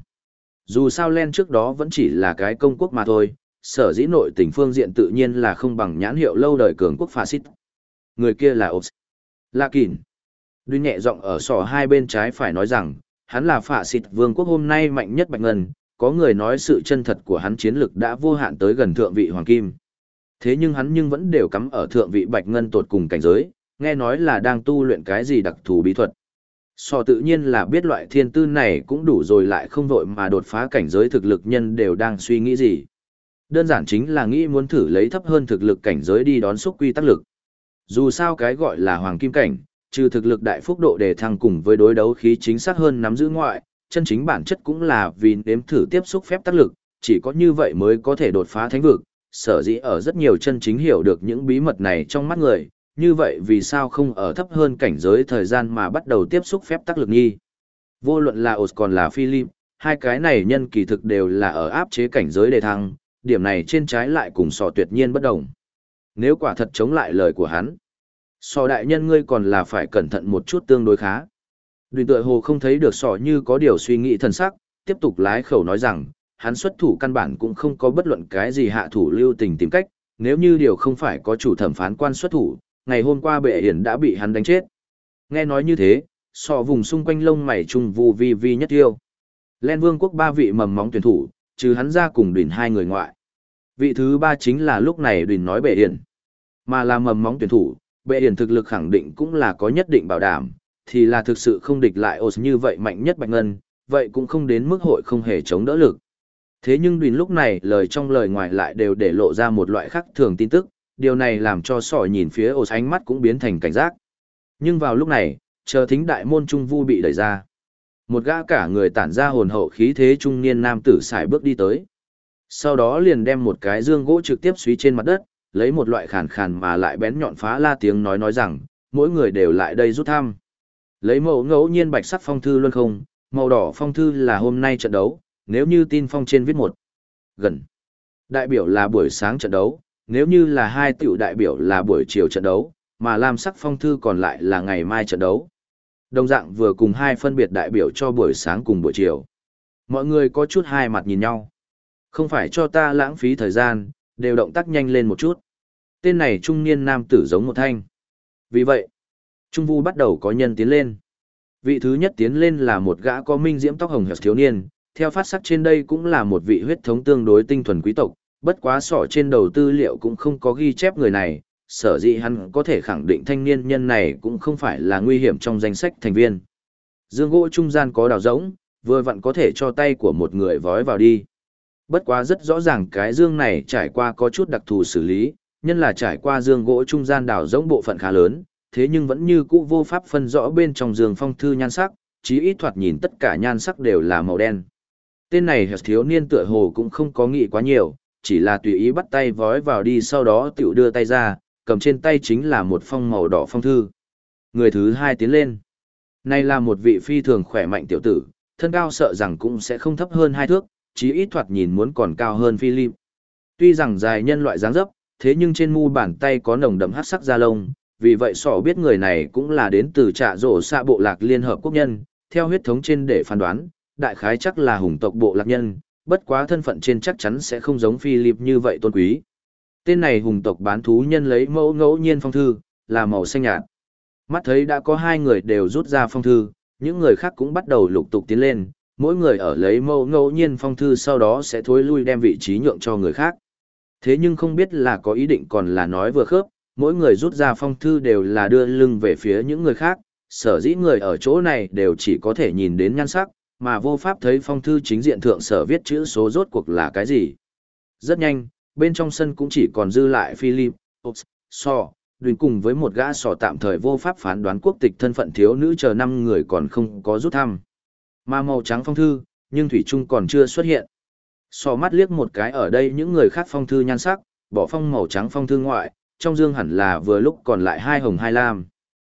Dù sao Len trước đó vẫn chỉ là cái công quốc mà thôi, sở dĩ nội tình phương diện tự nhiên là không bằng nhãn hiệu lâu đời cường quốc Phạ-xít. Người kia là Oz. Lạ Kín. Duy nhẹ giọng ở sọ hai bên trái phải nói rằng, hắn là Phạ-xít vương quốc hôm nay mạnh nhất bạch ngân, có người nói sự chân thật của hắn chiến lực đã vô hạn tới gần thượng vị hoàng kim. Thế nhưng hắn vẫn đều cắm ở thượng vị bạch ngân tột cùng cảnh giới, nghe nói là đang tu luyện cái gì đặc thù bí thuật. Sọ tự nhiên là biết loại thiên tư này cũng đủ rồi lại không vội mà đột phá cảnh giới thực lực nhân đều đang suy nghĩ gì. Đơn giản chính là nghĩ muốn thử lấy thấp hơn thực lực cảnh giới đi đón xúc quy tắc lực. Dù sao cái gọi là hoàng kim cảnh, trừ thực lực đại phúc độ đề thăng cùng với đối đấu khí chính xác hơn nắm giữ ngoại, chân chính bản chất cũng là vì nếm thử tiếp xúc phép tác lực, chỉ có như vậy mới có thể đột phá thánh vực, sở dĩ ở rất nhiều chân chính hiểu được những bí mật này trong mắt người, như vậy vì sao không ở thấp hơn cảnh giới thời gian mà bắt đầu tiếp xúc phép tác lực nghi. Vô luận là Oz còn là Philip, hai cái này nhân kỳ thực đều là ở áp chế cảnh giới đề thăng, điểm này trên trái lại cùng sọ tuyệt nhiên bất đồng. Nếu quả thật chống lại lời của hắn, sọ đại nhân ngươi còn là phải cẩn thận một chút tương đối khá. Đùi tựa hồ không thấy được sọ như có điều suy nghĩ thần sắc, tiếp tục lái khẩu nói rằng, hắn xuất thủ căn bản cũng không có bất luận cái gì hạ thủ lưu tình tìm cách, nếu như điều không phải có chủ thẩm phán quan xuất thủ, ngày hôm qua bệ hiển đã bị hắn đánh chết. Nghe nói như thế, sọ vùng xung quanh lông mày trung vu vi vi nhất tiêu. Len vương quốc ba vị mầm móng tuyển thủ, trừ hắn ra cùng đỉnh hai người ngoại. Vị thứ ba chính là lúc này đỉnh nói bệ hiển. Mà là mầm móng tuyển thủ, bệ hiển thực lực khẳng định cũng là có nhất định bảo đảm, thì là thực sự không địch lại Oz như vậy mạnh nhất bạch ngân, vậy cũng không đến mức hội không hề chống đỡ lực. Thế nhưng đùn lúc này lời trong lời ngoài lại đều để lộ ra một loại khác thường tin tức, điều này làm cho sỏ nhìn phía Oz ánh mắt cũng biến thành cảnh giác. Nhưng vào lúc này, chờ thính đại môn trung vu bị đẩy ra. Một gã cả người tản ra hồn hậu khí thế trung niên nam tử sải bước đi tới. Sau đó liền đem một cái dương gỗ trực tiếp suy trên mặt đất, lấy một loại khàn khàn mà lại bén nhọn phá la tiếng nói rằng, mỗi người đều lại đây rút thăm. Lấy mẫu ngẫu nhiên bạch sắc phong thư luôn không, màu đỏ phong thư là hôm nay trận đấu, nếu như tin phong trên viết một gần. Đại biểu là buổi sáng trận đấu, nếu như là hai tiểu đại biểu là buổi chiều trận đấu, mà lam sắc phong thư còn lại là ngày mai trận đấu. Đồng dạng vừa cùng hai phân biệt đại biểu cho buổi sáng cùng buổi chiều. Mọi người có chút hai mặt nhìn nhau. Không phải cho ta lãng phí thời gian, đều động tác nhanh lên một chút. Tên này trung niên nam tử giống một thanh. Vì vậy, Trung Vu bắt đầu có nhân tiến lên. Vị thứ nhất tiến lên là một gã có minh diễm tóc hồng hẹp thiếu niên, theo phát sắc trên đây cũng là một vị huyết thống tương đối tinh thuần quý tộc, bất quá sọ trên đầu tư liệu cũng không có ghi chép người này, sở dĩ hắn có thể khẳng định thanh niên nhân này cũng không phải là nguy hiểm trong danh sách thành viên. Dương gỗ trung gian có đào rỗng, vừa vặn có thể cho tay của một người vói vào đi. Bất quá rất rõ ràng cái dương này trải qua có chút đặc thù xử lý, nhân là trải qua dương gỗ trung gian đào rỗng bộ phận khá lớn, thế nhưng vẫn như cũ vô pháp phân rõ bên trong dương phong thư nhan sắc, chí ít thoạt nhìn tất cả nhan sắc đều là màu đen. Tên này thiếu niên tựa hồ cũng không có nghĩ quá nhiều, chỉ là tùy ý bắt tay vói vào đi, sau đó tiểu đưa tay ra, cầm trên tay chính là một phong màu đỏ phong thư. Người thứ hai tiến lên. Này là một vị phi thường khỏe mạnh tiểu tử, thân cao sợ rằng cũng sẽ không thấp hơn 2 thước, chí ít thoạt nhìn muốn còn cao hơn Philip. Tuy rằng dài nhân loại dáng dấp, thế nhưng trên mu bàn tay có nồng đậm hắc sắc da lông, vì vậy sỏ biết người này cũng là đến từ Trạ Rổ Xạ bộ lạc Liên Hợp Quốc nhân, theo huyết thống trên để phán đoán, đại khái chắc là hùng tộc bộ lạc nhân, bất quá thân phận trên chắc chắn sẽ không giống Philip như vậy tôn quý. Tên này hùng tộc bán thú nhân lấy mẫu ngẫu nhiên phong thư, là màu xanh nhạt. Mắt thấy đã có 2 người đều rút ra phong thư, những người khác cũng bắt đầu lục tục tiến lên, mỗi người ở lấy mẫu ngẫu nhiên phong thư sau đó sẽ thối lui đem vị trí nhượng cho người khác. Thế nhưng không biết là có ý định còn là nói vừa khớp, mỗi người rút ra phong thư đều là đưa lưng về phía những người khác, sở dĩ người ở chỗ này đều chỉ có thể nhìn đến nhan sắc, mà vô pháp thấy phong thư chính diện thượng sở viết chữ số rốt cuộc là cái gì. Rất nhanh, bên trong sân cũng chỉ còn dư lại Philip, So, Đùn cùng với một gã sò tạm thời vô pháp phán đoán quốc tịch thân phận thiếu nữ chờ 5 người còn không có rút thăm. Mà màu trắng phong thư, nhưng thủy chung còn chưa xuất hiện. Sò mắt liếc một cái ở đây những người khác phong thư nhan sắc, bỏ phong màu trắng phong thư ngoại, trong dương hẳn là vừa lúc còn lại 2 hồng 2 lam.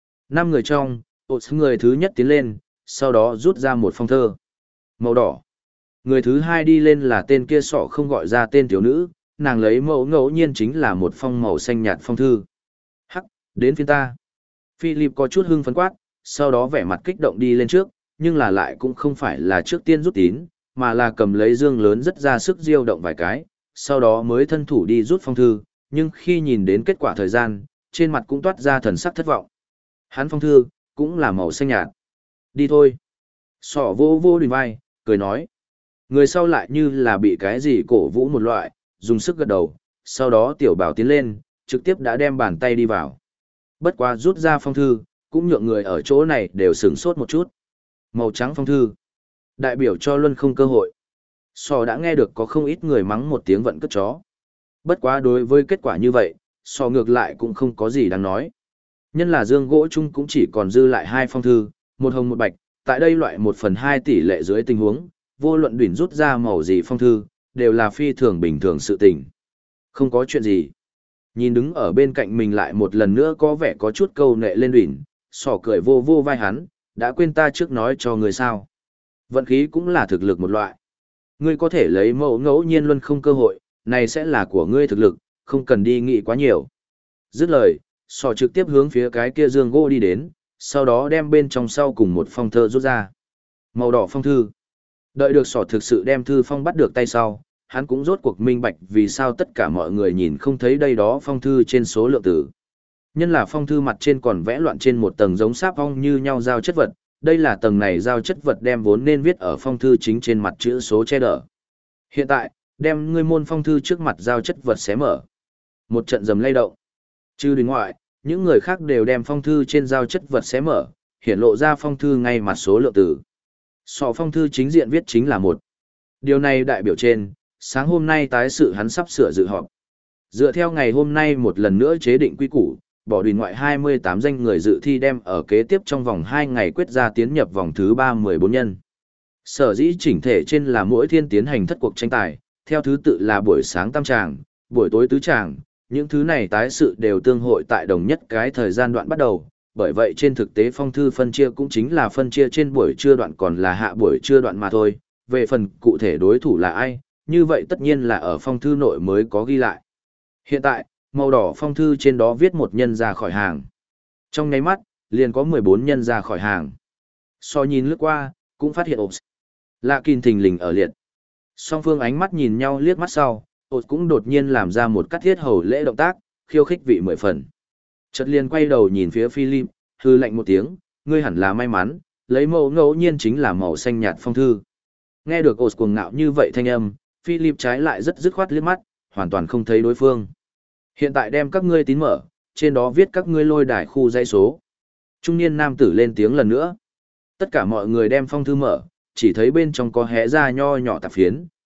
5 người trong, người thứ nhất tiến lên, sau đó rút ra một phong thơ. Màu đỏ. Người thứ hai đi lên là tên kia sọ không gọi ra tên thiếu nữ, nàng lấy mẫu ngẫu nhiên chính là một phong màu xanh nhạt phong thư. Hắc, đến phiên ta. Philip có chút hưng phấn quát, sau đó vẻ mặt kích động đi lên trước, nhưng là lại cũng không phải là trước tiên rút tín, mà là cầm lấy dương lớn rất ra sức diêu động vài cái, sau đó mới thân thủ đi rút phong thư, nhưng khi nhìn đến kết quả thời gian, trên mặt cũng toát ra thần sắc thất vọng. Hắn phong thư, cũng là màu xanh nhạt. Đi thôi. Sọ vô vô đùn vai, cười nói. Người sau lại như là bị cái gì cổ vũ một loại, dùng sức gật đầu, sau đó tiểu bảo tiến lên, trực tiếp đã đem bàn tay đi vào. Bất quá rút ra phong thư, cũng nhượng người ở chỗ này đều sửng sốt một chút. Màu trắng phong thư, đại biểu cho luân không cơ hội. Sò đã nghe được có không ít người mắng một tiếng vận cất chó. Bất quá đối với kết quả như vậy, sò ngược lại cũng không có gì đáng nói. Nhân là dương gỗ chung cũng chỉ còn dư lại 2 phong thư, một hồng một bạch, tại đây loại 1/2 tỷ lệ dưới tình huống, vô luận đuyển rút ra màu gì phong thư, đều là phi thường bình thường sự tình. Không có chuyện gì. Nhìn đứng ở bên cạnh mình lại một lần nữa có vẻ có chút câu nệ lên đuyển, sò cười vô vô vai hắn, đã quên ta trước nói cho người sao. Vận khí cũng là thực lực một loại. Ngươi có thể lấy mẫu ngẫu nhiên luôn không cơ hội, này sẽ là của ngươi thực lực, không cần đi nghĩ quá nhiều. Dứt lời, sò trực tiếp hướng phía cái kia dương gỗ đi đến, sau đó đem bên trong sau cùng một phong thơ rút ra. Màu đỏ phong thư. Đợi được sò thực sự đem thư phong bắt được tay sau, hắn cũng rốt cuộc minh bạch vì sao tất cả mọi người nhìn không thấy đây đó phong thư trên số lượng tử. Nhân là phong thư mặt trên còn vẽ loạn trên một tầng giống sáp ong như nhau giao chất vật, đây là tầng này giao chất vật đem vốn nên viết ở phong thư chính trên mặt chữ số che đỡ. Hiện tại, đem ngươi môn phong thư trước mặt giao chất vật xé mở. Một trận rầm lay động. Trừ đến ngoại, những người khác đều đem phong thư trên giao chất vật xé mở, hiển lộ ra phong thư ngay mặt số lượng tử. Sọ phong thư chính diện viết chính là 1. Điều này đại biểu trên, sáng hôm nay tái sự hắn sắp sửa dự họp. Dựa theo ngày hôm nay một lần nữa chế định quy củ, bỏ đùi ngoại 28 danh người dự thi đem ở kế tiếp trong vòng 2 ngày quyết ra tiến nhập vòng thứ 3-14 nhân. Sở dĩ chỉnh thể trên là mỗi thiên tiến hành thất cuộc tranh tài, theo thứ tự là buổi sáng tam tràng, buổi tối tứ tràng, những thứ này tái sự đều tương hội tại đồng nhất cái thời gian đoạn bắt đầu, bởi vậy trên thực tế phong thư phân chia cũng chính là phân chia trên buổi trưa đoạn còn là hạ buổi trưa đoạn mà thôi, về phần cụ thể đối thủ là ai, như vậy tất nhiên là ở phong thư nội mới có ghi lại. Hiện tại, màu đỏ phong thư trên đó viết một nhân ra khỏi hàng. Trong nháy mắt, liền có 14 nhân ra khỏi hàng. So nhìn lướt qua, cũng phát hiện Ops. Lạ Kìn thình lình ở liệt. Song phương ánh mắt nhìn nhau liếc mắt sau, Ops cũng đột nhiên làm ra một cắt thiết hầu lễ động tác, khiêu khích vị 10 phần. Chợt liền quay đầu nhìn phía Philip, hư lạnh một tiếng, ngươi hẳn là may mắn, lấy mẫu ngẫu nhiên chính là màu xanh nhạt phong thư. Nghe được Ops cuồng ngạo như vậy thanh âm, Philip trái lại rất dứt khoát liếc mắt, hoàn toàn không thấy đối phương. Hiện tại đem các ngươi tín mở, trên đó viết các ngươi lôi đài khu dãy số. Trung niên nam tử lên tiếng lần nữa. Tất cả mọi người đem phong thư mở, chỉ thấy bên trong có hé ra nho nhỏ tạp phiến,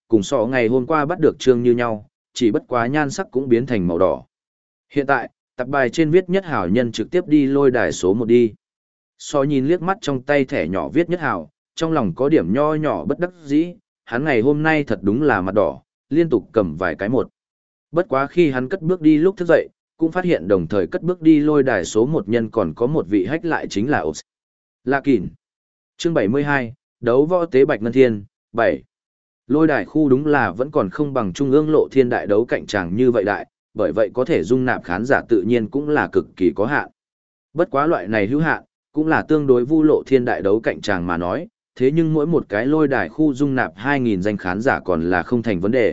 cùng sọ ngày hôm qua bắt được trương như nhau, chỉ bất quá nhan sắc cũng biến thành màu đỏ. Hiện tại, tập bài trên viết nhất hảo nhân trực tiếp đi lôi đài số 1 đi. Sọ nhìn liếc mắt trong tay thẻ nhỏ viết nhất hảo, trong lòng có điểm nho nhỏ bất đắc dĩ, hắn ngày hôm nay thật đúng là mặt đỏ, liên tục cầm vài cái một. Bất quá khi hắn cất bước đi lúc thức dậy, cũng phát hiện đồng thời cất bước đi lôi đài số 1 nhân còn có một vị hách lại chính là Ops. Lạ Kỳn. Chương 72, đấu võ tế Bạch Ngân Thiên, 7. Lôi đài khu đúng là vẫn còn không bằng trung ương lộ thiên đại đấu cạnh tràng như vậy đại, bởi vậy có thể dung nạp khán giả tự nhiên cũng là cực kỳ có hạn. Bất quá loại này hữu hạn, cũng là tương đối vu lộ thiên đại đấu cạnh tràng mà nói, thế nhưng mỗi một cái lôi đài khu dung nạp 2.000 danh khán giả còn là không thành vấn đề.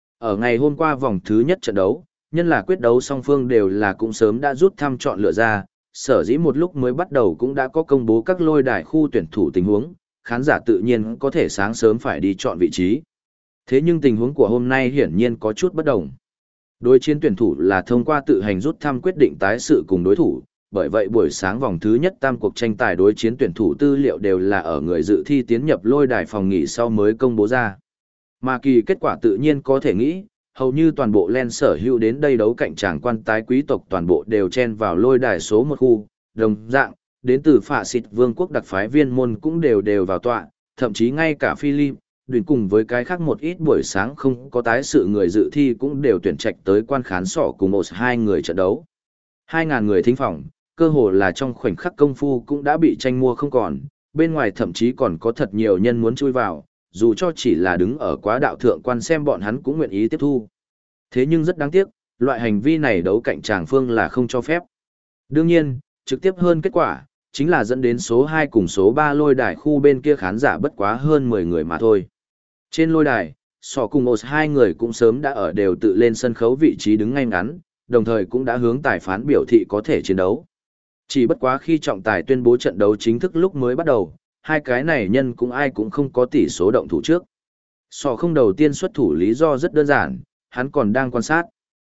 Ở ngày hôm qua vòng thứ nhất trận đấu, nhân là quyết đấu song phương đều là cũng sớm đã rút thăm chọn lựa ra, sở dĩ một lúc mới bắt đầu cũng đã có công bố các lôi đài khu tuyển thủ tình huống, khán giả tự nhiên có thể sáng sớm phải đi chọn vị trí. Thế nhưng tình huống của hôm nay hiển nhiên có chút bất đồng. Đối chiến tuyển thủ là thông qua tự hành rút thăm quyết định tái sự cùng đối thủ, bởi vậy buổi sáng vòng thứ nhất tam cuộc tranh tài đối chiến tuyển thủ tư liệu đều là ở người dự thi tiến nhập lôi đài phòng nghỉ sau mới công bố ra. Mà kỳ kết quả tự nhiên có thể nghĩ, hầu như toàn bộ len sở hữu đến đây đấu cạnh tràng quan tái quý tộc toàn bộ đều chen vào lôi đài số 1 khu, đồng dạng, đến từ phạ xịt vương quốc đặc phái viên môn cũng đều vào tọa, thậm chí ngay cả Philip, đuyền cùng với cái khác một ít buổi sáng không có tái sự người dự thi cũng đều tuyển trạch tới quan khán sỏ cùng một hai người trận đấu. 2.000 người thính phòng, cơ hồ là trong khoảnh khắc công phu cũng đã bị tranh mua không còn, bên ngoài thậm chí còn có thật nhiều nhân muốn chui vào, dù cho chỉ là đứng ở quá đạo thượng quan xem bọn hắn cũng nguyện ý tiếp thu. Thế nhưng rất đáng tiếc, loại hành vi này đấu cạnh tràng phương là không cho phép. Đương nhiên, trực tiếp hơn kết quả, chính là dẫn đến số 2 cùng số 3 lôi đài khu bên kia khán giả bất quá hơn 10 người mà thôi. Trên lôi đài, sọ cùng Ос hai người cũng sớm đã ở đều tự lên sân khấu vị trí đứng ngay ngắn, đồng thời cũng đã hướng tài phán biểu thị có thể chiến đấu. Chỉ bất quá khi trọng tài tuyên bố trận đấu chính thức lúc mới bắt đầu, hai cái này nhân cũng ai cũng không có tỷ số động thủ trước. Sọ không đầu tiên xuất thủ lý do rất đơn giản, hắn còn đang quan sát.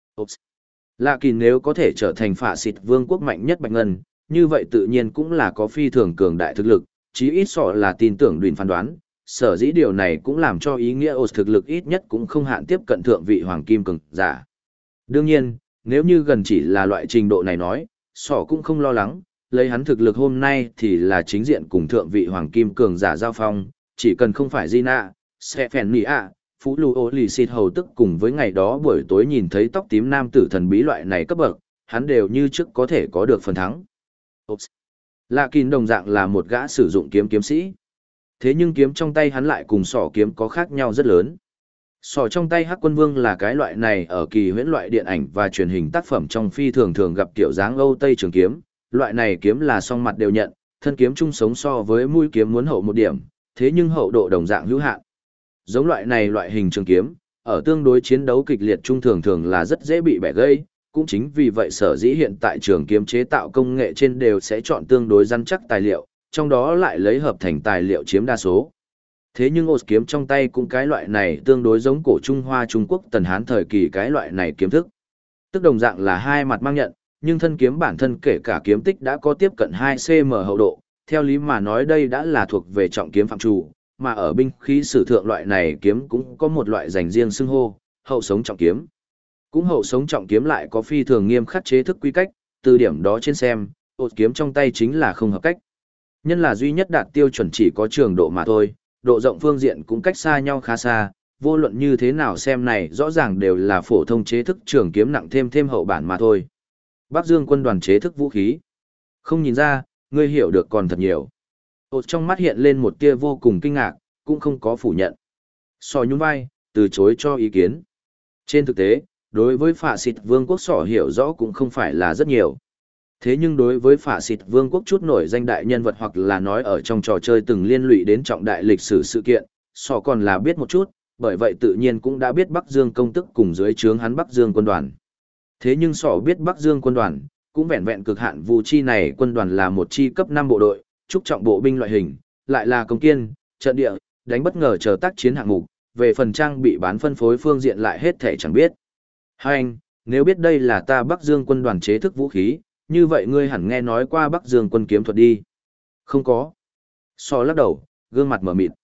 Lạ Kỳ nếu có thể trở thành phạ xịt vương quốc mạnh nhất Bạch Ngân, như vậy tự nhiên cũng là có phi thường cường đại thực lực, chí ít sọ là tin tưởng Đuyền phán đoán, sở dĩ điều này cũng làm cho ý nghĩa Os thực lực ít nhất cũng không hạn tiếp cận thượng vị hoàng kim cường giả. Đương nhiên, nếu như gần chỉ là loại trình độ này nói, sọ cũng không lo lắng, lấy hắn thực lực hôm nay thì là chính diện cùng thượng vị hoàng kim cường giả giao phong, chỉ cần không phải Gina, Stephanie, Phú Lưu Ô Lì Xịt Hầu tức cùng với ngày đó buổi tối nhìn thấy tóc tím nam tử thần bí loại này cấp bậc, hắn đều như trước có thể có được phần thắng. Lạ Kín đồng dạng là một gã sử dụng kiếm sĩ. Thế nhưng kiếm trong tay hắn lại cùng sỏ kiếm có khác nhau rất lớn. Sỏ trong tay Hắc Quân Vương là cái loại này ở kỳ huyễn loại điện ảnh và truyền hình tác phẩm trong phi thường thường gặp kiểu dáng Âu Tây trường kiếm, loại này kiếm là song mặt đều nhận, thân kiếm chung sống so với mũi kiếm muốn hậu một điểm, thế nhưng hậu độ đồng dạng hữu hạn. Giống loại này loại hình trường kiếm, ở tương đối chiến đấu kịch liệt trung thường thường là rất dễ bị bẻ gãy, cũng chính vì vậy sở dĩ hiện tại trường kiếm chế tạo công nghệ trên đều sẽ chọn tương đối rắn chắc tài liệu, trong đó lại lấy hợp thành tài liệu chiếm đa số. Thế nhưng Os kiếm trong tay cũng cái loại này tương đối giống cổ Trung Hoa Trung Quốc Tần Hán thời kỳ cái loại này kiếm thức. Tức đồng dạng là hai mặt mang nhận, nhưng thân kiếm bản thân kể cả kiếm tích đã có tiếp cận 2 cm hậu độ, theo lý mà nói đây đã là thuộc về trọng kiếm phạm chủ, mà ở binh khí sử thượng loại này kiếm cũng có một loại dành riêng xưng hô, hậu sống trọng kiếm. Cũng hậu sống trọng kiếm lại có phi thường nghiêm khắc chế thức quy cách, từ điểm đó trên xem, Os kiếm trong tay chính là không hợp cách. Nhân là duy nhất đạt tiêu chuẩn chỉ có trường độ mà thôi, độ rộng phương diện cũng cách xa nhau khá xa, vô luận như thế nào xem này rõ ràng đều là phổ thông chế thức trường kiếm nặng thêm hậu bản mà thôi. Bắc Dương quân đoàn chế thức vũ khí. Không nhìn ra, ngươi hiểu được còn thật nhiều. Ôt trong mắt hiện lên một tia vô cùng kinh ngạc, cũng không có phủ nhận. Sò nhún vai, từ chối cho ý kiến. Trên thực tế, đối với phạ xịt vương quốc sò hiểu rõ cũng không phải là rất nhiều. Thế nhưng đối với phạ xịt vương quốc chút nổi danh đại nhân vật hoặc là nói ở trong trò chơi từng liên lụy đến trọng đại lịch sử sự kiện, sò còn là biết một chút, bởi vậy tự nhiên cũng đã biết Bắc Dương công tức cùng dưới trướng hắn Bắc Dương quân đoàn. Thế nhưng sò biết Bắc Dương quân đoàn, cũng vẹn vẹn cực hạn vụ chi này quân đoàn là một chi cấp 5 bộ đội, trúc trọng bộ binh loại hình, lại là công kiên, trận địa, đánh bất ngờ chờ tác chiến hạng mục, về phần trang bị bán phân phối phương diện lại hết thể chẳng biết. Hai anh, nếu biết đây là ta Bắc Dương quân đoàn chế thức vũ khí, như vậy ngươi hẳn nghe nói qua Bắc Dương quân kiếm thuật đi. Không có. So lắc đầu, gương mặt mở mịt.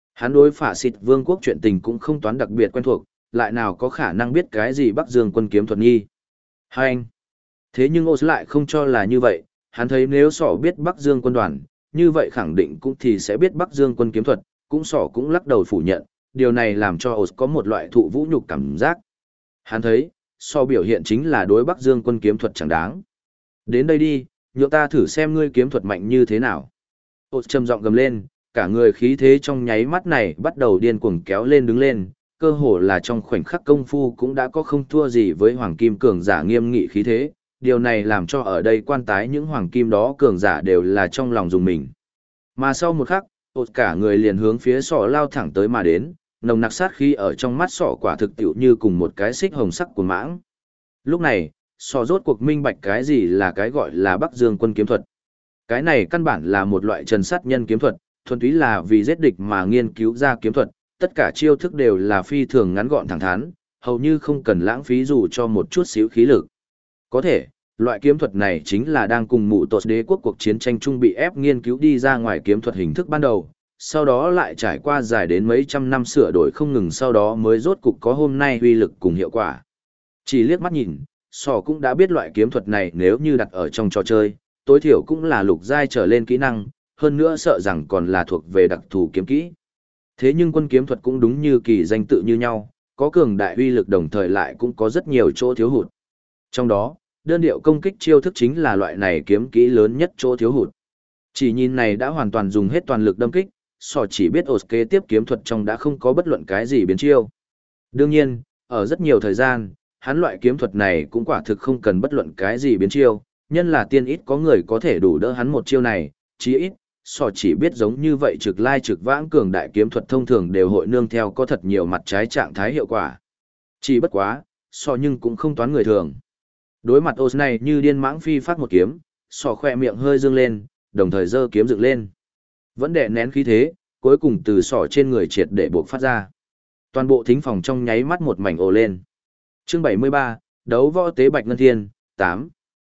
Hắn đối phả xịt vương quốc chuyện tình cũng không toán đặc biệt quen thuộc, lại nào có khả năng biết cái gì Bắc Dương quân kiếm thuật nghi. Hai anh. Thế nhưng Oz lại không cho là như vậy, hắn thấy nếu sỏ biết Bắc Dương quân đoàn, như vậy khẳng định cũng thì sẽ biết Bắc Dương quân kiếm thuật, cũng sỏ cũng lắc đầu phủ nhận, điều này làm cho Oz có một loại thụ vũ nhục cảm giác. Hắn thấy, so biểu hiện chính là đối Bắc Dương quân kiếm thuật chẳng đáng. Đến đây đi, nhượng ta thử xem ngươi kiếm thuật mạnh như thế nào. Oz trầm giọng gầm lên, cả người khí thế trong nháy mắt này bắt đầu điên cuồng kéo lên đứng lên, cơ hồ là trong khoảnh khắc công phu cũng đã có không thua gì với Hoàng Kim cường giả nghiêm nghị khí thế, điều này làm cho ở đây quan tái những Hoàng Kim đó cường giả đều là trong lòng dùng mình. Mà sau một khắc, cả người liền hướng phía sọ lao thẳng tới mà đến, nồng nặc sát khí ở trong mắt sọ quả thực tiệu như cùng một cái xích hồng sắc của mãng. Lúc này, sọ rốt cuộc minh bạch cái gì là cái gọi là Bắc Dương quân kiếm thuật. Cái này căn bản là một loại trần sát nhân kiếm thuật, thuần túy là vì giết địch mà nghiên cứu ra kiếm thuật, tất cả chiêu thức đều là phi thường ngắn gọn thẳng thắn, hầu như không cần lãng phí dù cho một chút xíu khí lực. Có thể, loại kiếm thuật này chính là đang cùng mụ tột đế quốc cuộc chiến tranh trung bị ép nghiên cứu đi ra ngoài kiếm thuật hình thức ban đầu, sau đó lại trải qua dài đến mấy trăm năm sửa đổi không ngừng sau đó mới rốt cục có hôm nay uy lực cùng hiệu quả. Chỉ liếc mắt nhìn, sò cũng đã biết loại kiếm thuật này nếu như đặt ở trong trò chơi, tối thiểu cũng là lục giai trở lên kỹ năng, hơn nữa sợ rằng còn là thuộc về đặc thù kiếm kỹ. Thế nhưng quân kiếm thuật cũng đúng như kỳ danh tự như nhau, có cường đại uy lực đồng thời lại cũng có rất nhiều chỗ thiếu hụt. Trong đó, đơn điệu công kích chiêu thức chính là loại này kiếm kỹ lớn nhất chỗ thiếu hụt. Chỉ nhìn này đã hoàn toàn dùng hết toàn lực đâm kích, sò chỉ biết ổ kế tiếp kiếm thuật trong đã không có bất luận cái gì biến chiêu. Đương nhiên, ở rất nhiều thời gian, hắn loại kiếm thuật này cũng quả thực không cần bất luận cái gì biến chiêu, nhân là tiên ít có người có thể đủ đỡ hắn một chiêu này, chí ít, sò chỉ biết giống như vậy trực lai trực vãng cường đại kiếm thuật thông thường đều hội nương theo có thật nhiều mặt trái trạng thái hiệu quả. Chỉ bất quá, sò nhưng cũng không toán người thường. Đối mặt Oz này như điên mãng phi phát một kiếm, sò khỏe miệng hơi dương lên, đồng thời giơ kiếm dựng lên. Vẫn đè nén khí thế, cuối cùng từ sọ trên người triệt để buộc phát ra. Toàn bộ thính phòng trong nháy mắt một mảnh ồ lên. Chương 73, đấu võ tế Bạch Ngân Thiên, 8.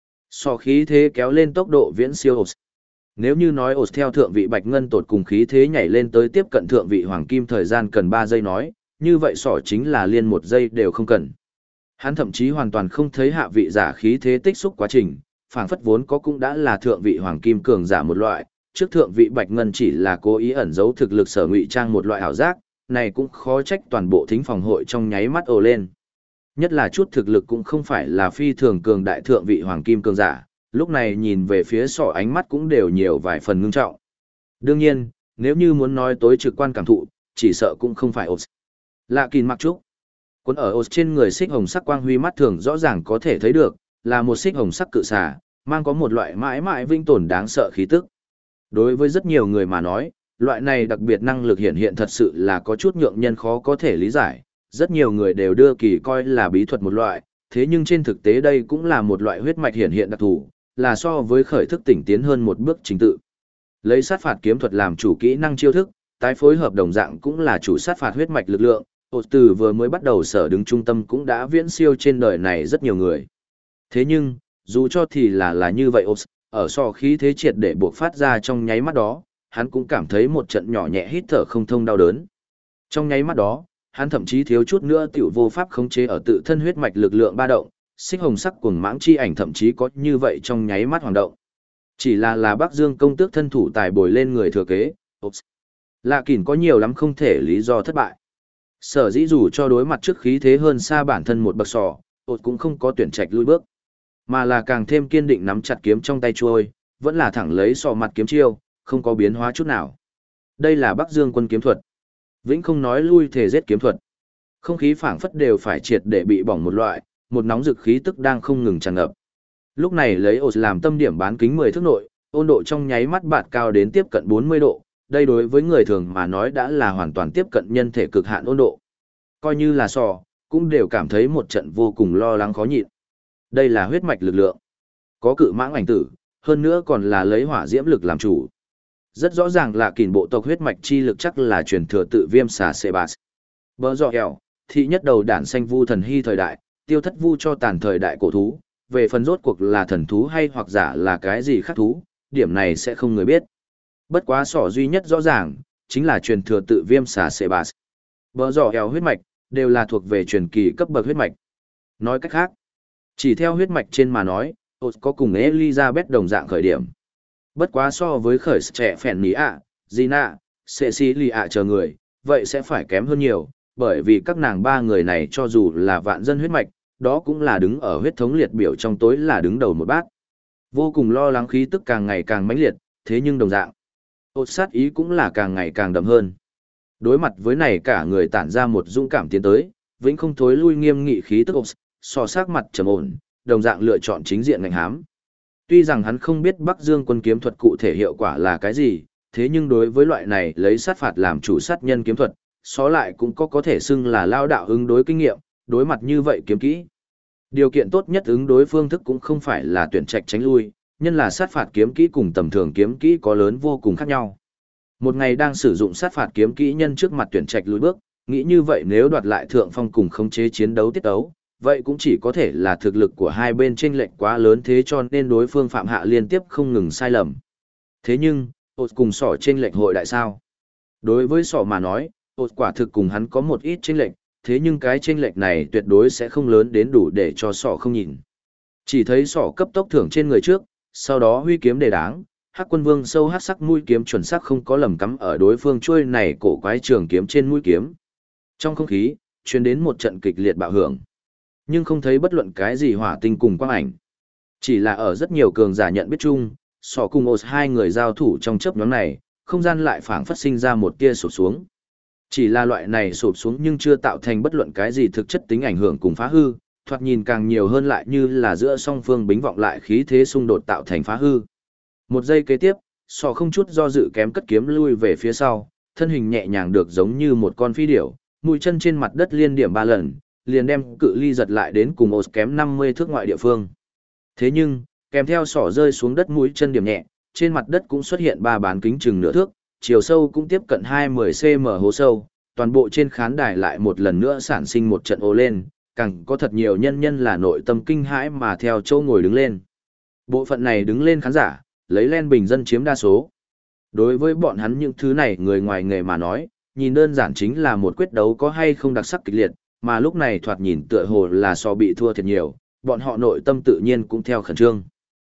Sọ khí thế kéo lên tốc độ viễn siêu Oz. Nếu như nói Oz theo thượng vị Bạch Ngân tột cùng khí thế nhảy lên tới tiếp cận thượng vị Hoàng Kim thời gian cần 3 giây nói, như vậy sọ chính là liên 1 giây đều không cần. Hắn thậm chí hoàn toàn không thấy hạ vị giả khí thế tích xúc quá trình, phảng phất vốn có cũng đã là thượng vị Hoàng Kim cường giả một loại, trước thượng vị Bạch Ngân chỉ là cố ý ẩn giấu thực lực sở ngụy trang một loại ảo giác, này cũng khó trách toàn bộ thính phòng hội trong nháy mắt ồ lên. Nhất là chút thực lực cũng không phải là phi thường cường đại thượng vị Hoàng Kim cường giả, lúc này nhìn về phía sọ ánh mắt cũng đều nhiều vài phần ngưng trọng. Đương nhiên, nếu như muốn nói tối trực quan cảm thụ, chỉ sợ cũng không phải Oz. Lạ Kìn mặc trúc. Cuốn ở Oz trên người xích hồng sắc quang huy mắt thường rõ ràng có thể thấy được, là một xích hồng sắc cự xà, mang có một loại mãi mãi vinh tồn đáng sợ khí tức. Đối với rất nhiều người mà nói, loại này đặc biệt năng lực hiện hiện thật sự là có chút nhượng nhân khó có thể lý giải, rất nhiều người đều đưa kỳ coi là bí thuật một loại, thế nhưng trên thực tế đây cũng là một loại huyết mạch hiện hiện đặc thù, là so với khởi thức tỉnh tiến hơn một bước trình tự. Lấy sát phạt kiếm thuật làm chủ kỹ năng chiêu thức, tái phối hợp đồng dạng cũng là chủ sát phạt huyết mạch lực lượng, từ vừa mới bắt đầu sở đứng trung tâm cũng đã viễn siêu trên đời này rất nhiều người. Thế nhưng, dù cho thì là như vậy ở so khí thế triệt để buộc phát ra trong nháy mắt đó, hắn cũng cảm thấy một trận nhỏ nhẹ hít thở không thông đau đớn. Trong nháy mắt đó, hắn thậm chí thiếu chút nữa tiểu vô pháp khống chế ở tự thân huyết mạch lực lượng ba động, xích hồng sắc cuồng mãng chi ảnh thậm chí có như vậy trong nháy mắt hoàng động. Chỉ là Bắc Dương công tước thân thủ tài bồi lên người thừa kế, Lạ Kìn có nhiều lắm không thể lý do thất bại. Sở dĩ dù cho đối mặt trước khí thế hơn xa bản thân một bậc sò, cũng không có tuyển trạch lui bước, mà là càng thêm kiên định nắm chặt kiếm trong tay chuôi, vẫn là thẳng lấy sò mặt kiếm chiêu, không có biến hóa chút nào. Đây là Bắc Dương quân kiếm thuật. Vĩnh không nói lui thể giết kiếm thuật. Không khí phảng phất đều phải triệt để bị bỏng một loại, một nóng dực khí tức đang không ngừng tràn ngập. Lúc này lấy Oz làm tâm điểm bán kính 10 thước nội, ôn độ trong nháy mắt bạt cao đến tiếp cận 40 độ, đây đối với người thường mà nói đã là hoàn toàn tiếp cận nhân thể cực hạn ôn độ. Coi như là sò, cũng đều cảm thấy một trận vô cùng lo lắng khó nhịn. Đây là huyết mạch lực lượng. Có cự mãng ảnh tử, hơn nữa còn là lấy hỏa diễm lực làm chủ. Rất rõ ràng là Kìn bộ tộc huyết mạch chi lực chắc là truyền thừa tự viêm xà Sebas. Bờ dọ hẻo, thị nhất đầu đản xanh vu thần hy thời đại, tiêu thất vu cho tàn thời đại cổ thú, về phần rốt cuộc là thần thú hay hoặc giả là cái gì khác thú, điểm này sẽ không người biết. Bất quá sỏ duy nhất rõ ràng, chính là truyền thừa tự viêm xà Sebas. Bờ giỏ eo huyết mạch, đều là thuộc về truyền kỳ cấp bậc huyết mạch. Nói cách khác, chỉ theo huyết mạch trên mà nói, Oz có cùng Elizabeth đồng dạng khởi điểm. Bất quá so với khởi trẻ phèn ní ạ, Gina, Cecilia chờ người, vậy sẽ phải kém hơn nhiều, bởi vì các nàng ba người này cho dù là vạn dân huyết mạch, đó cũng là đứng ở huyết thống liệt biểu trong tối là đứng đầu một bát. Vô cùng lo lắng khí tức càng ngày càng mãnh liệt, thế nhưng đồng dạng, Oz sát ý cũng là càng ngày càng đậm hơn. Đối mặt với này cả người tản ra một dũng cảm tiến tới, vĩnh không thối lui nghiêm nghị khí tức Oz, so sắc mặt trầm ổn, đồng dạng lựa chọn chính diện ngành hám. Tuy rằng hắn không biết Bắc Dương quân kiếm thuật cụ thể hiệu quả là cái gì, thế nhưng đối với loại này lấy sát phạt làm chủ sát nhân kiếm thuật, xó lại cũng có thể xưng là lao đạo ứng đối kinh nghiệm, đối mặt như vậy kiếm kỹ. Điều kiện tốt nhất ứng đối phương thức cũng không phải là tuyển trạch tránh lui, nhân là sát phạt kiếm kỹ cùng tầm thường kiếm kỹ có lớn vô cùng khác nhau. Một ngày đang sử dụng sát phạt kiếm kỹ nhân trước mặt tuyển trạch lùi bước, nghĩ như vậy nếu đoạt lại thượng phong cùng khống chế chiến đấu tiết đấu, vậy cũng chỉ có thể là thực lực của hai bên chênh lệch quá lớn thế cho nên đối phương phạm hạ liên tiếp không ngừng sai lầm. Thế nhưng, Oz cùng sỏ chênh lệch hội đại sao? Đối với sỏ mà nói, Oz quả thực cùng hắn có một ít chênh lệch, thế nhưng cái chênh lệch này tuyệt đối sẽ không lớn đến đủ để cho sỏ không nhìn. Chỉ thấy sỏ cấp tốc thưởng trên người trước, sau đó huy kiếm đề đáng, Hắc Quân Vương sâu hắc sắc mũi kiếm chuẩn xác không có lầm cắm ở đối phương chuôi này cổ quái trường kiếm trên mũi kiếm. Trong không khí, truyền đến một trận kịch liệt bạo hưởng. Nhưng không thấy bất luận cái gì hỏa tinh cùng quang ảnh. Chỉ là ở rất nhiều cường giả nhận biết chung, sỏ cùng Oz hai người giao thủ trong chớp nhoáng này, không gian lại phảng phất sinh ra một tia sụp xuống. Chỉ là loại này sụp xuống nhưng chưa tạo thành bất luận cái gì thực chất tính ảnh hưởng cùng phá hư, thoạt nhìn càng nhiều hơn lại như là giữa song phương bính vọng lại khí thế xung đột tạo thành phá hư. Một giây kế tiếp, sỏ không chút do dự kém cất kiếm lui về phía sau, thân hình nhẹ nhàng được giống như một con phi điểu, mũi chân trên mặt đất liên điểm 3 lần, liền đem cự ly giật lại đến cùng Oz kém 50 thước ngoại địa phương. Thế nhưng, kèm theo sỏ rơi xuống đất mũi chân điểm nhẹ, trên mặt đất cũng xuất hiện 3 bán kính chừng nửa thước, chiều sâu cũng tiếp cận 20 cm hố sâu, toàn bộ trên khán đài lại một lần nữa sản sinh một trận ồ lên, càng có thật nhiều nhân là nội tâm kinh hãi mà theo châu ngồi đứng lên. Bộ phận này đứng lên khán giả, lấy len bình dân chiếm đa số. Đối với bọn hắn những thứ này người ngoài nghề mà nói, nhìn đơn giản chính là một quyết đấu có hay không đặc sắc kịch liệt, mà lúc này thoạt nhìn tựa hồ là so bị thua thiệt nhiều, bọn họ nội tâm tự nhiên cũng theo khẩn trương.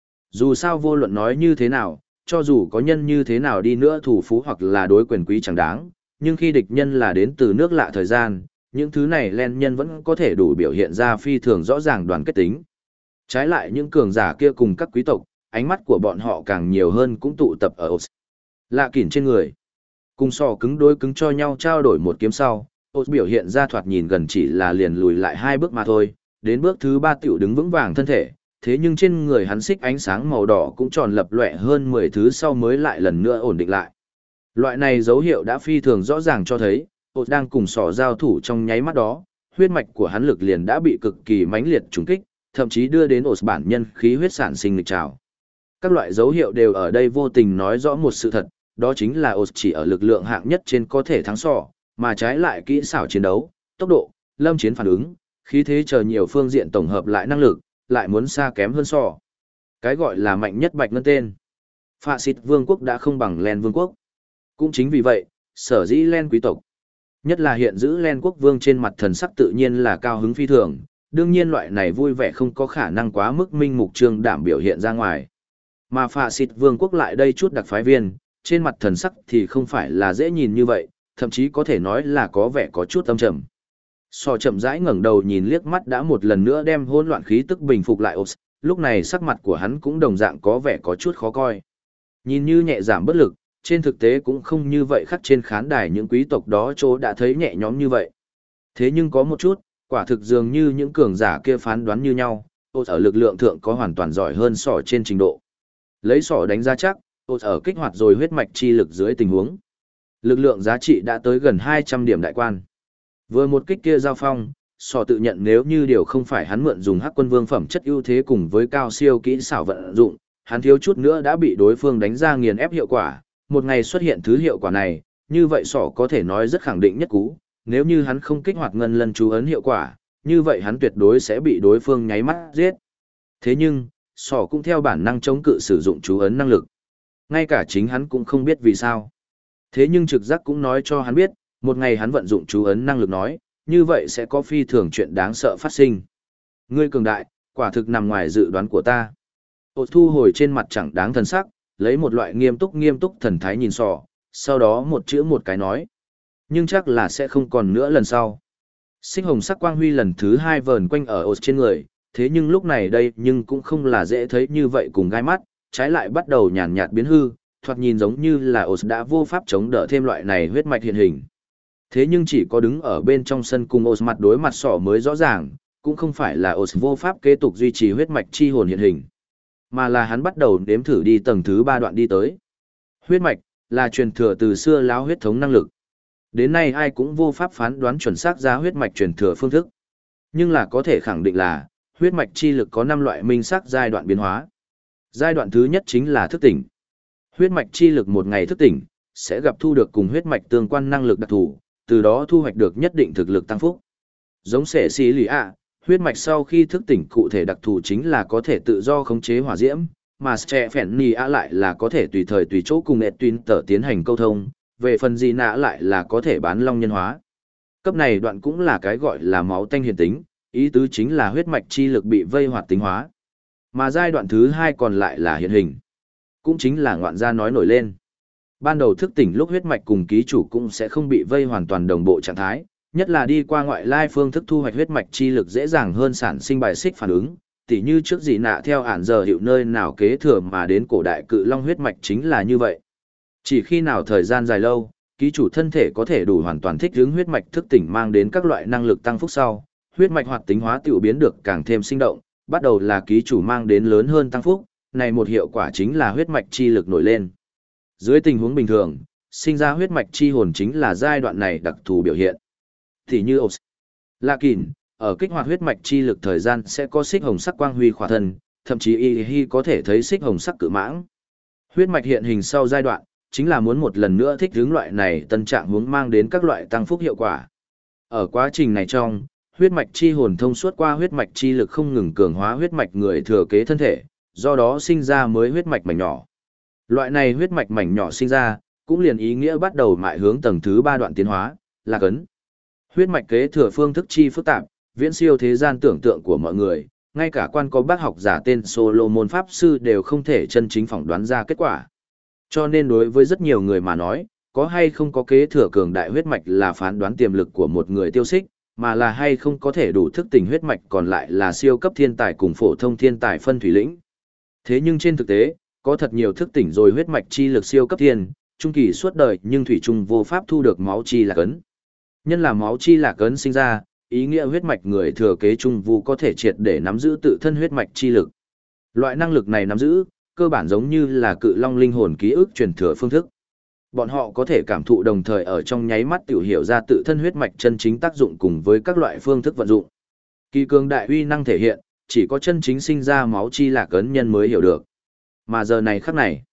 Dù sao vô luận nói như thế nào, cho dù có nhân như thế nào đi nữa thủ phú hoặc là đối quyền quý chẳng đáng, nhưng khi địch nhân là đến từ nước lạ thời gian, những thứ này len nhân vẫn có thể đủ biểu hiện ra phi thường rõ ràng đoàn kết tính. Trái lại những cường giả kia cùng các quý tộc, ánh mắt của bọn họ càng nhiều hơn cũng tụ tập ở Oz. Lạ kỉn trên người. Cùng sò cứng đối cứng cho nhau trao đổi một kiếm sau, Oz biểu hiện ra thoạt nhìn gần chỉ là liền lùi lại 2 bước mà thôi, đến bước thứ 3 tiểu đứng vững vàng thân thể, thế nhưng trên người hắn xích ánh sáng màu đỏ cũng tròn lập lòe hơn 10 thứ sau mới lại lần nữa ổn định lại. Loại này dấu hiệu đã phi thường rõ ràng cho thấy, Oz đang cùng sò giao thủ trong nháy mắt đó, huyết mạch của hắn lực liền đã bị cực kỳ mãnh liệt trùng kích, thậm chí đưa đến Oz bản nhân khí huyết sản sinh nghịch trào. Các loại dấu hiệu đều ở đây vô tình nói rõ một sự thật, đó chính là Oz chỉ ở lực lượng hạng nhất trên có thể thắng sò, mà trái lại kỹ xảo chiến đấu, tốc độ, lâm chiến phản ứng, khí thế chờ nhiều phương diện tổng hợp lại năng lực, lại muốn xa kém hơn sò. Cái gọi là mạnh nhất bạch ngân tên. Phạ xịt vương quốc đã không bằng Len vương quốc. Cũng chính vì vậy, sở dĩ Len quý tộc, nhất là hiện giữ Len quốc vương trên mặt thần sắc tự nhiên là cao hứng phi thường, đương nhiên loại này vui vẻ không có khả năng quá mức minh mục trương đảm biểu hiện ra ngoài. Mà phạ xịt vương quốc lại đây chút đặc phái viên, trên mặt thần sắc thì không phải là dễ nhìn như vậy, thậm chí có thể nói là có vẻ có chút âm trầm. Sò chậm rãi ngẩng đầu nhìn liếc mắt đã một lần nữa đem hỗn loạn khí tức bình phục lại Oz, lúc này sắc mặt của hắn cũng đồng dạng có vẻ có chút khó coi. Nhìn như nhẹ giảm bất lực, trên thực tế cũng không như vậy khắc trên khán đài những quý tộc đó chỗ đã thấy nhẹ nhõm như vậy. Thế nhưng có một chút, quả thực dường như những cường giả kia phán đoán như nhau, Oz ở lực lượng thượng có hoàn toàn giỏi hơn sỏ trên trình độ. Lấy sỏ đánh giá chắc, Oz ở kích hoạt rồi huyết mạch chi lực dưới tình huống. Lực lượng giá trị đã tới gần 200 điểm đại quan. Vừa một kích kia giao phong, sỏ tự nhận nếu như điều không phải hắn mượn dùng Hắc Quân Vương phẩm chất ưu thế cùng với cao siêu kỹ xảo vận dụng, hắn thiếu chút nữa đã bị đối phương đánh ra nghiền ép hiệu quả. Một ngày xuất hiện thứ hiệu quả này, như vậy sỏ có thể nói rất khẳng định nhất cú, nếu như hắn không kích hoạt ngân lân chú ấn hiệu quả, như vậy hắn tuyệt đối sẽ bị đối phương nháy mắt giết. Thế nhưng, sỏ cũng theo bản năng chống cự sử dụng chú ấn năng lực. Ngay cả chính hắn cũng không biết vì sao. Thế nhưng trực giác cũng nói cho hắn biết, một ngày hắn vận dụng chú ấn năng lực nói, như vậy sẽ có phi thường chuyện đáng sợ phát sinh. Ngươi cường đại, quả thực nằm ngoài dự đoán của ta. Ô thu hồi trên mặt chẳng đáng thần sắc, lấy một loại nghiêm túc thần thái nhìn sọ, sau đó một chữ một cái nói. Nhưng chắc là sẽ không còn nữa lần sau. Xích hồng sắc quang huy lần thứ 2 vờn quanh ở ột trên người, thế nhưng lúc này đây nhưng cũng không là dễ thấy như vậy cùng gai mắt, trái lại bắt đầu nhàn nhạt biến hư, thoạt nhìn giống như là ột đã vô pháp chống đỡ thêm loại này huyết mạch hiện hình. Thế nhưng chỉ có đứng ở bên trong sân cùng ột mặt đối mặt sọ mới rõ ràng, cũng không phải là ột vô pháp kế tục duy trì huyết mạch chi hồn hiện hình, mà là hắn bắt đầu đếm thử đi tầng thứ 3 đoạn đi tới. Huyết mạch là truyền thừa từ xưa láo huyết thống năng lực. Đến nay ai cũng vô pháp phán đoán chuẩn xác ra huyết mạch truyền thừa phương thức. Nhưng là có thể khẳng định là, huyết mạch chi lực có 5 loại minh xác giai đoạn biến hóa. Giai đoạn thứ nhất chính là thức tỉnh. Huyết mạch chi lực một ngày thức tỉnh, sẽ gặp thu được cùng huyết mạch tương quan năng lực đặc thù, từ đó thu hoạch được nhất định thực lực tăng phúc. Giống sẻ xí lì ạ, huyết mạch sau khi thức tỉnh cụ thể đặc thù chính là có thể tự do khống chế hỏa diễm, mà trẻ phèn nì ạ lại là có thể tùy thời tùy chỗ cùng nệ tuyên tở tiến hành câu thông, về phần gì nạ lại là có thể bán long nhân hóa. Cấp này đoạn cũng là cái gọi là máu tanh hiền tính, ý tứ chính là huyết mạch chi lực bị vây hoạt tính hóa. Mà giai đoạn thứ 2 còn lại là hiện hình, cũng chính là ngoạn gia nói nổi lên. Ban đầu thức tỉnh lúc huyết mạch cùng ký chủ cũng sẽ không bị vây hoàn toàn đồng bộ trạng thái, nhất là đi qua ngoại lai phương thức thu hoạch huyết mạch chi lực dễ dàng hơn sản sinh bài xích phản ứng, tỉ như trước dị nạ theo ản giờ hiệu nơi nào kế thừa mà đến cổ đại cự long huyết mạch chính là như vậy. Chỉ khi nào thời gian dài lâu, ký chủ thân thể có thể đủ hoàn toàn thích ứng huyết mạch thức tỉnh mang đến các loại năng lực tăng phúc sau, huyết mạch hoạt tính hóa tiểu biến được càng thêm sinh động, bắt đầu là ký chủ mang đến lớn hơn tăng phúc, này một hiệu quả chính là huyết mạch chi lực nổi lên. Dưới tình huống bình thường, sinh ra huyết mạch chi hồn chính là giai đoạn này đặc thù biểu hiện. Thì như Ops, Lạ Kỳn, ở kích hoạt huyết mạch chi lực thời gian sẽ có xích hồng sắc quang huy khỏa thân, thậm chí y có thể thấy xích hồng sắc cự mãng. Huyết mạch hiện hình sau giai đoạn, chính là muốn một lần nữa thích ứng loại này tân trạng hướng mang đến các loại tăng phúc hiệu quả. Ở quá trình này trong, huyết mạch chi hồn thông suốt qua huyết mạch chi lực không ngừng cường hóa huyết mạch người thừa kế thân thể, do đó sinh ra mới huyết mạch mảnh nhỏ. Loại này huyết mạch mảnh nhỏ sinh ra, cũng liền ý nghĩa bắt đầu mại hướng tầng thứ 3 đoạn tiến hóa, là cấn. Huyết mạch kế thừa phương thức chi phức tạp, viễn siêu thế gian tưởng tượng của mọi người, ngay cả quan có bác học giả tên Solomon Pháp Sư đều không thể chân chính phỏng đoán ra kết quả. Cho nên đối với rất nhiều người mà nói, có hay không có kế thừa cường đại huyết mạch là phán đoán tiềm lực của một người tiêu xích, mà là hay không có thể đủ thức tỉnh huyết mạch còn lại là siêu cấp thiên tài cùng phổ thông thiên tài phân thủy lĩnh. Thế nhưng trên thực tế, có thật nhiều thức tỉnh rồi huyết mạch chi lực siêu cấp thiên, trung kỳ suốt đời nhưng thủy chung vô pháp thu được máu chi lạc ấn. Nhân là máu chi lạc ấn sinh ra, ý nghĩa huyết mạch người thừa kế trung vu có thể triệt để nắm giữ tự thân huyết mạch chi lực. Loại năng lực này nắm giữ, cơ bản giống như là cự long linh hồn ký ức truyền thừa phương thức. Bọn họ có thể cảm thụ đồng thời ở trong nháy mắt tiểu hiểu ra tự thân huyết mạch chân chính tác dụng cùng với các loại phương thức vận dụng. Kỳ cường đại uy năng thể hiện, chỉ có chân chính sinh ra máu chi lạc ấn nhân mới hiểu được. Mà giờ này khắc này,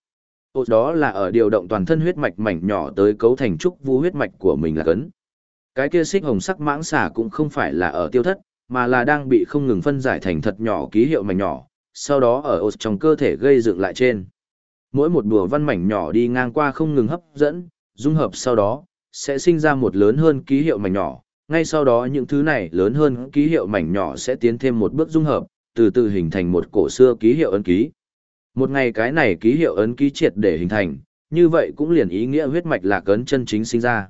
đó là ở điều động toàn thân huyết mạch mảnh nhỏ tới cấu thành trúc vu huyết mạch của mình lạc ấn. Cái kia xích hồng sắc mãng xà cũng không phải là ở tiêu thất, mà là đang bị không ngừng phân giải thành thật nhỏ ký hiệu mảnh nhỏ, sau đó ở trong cơ thể gây dựng lại trên. Mỗi một đùa văn mảnh nhỏ đi ngang qua không ngừng hấp dẫn, dung hợp sau đó, sẽ sinh ra một lớn hơn ký hiệu mảnh nhỏ, ngay sau đó những thứ này lớn hơn ký hiệu mảnh nhỏ sẽ tiến thêm một bước dung hợp, từ từ hình thành một cổ xưa ký hiệu ấn ký. Một ngày cái này ký hiệu ấn ký triệt để hình thành, như vậy cũng liền ý nghĩa huyết mạch lạc ấn chân chính sinh ra.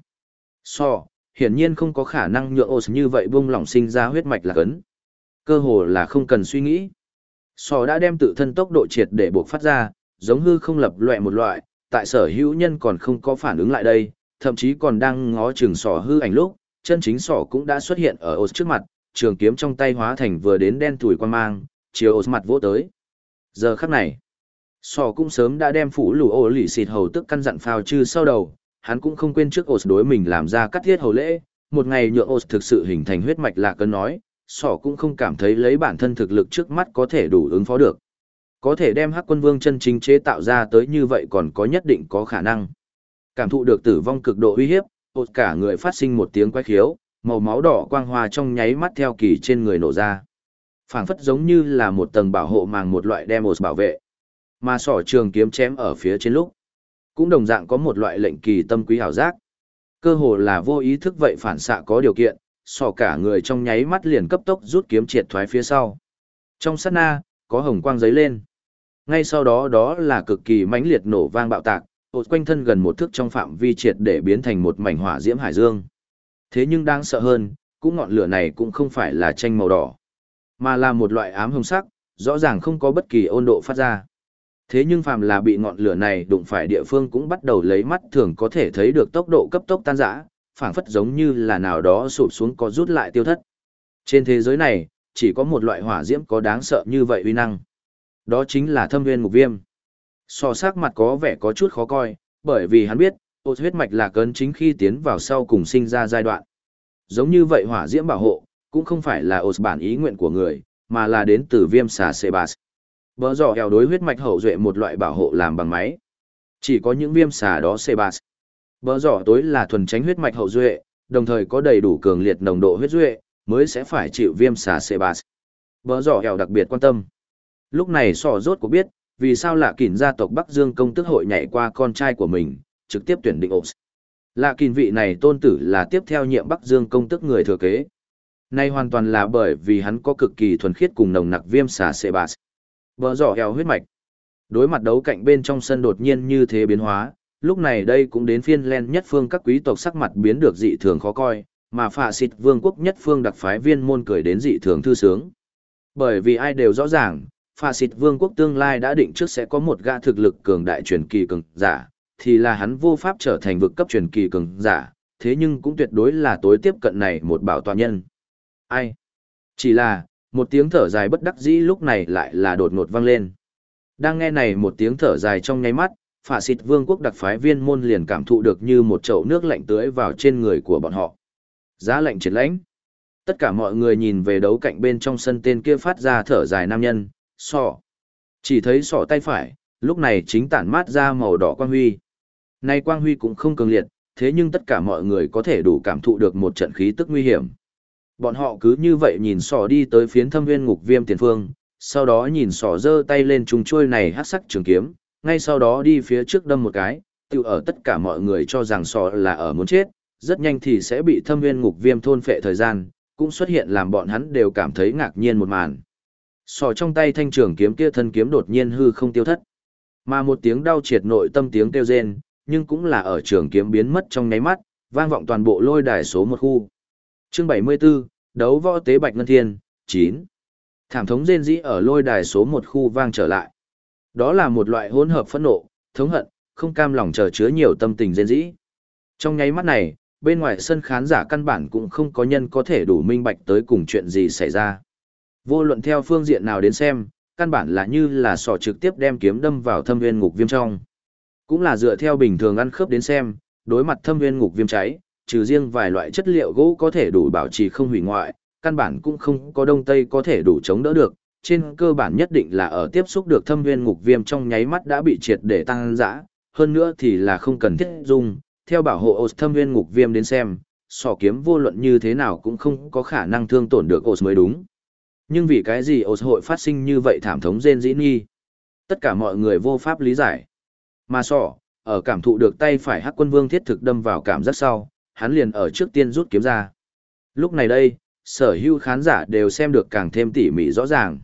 Hiển nhiên không có khả năng nhượng Os như vậy buông lỏng sinh ra huyết mạch lạc ấn. Cơ hồ là không cần suy nghĩ. Đã đem tự thân tốc độ triệt để buộc phát ra, giống hư không lập loè một loại, tại sở hữu nhân còn không có phản ứng lại đây, thậm chí còn đang ngó chừng hư ảnh lúc, chân chính cũng đã xuất hiện ở Os trước mặt, trường kiếm trong tay hóa thành vừa đến đen tủi quan mang, chiều Os mặt vỗ tới. Giờ khắc này, cũng sớm đã đem phủ lù ô lì xịt hầu tức căn dặn phao chư sau đầu, hắn cũng không quên trước Os đối mình làm ra cắt thiết hầu lễ, một ngày nhượng Os thực sự hình thành huyết mạch lạc ấn nói, cũng không cảm thấy lấy bản thân thực lực trước mắt có thể đủ ứng phó được. Có thể đem Hắc Quân Vương chân chính chế tạo ra tới như vậy còn có nhất định có khả năng. Cảm thụ được tử vong cực độ uy hiếp, Os cả người phát sinh một tiếng quái khiếu, màu máu đỏ quang hoa trong nháy mắt theo kỳ trên người nổ ra. Phảng phất giống như là một tầng bảo hộ màng một loại đem Os bảo vệ. Mà trường kiếm chém ở phía trên lúc. cũng đồng dạng có một loại lệnh kỳ tâm quý hảo giác. Cơ hồ là vô ý thức vậy phản xạ có điều kiện, sò cả người trong nháy mắt liền cấp tốc rút kiếm triệt thoái phía sau. Trong sát na, có hồng quang giấy lên. Ngay sau đó đó là cực kỳ mãnh liệt nổ vang bạo tạc, quanh thân gần một thước trong phạm vi triệt để biến thành một mảnh hỏa diễm hải dương. Thế nhưng đáng sợ hơn, cũng ngọn lửa này cũng không phải là tranh màu đỏ, mà là một loại ám hồng sắc, rõ ràng không có bất kỳ ôn độ phát ra. Thế nhưng phàm là bị ngọn lửa này đụng phải địa phương cũng bắt đầu lấy mắt thường có thể thấy được tốc độ cấp tốc tan rã, phảng phất giống như là nào đó sụp xuống có rút lại tiêu thất. Trên thế giới này, chỉ có một loại hỏa diễm có đáng sợ như vậy uy năng. Đó chính là Thâm Nguyên Ngục Viêm. So sắc mặt có vẻ có chút khó coi, bởi vì hắn biết, huyết mạch là cấn chính khi tiến vào sau cùng sinh ra giai đoạn. Giống như vậy hỏa diễm bảo hộ, cũng không phải là bản ý nguyện của người, mà là đến từ viêm xà Sebas. Bờ giỏ heo đối huyết mạch hậu duệ một loại bảo hộ làm bằng máy. Chỉ có những viêm xà đó Sebas. Bờ giỏ tối là thuần tránh huyết mạch hậu duệ, đồng thời có đầy đủ cường liệt nồng độ huyết duệ, mới sẽ phải chịu viêm xà Sebas. Bờ giỏ heo đặc biệt quan tâm. Lúc này sò rốt của biết, vì sao Lạ Kình gia tộc Bắc Dương công tức hội nhảy qua con trai của mình, trực tiếp tuyển định Ops. Lạ Kình vị này tôn tử là tiếp theo nhiệm Bắc Dương công tức người thừa kế. Nay hoàn toàn là bởi vì hắn có cực kỳ thuần khiết cùng nồng nặc viêm xà Sebas. Bờ giỏ heo huyết mạch. Đối mặt đấu cạnh bên trong sân đột nhiên như thế biến hóa, lúc này đây cũng đến phiên len nhất phương các quý tộc sắc mặt biến được dị thường khó coi, mà phạ xịt vương quốc nhất phương đặc phái viên môn cười đến dị thường thư sướng. Bởi vì ai đều rõ ràng, phạ xịt vương quốc tương lai đã định trước sẽ có một gã thực lực cường đại truyền kỳ cường giả, thì là hắn vô pháp trở thành vực cấp truyền kỳ cường giả, thế nhưng cũng tuyệt đối là tối tiếp cận này một bảo tọa nhân. Ai? Chỉ là, một tiếng thở dài bất đắc dĩ lúc này lại là đột ngột vang lên. Đang nghe này một tiếng thở dài trong nháy mắt, phạ xịt vương quốc đặc phái viên môn liền cảm thụ được như một chậu nước lạnh tưới vào trên người của bọn họ. Giá lạnh triệt lãnh. Tất cả mọi người nhìn về đấu cạnh bên trong sân tên kia phát ra thở dài nam nhân, sọ. Chỉ thấy sọ tay phải, lúc này chính tản mát ra màu đỏ quang huy. Nay quang huy cũng không cường liệt, thế nhưng tất cả mọi người có thể đủ cảm thụ được một trận khí tức nguy hiểm. Bọn họ cứ như vậy nhìn sọ đi tới phiến Thâm Nguyên Ngục Viêm tiền phương, sau đó nhìn sọ giơ tay lên trùng chuôi này hắc sắc trường kiếm, ngay sau đó đi phía trước đâm một cái, tự ở tất cả mọi người cho rằng sọ là ở muốn chết, rất nhanh thì sẽ bị Thâm Nguyên Ngục Viêm thôn phệ thời gian, cũng xuất hiện làm bọn hắn đều cảm thấy ngạc nhiên một màn. Sọ trong tay thanh trường kiếm kia thân kiếm đột nhiên hư không tiêu thất, mà một tiếng đau triệt nội tâm tiếng kêu rên, nhưng cũng là ở trường kiếm biến mất trong nháy mắt, vang vọng toàn bộ lôi đài số một khu. Chương 74, đấu võ tế Bạch Ngân Thiên, 9. Thảm thống rên rỉ ở lôi đài số một khu vang trở lại. Đó là một loại hỗn hợp phẫn nộ, thống hận, không cam lòng chờ chứa nhiều tâm tình rên rỉ. Trong nháy mắt này, bên ngoài sân khán giả căn bản cũng không có nhân có thể đủ minh bạch tới cùng chuyện gì xảy ra. Vô luận theo phương diện nào đến xem, căn bản là như là sọ trực tiếp đem kiếm đâm vào Thâm Nguyên Ngục Viêm trong. Cũng là dựa theo bình thường ăn khớp đến xem, đối mặt Thâm Nguyên Ngục Viêm cháy, trừ riêng vài loại chất liệu gỗ có thể đủ bảo trì không hủy ngoại, căn bản cũng không có đông tây có thể đủ chống đỡ được, trên cơ bản nhất định là ở tiếp xúc được Thâm Nguyên Ngục Viêm trong nháy mắt đã bị triệt để tăng dã, hơn nữa thì là không cần thiết dùng, theo bảo hộ Thâm Nguyên Ngục Viêm đến xem, sọ kiếm vô luận như thế nào cũng không có khả năng thương tổn được mới đúng. Nhưng vì cái gì hội phát sinh như vậy thảm thống rên rỉ nghi? Tất cả mọi người vô pháp lý giải. Mà sọ, ở cảm thụ được tay phải Hắc Quân Vương thiết thực đâm vào cảm giác sau, hắn liền ở trước tiên rút kiếm ra. Lúc này đây, sở hữu khán giả đều xem được càng thêm tỉ mỉ rõ ràng.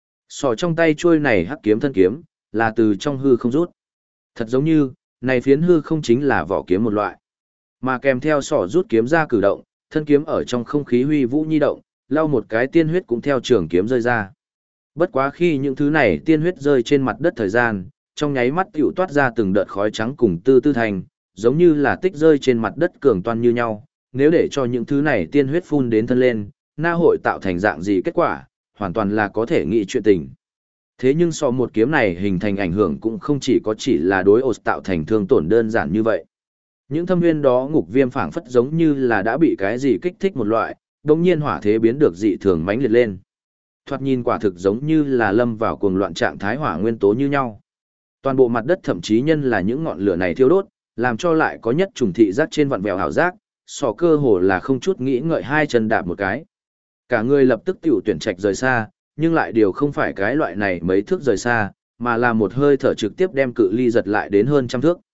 Sọ trong tay chuôi này hắc kiếm thân kiếm, là từ trong hư không rút. Thật giống như, này phiến hư không chính là vỏ kiếm một loại. Mà kèm theo sọ rút kiếm ra cử động, thân kiếm ở trong không khí huy vũ nhi động, lau một cái tiên huyết cũng theo trường kiếm rơi ra. Bất quá khi những thứ này tiên huyết rơi trên mặt đất thời gian, trong nháy mắt tiểu toát ra từng đợt khói trắng cùng tư tư thành, giống như là tích rơi trên mặt đất cường toan như nhau. Nếu để cho những thứ này tiên huyết phun đến thân lên, na hội tạo thành dạng gì kết quả, hoàn toàn là có thể nghĩ chuyện tình. Thế nhưng so một kiếm này hình thành ảnh hưởng cũng không chỉ là đối ột tạo thành thương tổn đơn giản như vậy. Những thâm nguyên đó ngục viêm phảng phất giống như là đã bị cái gì kích thích một loại, đồng nhiên hỏa thế biến được dị thường mãnh liệt lên. Thoạt nhìn quả thực giống như là lâm vào cuồng loạn trạng thái hỏa nguyên tố như nhau. Toàn bộ mặt đất thậm chí nhân là những ngọn lửa này thiêu đốt, làm cho lại có nhất trùng thị giác trên vặn vẹo hào giác, sò cơ hồ là không chút nghĩ ngợi hai chân đạp một cái. Cả người lập tức tiểu tuyển trạch rời xa, nhưng lại điều không phải cái loại này mấy thước rời xa, mà là một hơi thở trực tiếp đem cự ly giật lại đến hơn trăm thước.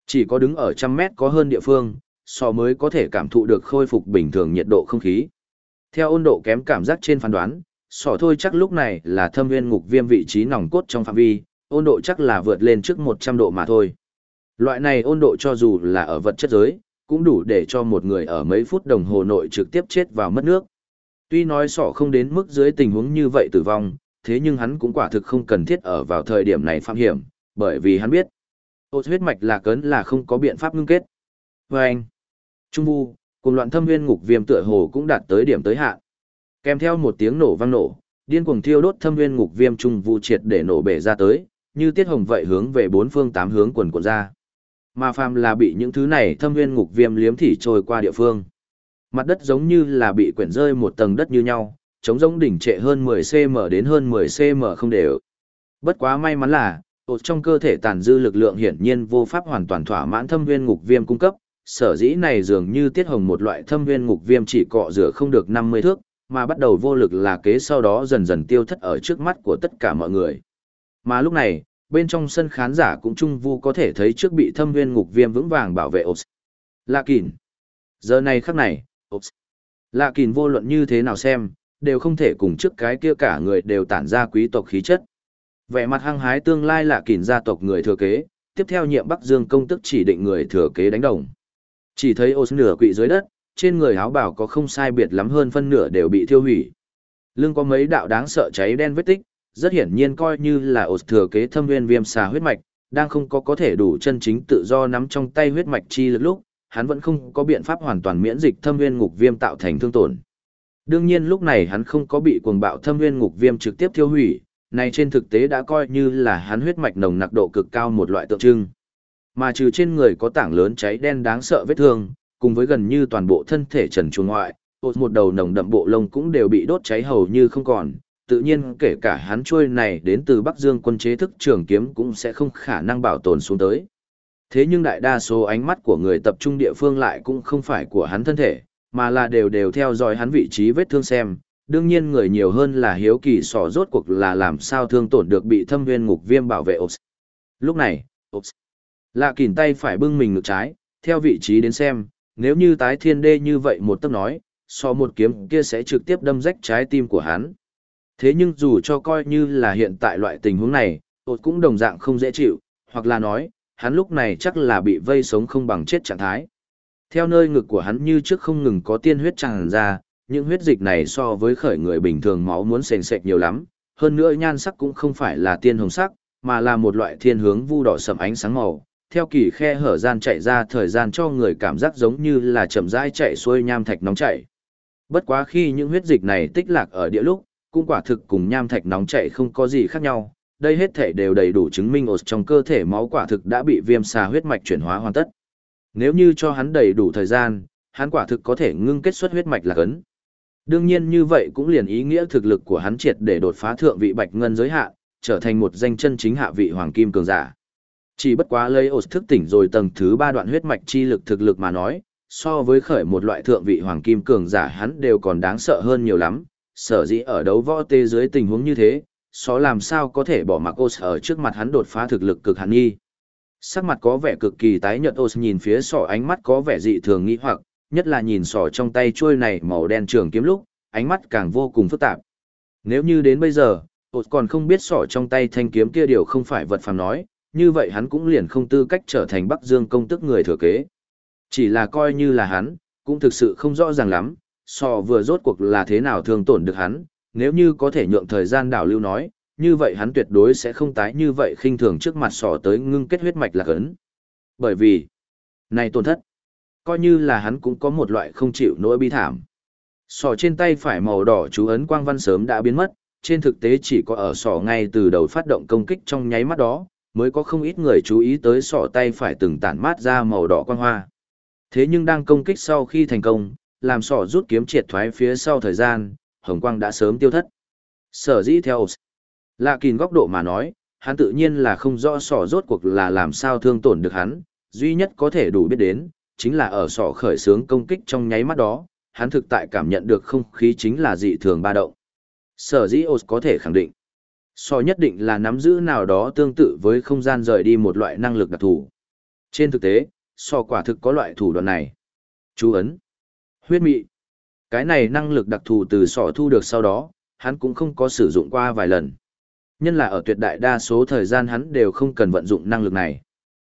Chỉ có đứng ở trăm mét có hơn địa phương, sọ mới có thể cảm thụ được khôi phục bình thường nhiệt độ không khí. Theo 温độ kém cảm giác trên phán đoán, sọ thôi chắc lúc này là thâm viên ngục viêm vị trí nòng cốt trong phạm vi, 温độ chắc là vượt lên trước 100 độ mà thôi. Loại này 温độ cho dù là ở vật chất giới, cũng đủ để cho một người ở mấy phút đồng hồ nội trực tiếp chết vào mất nước. Tuy nói sọ không đến mức dưới tình huống như vậy tử vong, thế nhưng hắn cũng quả thực không cần thiết ở vào thời điểm này phạm hiểm, bởi vì hắn biết, huyết mạch lạc ấn là không có biện pháp ngưng kết. Và anh, trung vu, cùng loạn thâm viên ngục viêm tựa hồ cũng đạt tới điểm tới hạn. Kèm theo một tiếng nổ vang nổ, điên cuồng thiêu đốt thâm viên ngục viêm trung vu triệt để nổ bể ra tới, như tiết hồng vậy hướng về bốn phương tám hướng quần cuộn ra. Mà phàm là bị những thứ này thâm viên ngục viêm liếm thỉ trôi qua địa phương. Mặt đất giống như là bị quyển rơi một tầng đất như nhau, trống rỗng đỉnh trệ hơn 10 cm đến hơn 10 cm không đều. Bất quá may mắn là, trong cơ thể tàn dư lực lượng hiển nhiên vô pháp hoàn toàn thỏa mãn thâm viên ngục viêm cung cấp, sở dĩ này dường như tiết hồng một loại thâm viên ngục viêm chỉ cọ rửa không được 50 thước, mà bắt đầu vô lực là kế sau đó dần dần tiêu thất ở trước mắt của tất cả mọi người. Mà lúc này, bên trong sân khán giả cũng trung vu có thể thấy trước bị thâm viên ngục viêm vững vàng bảo vệ Lạ Kình. Giờ này khắc này, Lạ Kình vô luận như thế nào xem, đều không thể cùng trước cái kia cả người đều tản ra quý tộc khí chất. Vẻ mặt hăng hái tương lai Lạ Kình gia tộc người thừa kế, tiếp theo nhiệm Bắc Dương công tức chỉ định người thừa kế đánh đồng. Chỉ thấy nửa quỵ dưới đất, trên người áo bào có không sai biệt lắm hơn phân nửa đều bị thiêu hủy. Lưng có mấy đạo đáng sợ cháy đen vết tích, rất hiển nhiên coi như là thừa kế thâm viên viêm xà huyết mạch, đang không có thể đủ chân chính tự do nắm trong tay huyết mạch chi lực lúc, hắn vẫn không có biện pháp hoàn toàn miễn dịch thâm viên ngục viêm tạo thành thương tổn. Đương nhiên lúc này hắn không có bị cuồng bạo thâm viên ngục viêm trực tiếp thiêu hủy, này trên thực tế đã coi như là hắn huyết mạch nồng nặc độ cực cao một loại tượng trưng. Mà trừ trên người có tảng lớn cháy đen đáng sợ vết thương, cùng với gần như toàn bộ thân thể trần truồng ngoại, một đầu nồng đậm bộ lông cũng đều bị đốt cháy hầu như không còn, tự nhiên kể cả hắn chuôi này đến từ Bắc Dương quân chế thức trường kiếm cũng sẽ không khả năng bảo tồn xuống tới. Thế nhưng đại đa số ánh mắt của người tập trung địa phương lại cũng không phải của hắn thân thể, mà là đều theo dõi hắn vị trí vết thương xem. Đương nhiên người nhiều hơn là hiếu kỳ sò rốt cuộc là làm sao thương tổn được bị thâm viên ngục viêm bảo vệ. Lúc này, Lạ Kình tay phải bưng mình ngực trái, theo vị trí đến xem, nếu như tái thiên đê như vậy một tấc nói, so một kiếm kia sẽ trực tiếp đâm rách trái tim của hắn. Thế nhưng dù cho coi như là hiện tại loại tình huống này, cũng đồng dạng không dễ chịu, hoặc là nói, hắn lúc này chắc là bị vây sống không bằng chết trạng thái. Theo nơi ngực của hắn như trước không ngừng có tiên huyết tràn ra, những huyết dịch này so với khởi người bình thường máu muốn sền sệt nhiều lắm, hơn nữa nhan sắc cũng không phải là tiên hồng sắc, mà là một loại thiên hướng vu đỏ sẫm ánh sáng màu. Theo kỳ khe hở gian chạy ra thời gian cho người cảm giác giống như là chậm rãi chạy xuôi nham thạch nóng chảy. Bất quá khi những huyết dịch này tích lạc ở địa lúc, cũng quả thực cùng nham thạch nóng chảy không có gì khác nhau. Đây hết thể đều đầy đủ chứng minh trong cơ thể máu quả thực đã bị viêm xà huyết mạch chuyển hóa hoàn tất. Nếu như cho hắn đầy đủ thời gian, hắn quả thực có thể ngưng kết xuất huyết mạch lạc ấn. Đương nhiên như vậy cũng liền ý nghĩa thực lực của hắn triệt để đột phá thượng vị bạch ngân giới hạn, trở thành một danh chân chính hạ vị hoàng kim cường giả. Chỉ bất quá lấy thức tỉnh rồi tầng thứ 3 đoạn huyết mạch chi lực thực lực mà nói, so với khởi một loại thượng vị hoàng kim cường giả hắn đều còn đáng sợ hơn nhiều lắm, sở dĩ ở đấu võ tê dưới tình huống như thế, làm sao có thể bỏ mặc ở trước mặt hắn đột phá thực lực cực hạn nghi. Sắc mặt có vẻ cực kỳ tái nhợt nhìn phía ánh mắt có vẻ dị thường nghi hoặc, nhất là nhìn trong tay chuôi này màu đen trường kiếm lúc, ánh mắt càng vô cùng phức tạp. Nếu như đến bây giờ, còn không biết trong tay thanh kiếm kia điều không phải vật phàm nói, như vậy hắn cũng liền không tư cách trở thành Bắc Dương công tức người thừa kế. Chỉ là coi như là hắn, cũng thực sự không rõ ràng lắm, vừa rốt cuộc là thế nào thương tổn được hắn, nếu như có thể nhượng thời gian đảo lưu nói, như vậy hắn tuyệt đối sẽ không tái như vậy khinh thường trước mặt tới ngưng kết huyết mạch lạc ấn. Bởi vì, này tổn thất, coi như là hắn cũng có một loại không chịu nỗi bi thảm. Trên tay phải màu đỏ chú ấn quang văn sớm đã biến mất, trên thực tế chỉ có ở ngay từ đầu phát động công kích trong nháy mắt đó, mới có không ít người chú ý tới tay phải từng tản mát ra màu đỏ quang hoa. Thế nhưng đang công kích sau khi thành công, làm rút kiếm triệt thoái phía sau thời gian, hồng quang đã sớm tiêu thất. Sở dĩ theo Lạ Kình góc độ mà nói, hắn tự nhiên là không rõ rốt cuộc là làm sao thương tổn được hắn, duy nhất có thể đủ biết đến, chính là ở khởi xướng công kích trong nháy mắt đó, hắn thực tại cảm nhận được không khí chính là dị thường ba động. Sở dĩ có thể khẳng định, nhất định là nắm giữ nào đó tương tự với không gian rời đi một loại năng lực đặc thù. Trên thực tế, sò quả thực có loại thủ đoạn này. Chú ấn. Huyết mị. Cái này năng lực đặc thù từ sò thu được sau đó, hắn cũng không có sử dụng qua vài lần. Nhân là ở tuyệt đại đa số thời gian hắn đều không cần vận dụng năng lực này.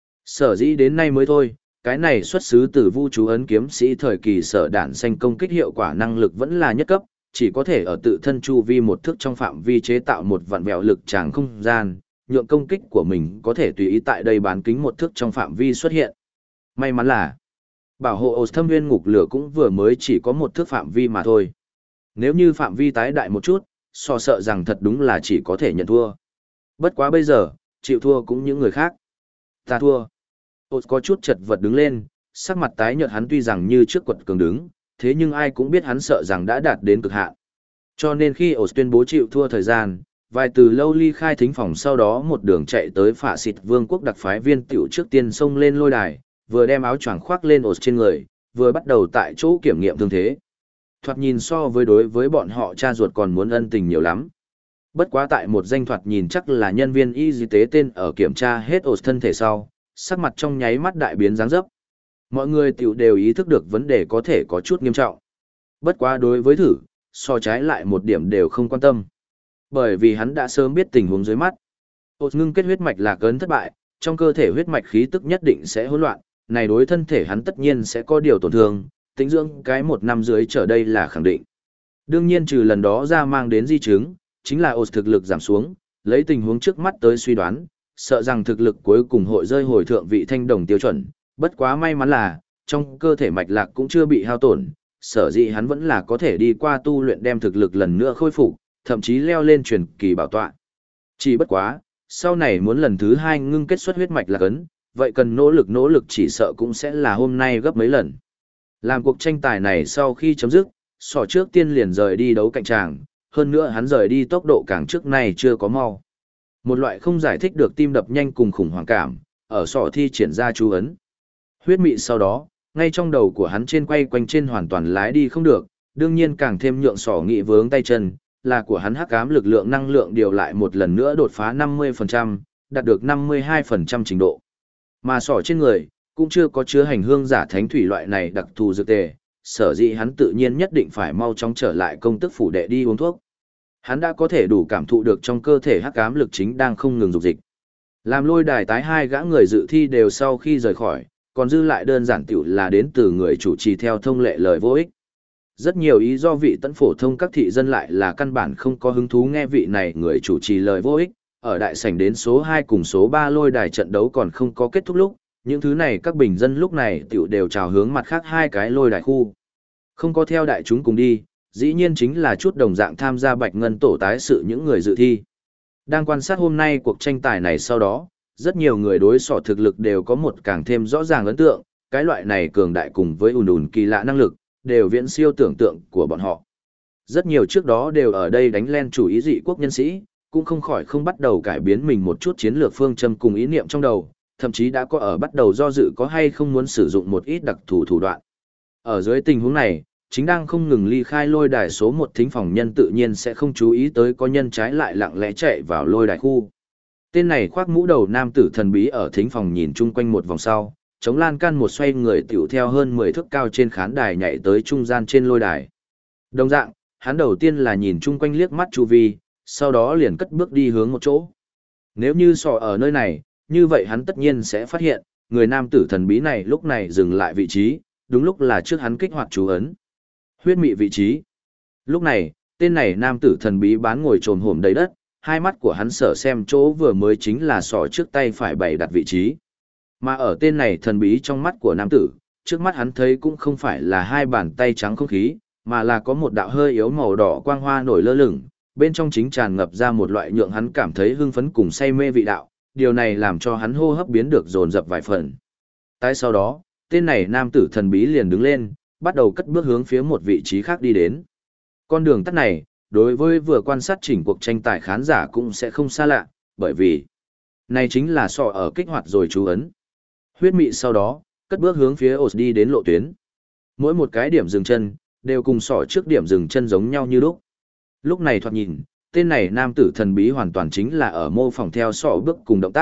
Sở dĩ đến nay mới thôi, cái này xuất xứ từ vu chú ấn kiếm sĩ thời kỳ sở đản xanh công kích hiệu quả năng lực vẫn là nhất cấp, chỉ có thể ở tự thân chu vi một thước trong phạm vi chế tạo một vạn vẹo lực tràng không gian, nhượng công kích của mình có thể tùy ý tại đây bán kính một thước trong phạm vi xuất hiện. May mắn là, bảo hộ ổ thâm viên ngục lửa cũng vừa mới chỉ có một thước phạm vi mà thôi. Nếu như phạm vi tái đại một chút, sợ rằng thật đúng là chỉ có thể nhận thua. Bất quá bây giờ, chịu thua cũng những người khác. Ta thua. Ổ có chút chật vật đứng lên, sắc mặt tái nhợt hắn tuy rằng như trước quật cường đứng, thế nhưng ai cũng biết hắn sợ rằng đã đạt đến cực hạn. Cho nên khi ổ tuyên bố chịu thua thời gian, vài từ lâu ly khai thính phòng sau đó một đường chạy tới phạ xịt vương quốc đặc phái viên tiểu trước tiên xông lên lôi đài, vừa đem áo choàng khoác lên ổ trên người, vừa bắt đầu tại chỗ kiểm nghiệm thương thế. Thoạt nhìn so với đối với bọn họ cha ruột còn muốn ân tình nhiều lắm. Bất quá tại một danh thoạt nhìn chắc là nhân viên y tế tên ở kiểm tra hết ổ thân thể sau, sắc mặt trong nháy mắt đại biến dáng dấp. Mọi người tiểu đều ý thức được vấn đề có thể có chút nghiêm trọng. Bất quá đối với thử, so trái lại một điểm đều không quan tâm. Bởi vì hắn đã sớm biết tình huống dưới mắt. Ột ngưng kết huyết mạch lạc ấn thất bại, trong cơ thể huyết mạch khí tức nhất định sẽ hỗn loạn, này đối thân thể hắn tất nhiên sẽ có điều tổn thương, tính dưỡng cái 1 năm dưới trở đây là khẳng định. Đương nhiên trừ lần đó ra mang đến di chứng, chính là ột thực lực giảm xuống, lấy tình huống trước mắt tới suy đoán, sợ rằng thực lực cuối cùng hội rơi hồi thượng vị thanh đồng tiêu chuẩn, bất quá may mắn là, trong cơ thể mạch lạc cũng chưa bị hao tổn, sở dĩ hắn vẫn là có thể đi qua tu luyện đem thực lực lần nữa khôi phục, thậm chí leo lên truyền kỳ bảo tọa. Chỉ bất quá, sau này muốn lần thứ 2 ngưng kết xuất huyết mạch lạc ấn, vậy cần nỗ lực chỉ sợ cũng sẽ là hôm nay gấp mấy lần. Làm cuộc tranh tài này sau khi chấm dứt, sỏ trước tiên liền rời đi đấu cạnh tràng, hơn nữa hắn rời đi tốc độ càng trước này chưa có mau. Một loại không giải thích được tim đập nhanh cùng khủng hoảng cảm, ở sỏ thi triển ra chú ấn. Huyết mị sau đó, ngay trong đầu của hắn trên quay quanh trên hoàn toàn lái đi không được, đương nhiên càng thêm nhượng sỏ nghị vướng tay chân, là của hắn hắc ám lực lượng năng lượng điều lại một lần nữa đột phá 50%, đạt được 52% trình độ. Mà sỏ trên người, cũng chưa có chứa hành hương giả thánh thủy loại này đặc thù dược tề, sở dĩ hắn tự nhiên nhất định phải mau chóng trở lại công tức phủ đệ đi uống thuốc. Hắn đã có thể đủ cảm thụ được trong cơ thể hắc ám lực chính đang không ngừng dục dịch. Làm lôi đài tái 2 gã người dự thi đều sau khi rời khỏi, còn dư lại đơn giản tiểu là đến từ người chủ trì theo thông lệ lời vô ích. Rất nhiều ý do vị tấn phổ thông các thị dân lại là căn bản không có hứng thú nghe vị này người chủ trì lời vô ích, ở đại sảnh đến số 2 cùng số 3 lôi đài trận đấu còn không có kết thúc lúc, những thứ này các bình dân lúc này tiểu đều chào hướng mặt khác 2 cái lôi đài khu. Không có theo đại chúng cùng đi, dĩ nhiên chính là chút đồng dạng tham gia bạch ngân tổ tái sự những người dự thi. Đang quan sát hôm nay cuộc tranh tài này sau đó, rất nhiều người đối sỏ thực lực đều có một càng thêm rõ ràng ấn tượng, cái loại này cường đại cùng với ùn kỳ lạ năng lực, đều viễn siêu tưởng tượng của bọn họ. Rất nhiều trước đó đều ở đây đánh len chủ ý dị quốc nhân sĩ, cũng không khỏi không bắt đầu cải biến mình một chút chiến lược phương châm cùng ý niệm trong đầu, thậm chí đã có ở bắt đầu do dự có hay không muốn sử dụng một ít đặc thù thủ đoạn. Ở dưới tình huống này, chính đang không ngừng ly khai lôi đài số 1 thính phòng nhân tự nhiên sẽ không chú ý tới có nhân trái lại lặng lẽ chạy vào lôi đài khu. Tên này khoác mũ đầu nam tử thần bí ở thính phòng nhìn chung quanh một vòng sau, chống lan can một xoay người tiểu theo hơn 10 thước cao trên khán đài nhảy tới trung gian trên lôi đài. Đồng dạng, hắn đầu tiên là nhìn chung quanh liếc mắt chu vi, sau đó liền cất bước đi hướng một chỗ. Nếu như sọ ở nơi này, như vậy hắn tất nhiên sẽ phát hiện, người nam tử thần bí này lúc này dừng lại vị trí, đúng lúc là trước hắn kích hoạt chú ấn. Huyết mị vị trí. Lúc này, tên này nam tử thần bí bán ngồi trồm hổm đầy đất, hai mắt của hắn sở xem chỗ vừa mới chính là sọ trước tay phải bày đặt vị trí. Mà ở tên này thần bí trong mắt của nam tử, trước mắt hắn thấy cũng không phải là hai bàn tay trắng không khí, mà là có một đạo hơi yếu màu đỏ quang hoa nổi lơ lửng, bên trong chính tràn ngập ra một loại nhượng hắn cảm thấy hưng phấn cùng say mê vị đạo, điều này làm cho hắn hô hấp biến được dồn dập vài phần. Tại sau đó, tên này nam tử thần bí liền đứng lên, bắt đầu cất bước hướng phía một vị trí khác đi đến. Con đường tắt này, đối với vừa quan sát chỉnh cuộc tranh tài khán giả cũng sẽ không xa lạ, bởi vì này chính là sọ ở kích hoạt rồi chú ấn. Huyết mị sau đó, cất bước hướng phía ổ đi đến lộ tuyến. Mỗi một cái điểm dừng chân, đều cùng sọ trước điểm dừng chân giống nhau như lúc. Lúc này thoạt nhìn, tên này nam tử thần bí hoàn toàn chính là ở mô phỏng theo sọ bước cùng động tác,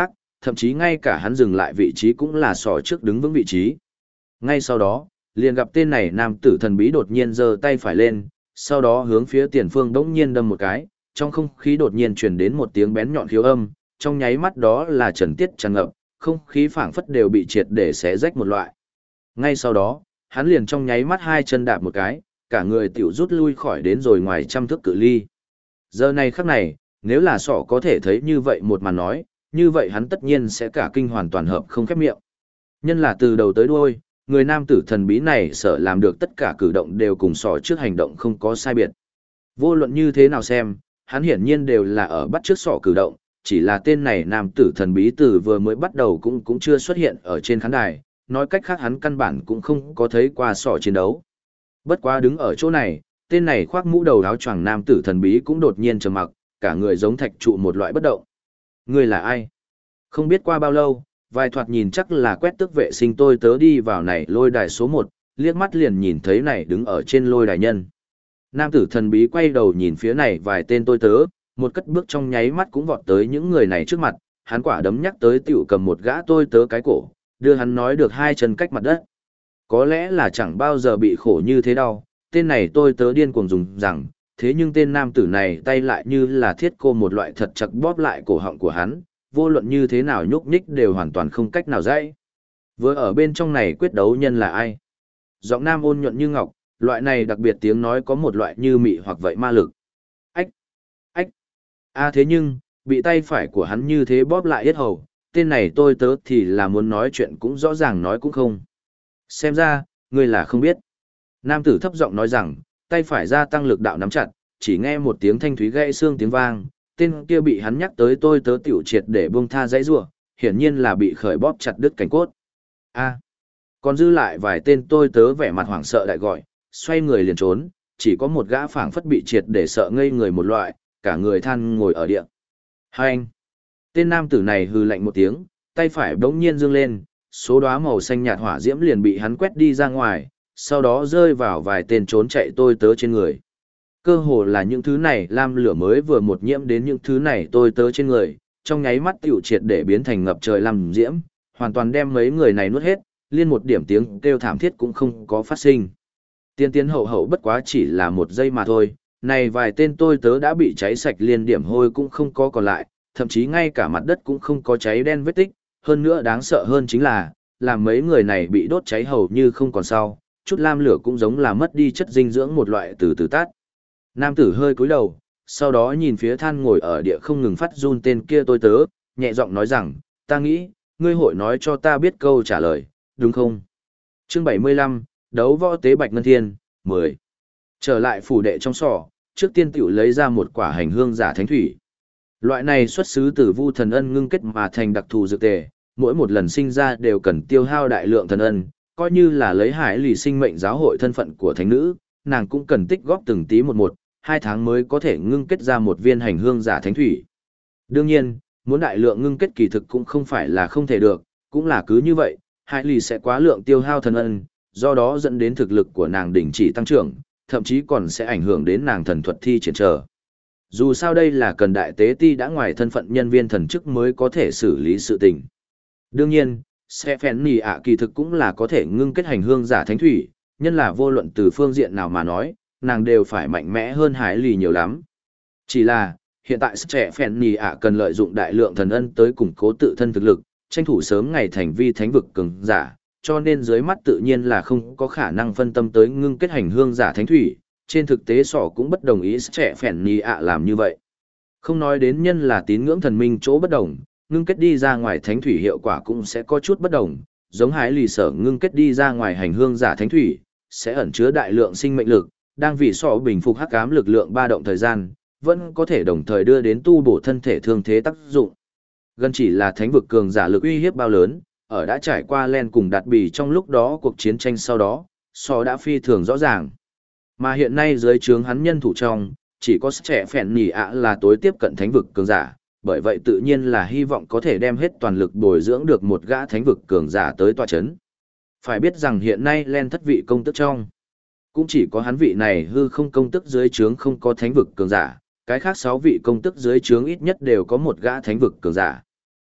thậm chí ngay cả hắn dừng lại vị trí cũng là sỏ trước đứng vững vị trí. Ngay sau đó, liền gặp tên này nam tử thần bí đột nhiên giơ tay phải lên, sau đó hướng phía tiền phương đống nhiên đâm một cái, trong không khí đột nhiên truyền đến một tiếng bén nhọn khiếu âm, trong nháy mắt đó là trần tiết tràn ngập, không khí phảng phất đều bị triệt để xé rách một loại. Ngay sau đó, hắn liền trong nháy mắt hai chân đạp một cái, cả người tiểu rút lui khỏi đến rồi ngoài trăm thước cự ly. Giờ này khắc này, nếu là sọ có thể thấy như vậy một màn nói, như vậy hắn tất nhiên sẽ cả kinh hoàn toàn hợp không khép miệng. Nhân là từ đầu tới đuôi, người nam tử thần bí này sợ làm được tất cả cử động đều cùng sọ trước hành động không có sai biệt. Vô luận như thế nào xem, hắn hiển nhiên đều là ở bắt trước sọ cử động, chỉ là tên này nam tử thần bí từ vừa mới bắt đầu cũng chưa xuất hiện ở trên khán đài, nói cách khác hắn căn bản cũng không có thấy qua sọ chiến đấu. Bất quá đứng ở chỗ này, tên này khoác mũ đầu áo choàng nam tử thần bí cũng đột nhiên trầm mặc, cả người giống thạch trụ một loại bất động. Người là ai? Không biết qua bao lâu, vài thoạt nhìn chắc là quét tước vệ sinh tôi tớ đi vào này lôi đài số 1, liếc mắt liền nhìn thấy này đứng ở trên lôi đài nhân. Nam tử thần bí quay đầu nhìn phía này vài tên tôi tớ, một cất bước trong nháy mắt cũng vọt tới những người này trước mặt, hắn quả đấm nhắc tới tiểu cầm một gã tôi tớ cái cổ, đưa hắn nói được hai chân cách mặt đất. Có lẽ là chẳng bao giờ bị khổ như thế đâu, tên này tôi tớ điên cuồng dùng rằng, thế nhưng tên nam tử này tay lại như là thiết cô một loại thật chặt bóp lại cổ họng của hắn, vô luận như thế nào nhúc nhích đều hoàn toàn không cách nào dãy. Vừa ở bên trong này quyết đấu nhân là ai? Giọng nam ôn nhuận như ngọc, loại này đặc biệt tiếng nói có một loại như mị hoặc vậy ma lực. Ách! Ách! Thế nhưng, bị tay phải của hắn như thế bóp lại yết hầu, tên này tôi tớ thì là muốn nói chuyện cũng rõ ràng nói cũng không. Xem ra, ngươi là không biết. Nam tử thấp giọng nói rằng, tay phải gia tăng lực đạo nắm chặt, chỉ nghe một tiếng thanh thúy gãy xương tiếng vang, tên kia bị hắn nhắc tới tôi tớ tiểu triệt để buông tha dãy rủa, hiển nhiên là bị khởi bóp chặt đứt cánh cốt. Còn dư lại vài tên tôi tớ vẻ mặt hoảng sợ đại gọi, xoay người liền trốn, chỉ có một gã phảng phất bị triệt để sợ ngây người một loại, cả người than ngồi ở địa. Hai anh! Tên nam tử này hừ lạnh một tiếng, tay phải bỗng nhiên dương lên, số đóa màu xanh nhạt hỏa diễm liền bị hắn quét đi ra ngoài, sau đó rơi vào vài tên trốn chạy tôi tớ trên người. Cơ hồ là những thứ này lam lửa mới vừa một nhiễm đến những thứ này tôi tớ trên người, trong nháy mắt tiểu triệt để biến thành ngập trời lam diễm, hoàn toàn đem mấy người này nuốt hết, liên một điểm tiếng kêu thảm thiết cũng không có phát sinh. Tiên tiến hậu hậu bất quá chỉ là một giây mà thôi, này vài tên tôi tớ đã bị cháy sạch liên điểm hôi cũng không có còn lại, thậm chí ngay cả mặt đất cũng không có cháy đen vết tích, hơn nữa đáng sợ hơn chính là, làm mấy người này bị đốt cháy hầu như không còn sau, chút lam lửa cũng giống là mất đi chất dinh dưỡng một loại từ từ tát. Nam tử hơi cúi đầu, sau đó nhìn phía than ngồi ở địa không ngừng phát run tên kia tôi tớ, nhẹ giọng nói rằng, ta nghĩ, ngươi hội nói cho ta biết câu trả lời, đúng không? Chương 75, đấu võ tế Bạch Ngân Thiên, 10. Trở lại phủ đệ trong sỏ, trước tiên tiểu lấy ra một quả hành hương giả thánh thủy. Loại này xuất xứ từ Vu Thần Ân ngưng kết mà thành đặc thù dược tề, mỗi một lần sinh ra đều cần tiêu hao đại lượng thần ân, coi như là lấy hải lì sinh mệnh giáo hội thân phận của thánh nữ, nàng cũng cần tích góp từng tí một, 2 tháng mới có thể ngưng kết ra một viên hành hương giả thánh thủy. Đương nhiên, muốn đại lượng ngưng kết kỳ thực cũng không phải là không thể được, cũng là cứ như vậy, hải lì sẽ quá lượng tiêu hao thần ân, do đó dẫn đến thực lực của nàng đình chỉ tăng trưởng, thậm chí còn sẽ ảnh hưởng đến nàng thần thuật thi triển trở. Dù sao đây là cần đại tế ti đã ngoài thân phận nhân viên thần chức mới có thể xử lý sự tình. Đương nhiên, sẽ phèn nì ạ kỳ thực cũng là có thể ngưng kết hành hương giả thánh thủy, nhân là vô luận từ phương diện nào mà nói, nàng đều phải mạnh mẽ hơn hải lì nhiều lắm. Chỉ là, hiện tại sẽ phèn nì ạ cần lợi dụng đại lượng thần ân tới củng cố tự thân thực lực, tranh thủ sớm ngày thành vi thánh vực cường giả, cho nên dưới mắt tự nhiên là không có khả năng phân tâm tới ngưng kết hành hương giả thánh thủy, trên thực tế sỏ cũng bất đồng ý sẽ phèn nì ạ làm như vậy. Không nói đến nhân là tín ngưỡng thần minh chỗ bất đồng, ngưng kết đi ra ngoài thánh thủy hiệu quả cũng sẽ có chút bất đồng, giống hải lì sở ngưng kết đi ra ngoài hành hương giả thánh thủy, sẽ ẩn chứa đại lượng sinh mệnh lực, đang vì sọ bình phục hắc ám lực lượng ba động thời gian, vẫn có thể đồng thời đưa đến tu bổ thân thể thương thế tác dụng. Gần chỉ là thánh vực cường giả lực uy hiếp bao lớn, ở đã trải qua len cùng đạt bì trong lúc đó cuộc chiến tranh sau đó, sọ đã phi thường rõ ràng. Mà hiện nay dưới trướng hắn nhân thủ trong, chỉ có trẻ phèn nỉ ạ là tối tiếp cận thánh vực cường giả, bởi vậy tự nhiên là hy vọng có thể đem hết toàn lực bồi dưỡng được một gã thánh vực cường giả tới tọa chấn. Phải biết rằng hiện nay len thất vị công tức trong, cũng chỉ có hắn vị này hư không công tức dưới trướng không có thánh vực cường giả, cái khác 6 vị công tức dưới trướng ít nhất đều có một gã thánh vực cường giả.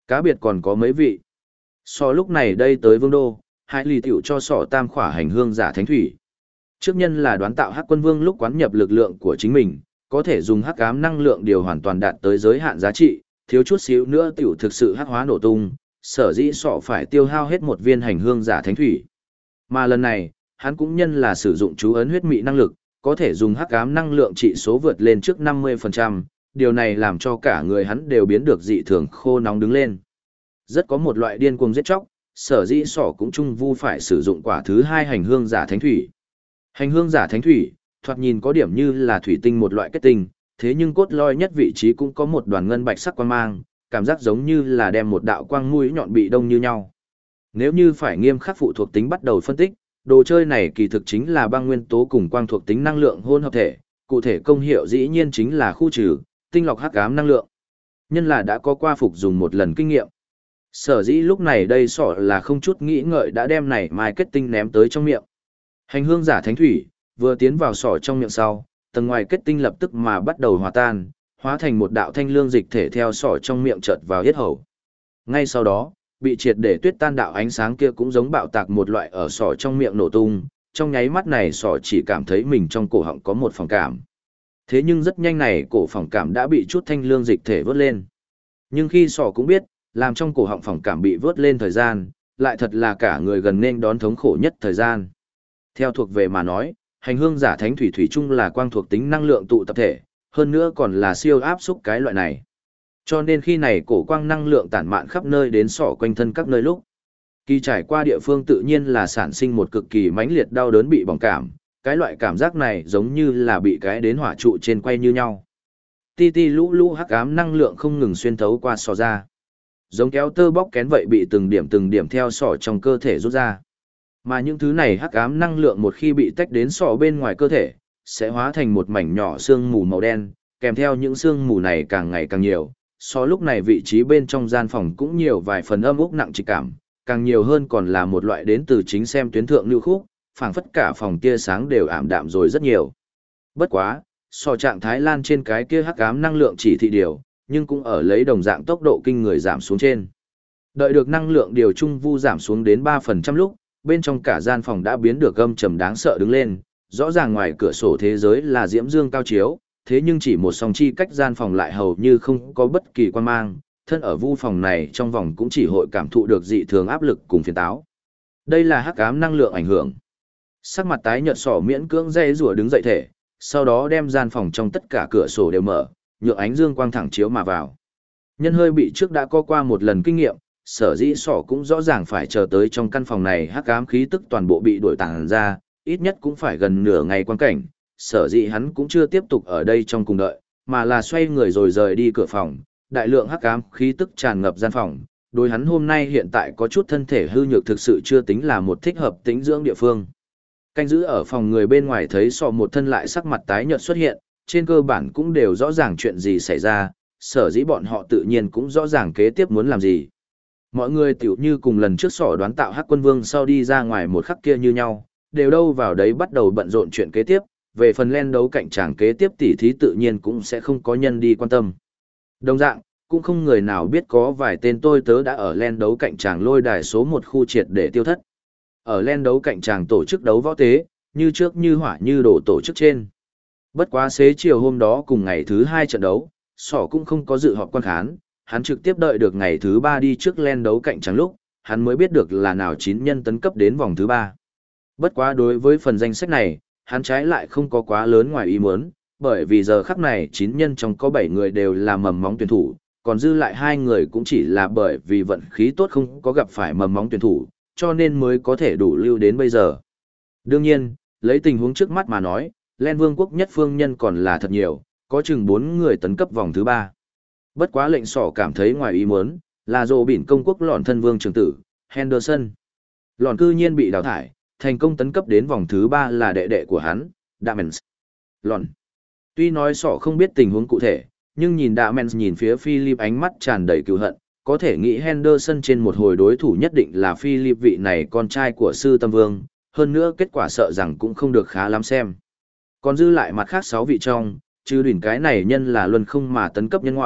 Cá biệt còn có mấy vị. So lúc này đây tới vương đô, Hải Lì tiểu cho sọ tam khỏa hành hương giả thánh thủy. Trước nhân là đoán tạo hắc quân vương lúc quán nhập lực lượng của chính mình, có thể dùng hắc ám năng lượng điều hoàn toàn đạt tới giới hạn giá trị, thiếu chút xíu nữa tiểu thực sự hắc hóa nổ tung, sở dĩ sọ phải tiêu hao hết một viên hành hương giả thánh thủy. Mà lần này, hắn cũng nhân là sử dụng chú ấn huyết mị năng lực, có thể dùng hắc ám năng lượng trị số vượt lên trước 50%, điều này làm cho cả người hắn đều biến được dị thường khô nóng đứng lên. Rất có một loại điên cuồng giết chóc, sở dĩ sọ cũng chung vu phải sử dụng quả thứ hai hành hương giả thánh thủy. Hành hương giả thánh thủy, thoạt nhìn có điểm như là thủy tinh một loại kết tinh, thế nhưng cốt lõi nhất vị trí cũng có một đoàn ngân bạch sắc quang mang, cảm giác giống như là đem một đạo quang mũi nhọn bị đông như nhau. Nếu như phải nghiêm khắc phụ thuộc tính bắt đầu phân tích, đồ chơi này kỳ thực chính là băng nguyên tố cùng quang thuộc tính năng lượng hôn hợp thể, cụ thể công hiệu dĩ nhiên chính là khu trừ, tinh lọc hắc ám năng lượng. Nhân là đã có qua phục dùng một lần kinh nghiệm. Sở dĩ lúc này đây sọ là không chút nghĩ ngợi đã đem này mai kết tinh ném tới trong miệng. Hành hương giả thánh thủy, vừa tiến vào sọ trong miệng sau, tầng ngoài kết tinh lập tức mà bắt đầu hòa tan, hóa thành một đạo thanh lương dịch thể theo sọ trong miệng chợt vào yết hầu. Ngay sau đó, bị triệt để tuyết tan đạo ánh sáng kia cũng giống bạo tạc một loại ở sọ trong miệng nổ tung, trong nháy mắt này sọ chỉ cảm thấy mình trong cổ họng có một phòng cảm. Thế nhưng rất nhanh này cổ phòng cảm đã bị chút thanh lương dịch thể vớt lên. Nhưng khi sọ cũng biết, làm trong cổ họng phòng cảm bị vớt lên thời gian, lại thật là cả người gần nên đón thống khổ nhất thời gian. Theo thuộc về mà nói, hành hương giả thánh thủy thủy chung là quang thuộc tính năng lượng tụ tập thể, hơn nữa còn là siêu áp xúc cái loại này. Cho nên khi này cổ quang năng lượng tản mạn khắp nơi đến sọ quanh thân các nơi lúc, kỳ trải qua địa phương tự nhiên là sản sinh một cực kỳ mãnh liệt đau đớn bị bỏng cảm, cái loại cảm giác này giống như là bị cái đến hỏa trụ trên quay như nhau. Ti ti lũ lũ hắc ám năng lượng không ngừng xuyên thấu qua sọ ra. Giống kéo tơ bóc kén vậy bị từng điểm theo sọ trong cơ thể rút ra. Mà những thứ này hắc ám năng lượng một khi bị tách đến sọ bên ngoài cơ thể, sẽ hóa thành một mảnh nhỏ sương mù màu đen, kèm theo những sương mù này càng ngày càng nhiều. So lúc này vị trí bên trong gian phòng cũng nhiều vài phần âm úc nặng trịch cảm, càng nhiều hơn còn là một loại đến từ chính xem tuyến thượng lưu khúc, phảng phất cả phòng tia sáng đều ảm đạm rồi rất nhiều. Bất quá, so trạng thái lan trên cái kia hắc ám năng lượng chỉ thị điều, nhưng cũng ở lấy đồng dạng tốc độ kinh người giảm xuống trên. Đợi được năng lượng điều trung vu giảm xuống đến 3% lúc, bên trong cả gian phòng đã biến được âm trầm đáng sợ đứng lên, rõ ràng ngoài cửa sổ thế giới là diễm dương cao chiếu, thế nhưng chỉ một song chi cách gian phòng lại hầu như không có bất kỳ quan mang, thân ở vu phòng này trong vòng cũng chỉ hội cảm thụ được dị thường áp lực cùng phiền táo. Đây là hắc ám năng lượng ảnh hưởng. Sắc mặt tái nhợt sỏ miễn cưỡng dây rùa đứng dậy thể, sau đó đem gian phòng trong tất cả cửa sổ đều mở, nhượng ánh dương quang thẳng chiếu mà vào. Nhân hơi bị trước đã có qua một lần kinh nghiệm, sở dĩ sỏ cũng rõ ràng phải chờ tới trong căn phòng này hắc ám khí tức toàn bộ bị đuổi tàng ra, ít nhất cũng phải gần nửa ngày quan cảnh, sở dĩ hắn cũng chưa tiếp tục ở đây trong cùng đợi, mà là xoay người rồi rời đi cửa phòng, đại lượng hắc ám khí tức tràn ngập gian phòng, đối hắn hôm nay hiện tại có chút thân thể hư nhược thực sự chưa tính là một thích hợp tĩnh dưỡng địa phương. Canh giữ ở phòng người bên ngoài thấy sọ một thân lại sắc mặt tái nhợt xuất hiện, trên cơ bản cũng đều rõ ràng chuyện gì xảy ra, sở dĩ bọn họ tự nhiên cũng rõ ràng kế tiếp muốn làm gì. Mọi người tiểu như cùng lần trước sỏ đoán tạo hắc quân vương sau đi ra ngoài một khắc kia như nhau, đều đâu vào đấy bắt đầu bận rộn chuyện kế tiếp, về phần len đấu cạnh tràng kế tiếp tỉ thí tự nhiên cũng sẽ không có nhân đi quan tâm. Đồng dạng, cũng không người nào biết có vài tên tôi tớ đã ở len đấu cạnh tràng lôi đài số 1 khu triệt để tiêu thất. Ở len đấu cạnh tràng tổ chức đấu võ tế, như trước như hỏa như đổ tổ chức trên. Bất quá xế chiều hôm đó cùng ngày thứ 2 trận đấu, sỏ cũng không có dự họp quan khán, hắn trực tiếp đợi được ngày thứ 3 đi trước len đấu cạnh tràng lúc, hắn mới biết được là nào 9 nhân tấn cấp đến vòng thứ 3. Bất quá đối với phần danh sách này, hắn trái lại không có quá lớn ngoài ý muốn, bởi vì giờ khắc này 9 nhân trong có 7 người đều là mầm móng tuyển thủ, còn dư lại 2 người cũng chỉ là bởi vì vận khí tốt không có gặp phải mầm móng tuyển thủ, cho nên mới có thể đủ lưu đến bây giờ. Đương nhiên, lấy tình huống trước mắt mà nói, Len Vương quốc nhất phương nhân còn là thật nhiều, có chừng 4 người tấn cấp vòng thứ 3. Bất quá lệnh sỏ cảm thấy ngoài ý muốn, là Dỗ Bỉn công quốc lọn thân vương trưởng tử, Henderson. Lọn cư nhiên bị đào thải, thành công tấn cấp đến vòng thứ 3 là đệ đệ của hắn, Damens. Lọn. Tuy nói sỏ không biết tình huống cụ thể, nhưng nhìn Damens nhìn phía Philip ánh mắt tràn đầy cừu hận, có thể nghĩ Henderson trên một hồi đối thủ nhất định là Philip vị này con trai của sư tâm vương, hơn nữa kết quả sợ rằng cũng không được khá lắm xem. Còn dư lại mặt khác 6 vị trong, trừ đỉnh cái này nhân là luân không mà tấn cấp nhân ngoại,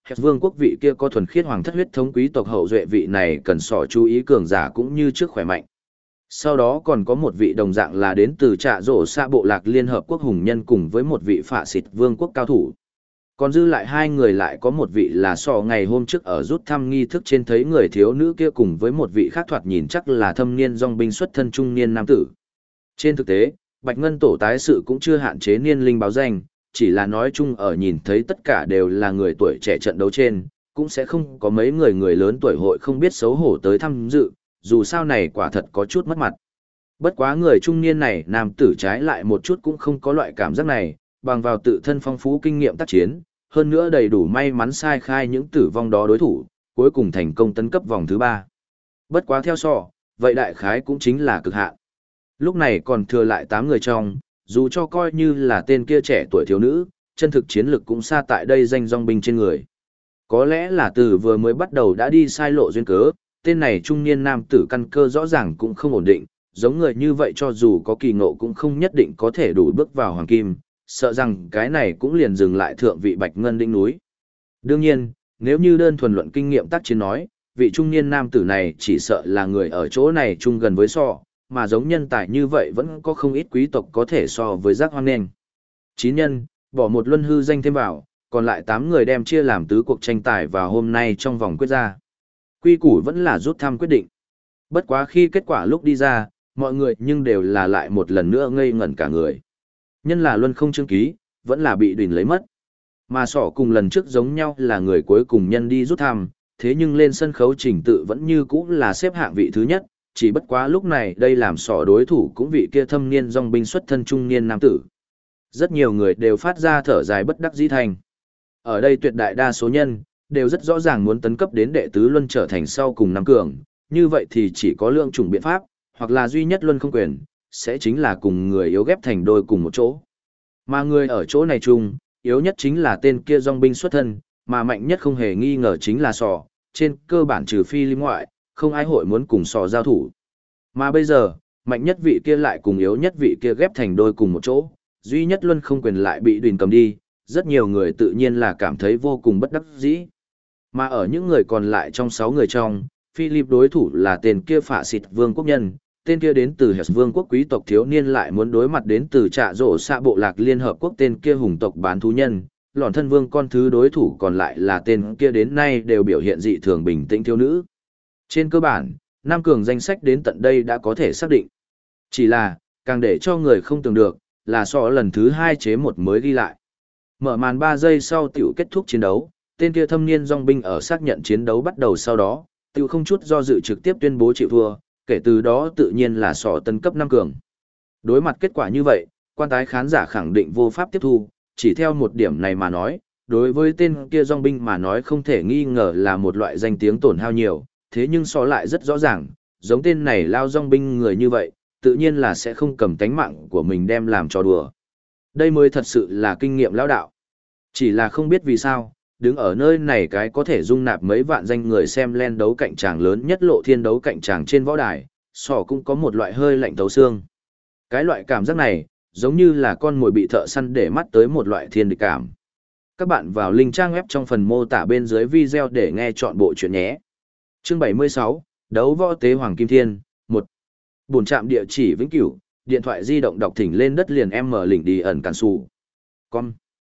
Hẹt vương quốc vị kia có thuần khiết hoàng thất huyết thống quý tộc hậu duệ vị này cần sỏ chú ý cường giả cũng như trước khỏe mạnh. Sau đó còn có một vị đồng dạng là đến từ trạ rổ xa bộ lạc Liên Hợp Quốc hùng nhân cùng với một vị phạ xịt vương quốc cao thủ. Còn dư lại hai người lại có một vị là sò ngày hôm trước ở rút thăm nghi thức trên thấy người thiếu nữ kia cùng với một vị khác thoạt nhìn chắc là thâm niên dòng binh xuất thân trung niên nam tử. Trên thực tế, Bạch Ngân tổ tái sự cũng chưa hạn chế niên linh báo danh, chỉ là nói chung ở nhìn thấy tất cả đều là người tuổi trẻ trận đấu trên, cũng sẽ không có mấy người lớn tuổi hội không biết xấu hổ tới tham dự, dù sao này quả thật có chút mất mặt. Bất quá người trung niên này nam tử trái lại một chút cũng không có loại cảm giác này, bằng vào tự thân phong phú kinh nghiệm tác chiến, hơn nữa đầy đủ may mắn sai khai những tử vong đó đối thủ, cuối cùng thành công tấn cấp vòng thứ 3. Bất quá theo so, vậy đại khái cũng chính là cực hạn. Lúc này còn thừa lại 8 người trong, dù cho coi như là tên kia trẻ tuổi thiếu nữ, chân thực chiến lực cũng xa tại đây danh dòng binh trên người. Có lẽ là từ vừa mới bắt đầu đã đi sai lộ duyên cớ, tên này trung niên nam tử căn cơ rõ ràng cũng không ổn định, giống người như vậy cho dù có kỳ ngộ cũng không nhất định có thể đủ bước vào hoàng kim, sợ rằng cái này cũng liền dừng lại thượng vị Bạch Ngân đỉnh núi. Đương nhiên, nếu như đơn thuần luận kinh nghiệm tác chiến nói, vị trung niên nam tử này chỉ sợ là người ở chỗ này chung gần với so, mà giống nhân tài như vậy vẫn có không ít quý tộc có thể so với giác hoang nền. 9 nhân, bỏ một luân hư danh thêm vào, còn lại 8 người đem chia làm tứ cuộc tranh tài vào hôm nay trong vòng quyết ra. Quy củ vẫn là rút thăm quyết định. Bất quá khi kết quả lúc đi ra, mọi người nhưng đều là lại một lần nữa ngây ngẩn cả người. Nhân là luân không chương ký, vẫn là bị đùn lấy mất. Mà sỏ cùng lần trước giống nhau là người cuối cùng nhân đi rút thăm, thế nhưng lên sân khấu trình tự vẫn như cũ là xếp hạng vị thứ nhất, chỉ bất quá lúc này đây làm sỏ đối thủ cũng vị kia thâm niên dòng binh xuất thân trung niên nam tử. Rất nhiều người đều phát ra thở dài bất đắc dĩ thành. Ở đây tuyệt đại đa số nhân, đều rất rõ ràng muốn tấn cấp đến đệ tứ luân trở thành sau cùng năm cường, như vậy thì chỉ có lượng chủng biện pháp, hoặc là duy nhất luân không quyền, sẽ chính là cùng người yếu ghép thành đôi cùng một chỗ. Mà người ở chỗ này chung, yếu nhất chính là tên kia dòng binh xuất thân, mà mạnh nhất không hề nghi ngờ chính là sò, trên cơ bản trừ phi lim ngoại, không ai hội muốn cùng sò giao thủ. Mà bây giờ, mạnh nhất vị kia lại cùng yếu nhất vị kia ghép thành đôi cùng một chỗ, duy nhất luân không quyền lại bị đùn cầm đi, rất nhiều người tự nhiên là cảm thấy vô cùng bất đắc dĩ. Mà ở những người còn lại trong 6 người trong, Philip đối thủ là tên kia phạ xịt vương quốc nhân, tên kia đến từ Hẹt vương quốc quý tộc thiếu niên lại muốn đối mặt đến từ trạ rổ xạ bộ lạc Liên Hợp Quốc tên kia hùng tộc bán thú nhân, lọn thân vương con thứ đối thủ còn lại là tên kia đến nay đều biểu hiện dị thường bình tĩnh thiếu nữ. Trên cơ bản, Nam Cường danh sách đến tận đây đã có thể xác định. Chỉ là, càng để cho người không tưởng được, là so lần thứ 2 chế một mới ghi lại. Mở màn 3 giây sau tiểu kết thúc chiến đấu, tên kia thâm niên dòng binh ở xác nhận chiến đấu bắt đầu sau đó, tiểu không chút do dự trực tiếp tuyên bố chịu thua, kể từ đó tự nhiên là sỏ tân cấp 5 cường. Đối mặt kết quả như vậy, quan tái khán giả khẳng định vô pháp tiếp thu, chỉ theo một điểm này mà nói, đối với tên kia dòng binh mà nói không thể nghi ngờ là một loại danh tiếng tổn hao nhiều, thế nhưng so lại rất rõ ràng, giống tên này lao dòng binh người như vậy, tự nhiên là sẽ không cầm tánh mạng của mình đem làm trò đùa. Đây mới thật sự là kinh nghiệm lão đạo. Chỉ là không biết vì sao, đứng ở nơi này cái có thể dung nạp mấy vạn danh người xem len đấu cạnh tràng lớn nhất lộ thiên đấu cạnh tràng trên võ đài, sỏ cũng có một loại hơi lạnh thấu xương. Cái loại cảm giác này, giống như là con mồi bị thợ săn để mắt tới một loại thiên địch cảm. Các bạn vào link trang web trong phần mô tả bên dưới video để nghe chọn bộ chuyện nhé. Chương 76, Đấu võ tế Hoàng Kim Thiên, 1. Bổn trạm địa chỉ Vĩnh Cửu, điện thoại di động đọc thỉnh lên đất liền em mở link đi ẩn cản sụ. Con.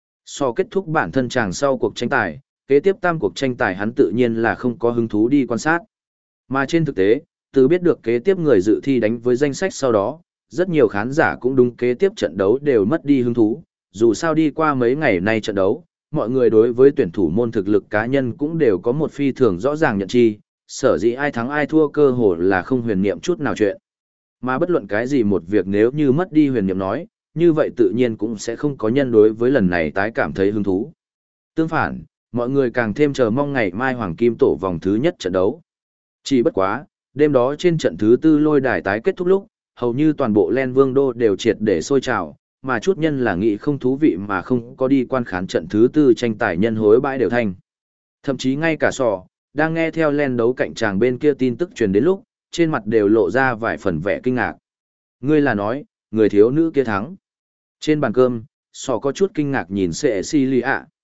So kết thúc bản thân chàng sau cuộc tranh tài, kế tiếp tam cuộc tranh tài hắn tự nhiên là không có hứng thú đi quan sát. Mà trên thực tế, từ biết được kế tiếp người dự thi đánh với danh sách sau đó, rất nhiều khán giả cũng đúng kế tiếp trận đấu đều mất đi hứng thú, dù sao đi qua mấy ngày nay trận đấu, mọi người đối với tuyển thủ môn thực lực cá nhân cũng đều có một phi thường rõ ràng nhận chi, sở dĩ ai thắng ai thua cơ hồ là không huyền niệm chút nào chuyện. Mà bất luận cái gì một việc nếu như mất đi huyền niệm nói, như vậy tự nhiên cũng sẽ không có nhân đối với lần này tái cảm thấy hứng thú. Tương phản, mọi người càng thêm chờ mong ngày mai Hoàng Kim Tổ vòng thứ nhất trận đấu. Chỉ bất quá, đêm đó trên trận thứ 4 lôi đài tái kết thúc lúc, hầu như toàn bộ Len Vương Đô đều triệt để sôi trào, mà chút nhân là nghĩ không thú vị mà không có đi quan khán trận thứ 4 tranh tài nhân hối bãi đều thành. Thậm chí ngay cả sò, đang nghe theo Len đấu cạnh tràng bên kia tin tức truyền đến lúc, trên mặt đều lộ ra vài phần vẻ kinh ngạc. Ngươi là nói, người thiếu nữ kia thắng. Trên bàn cơm, sò có chút kinh ngạc nhìn Cecilia.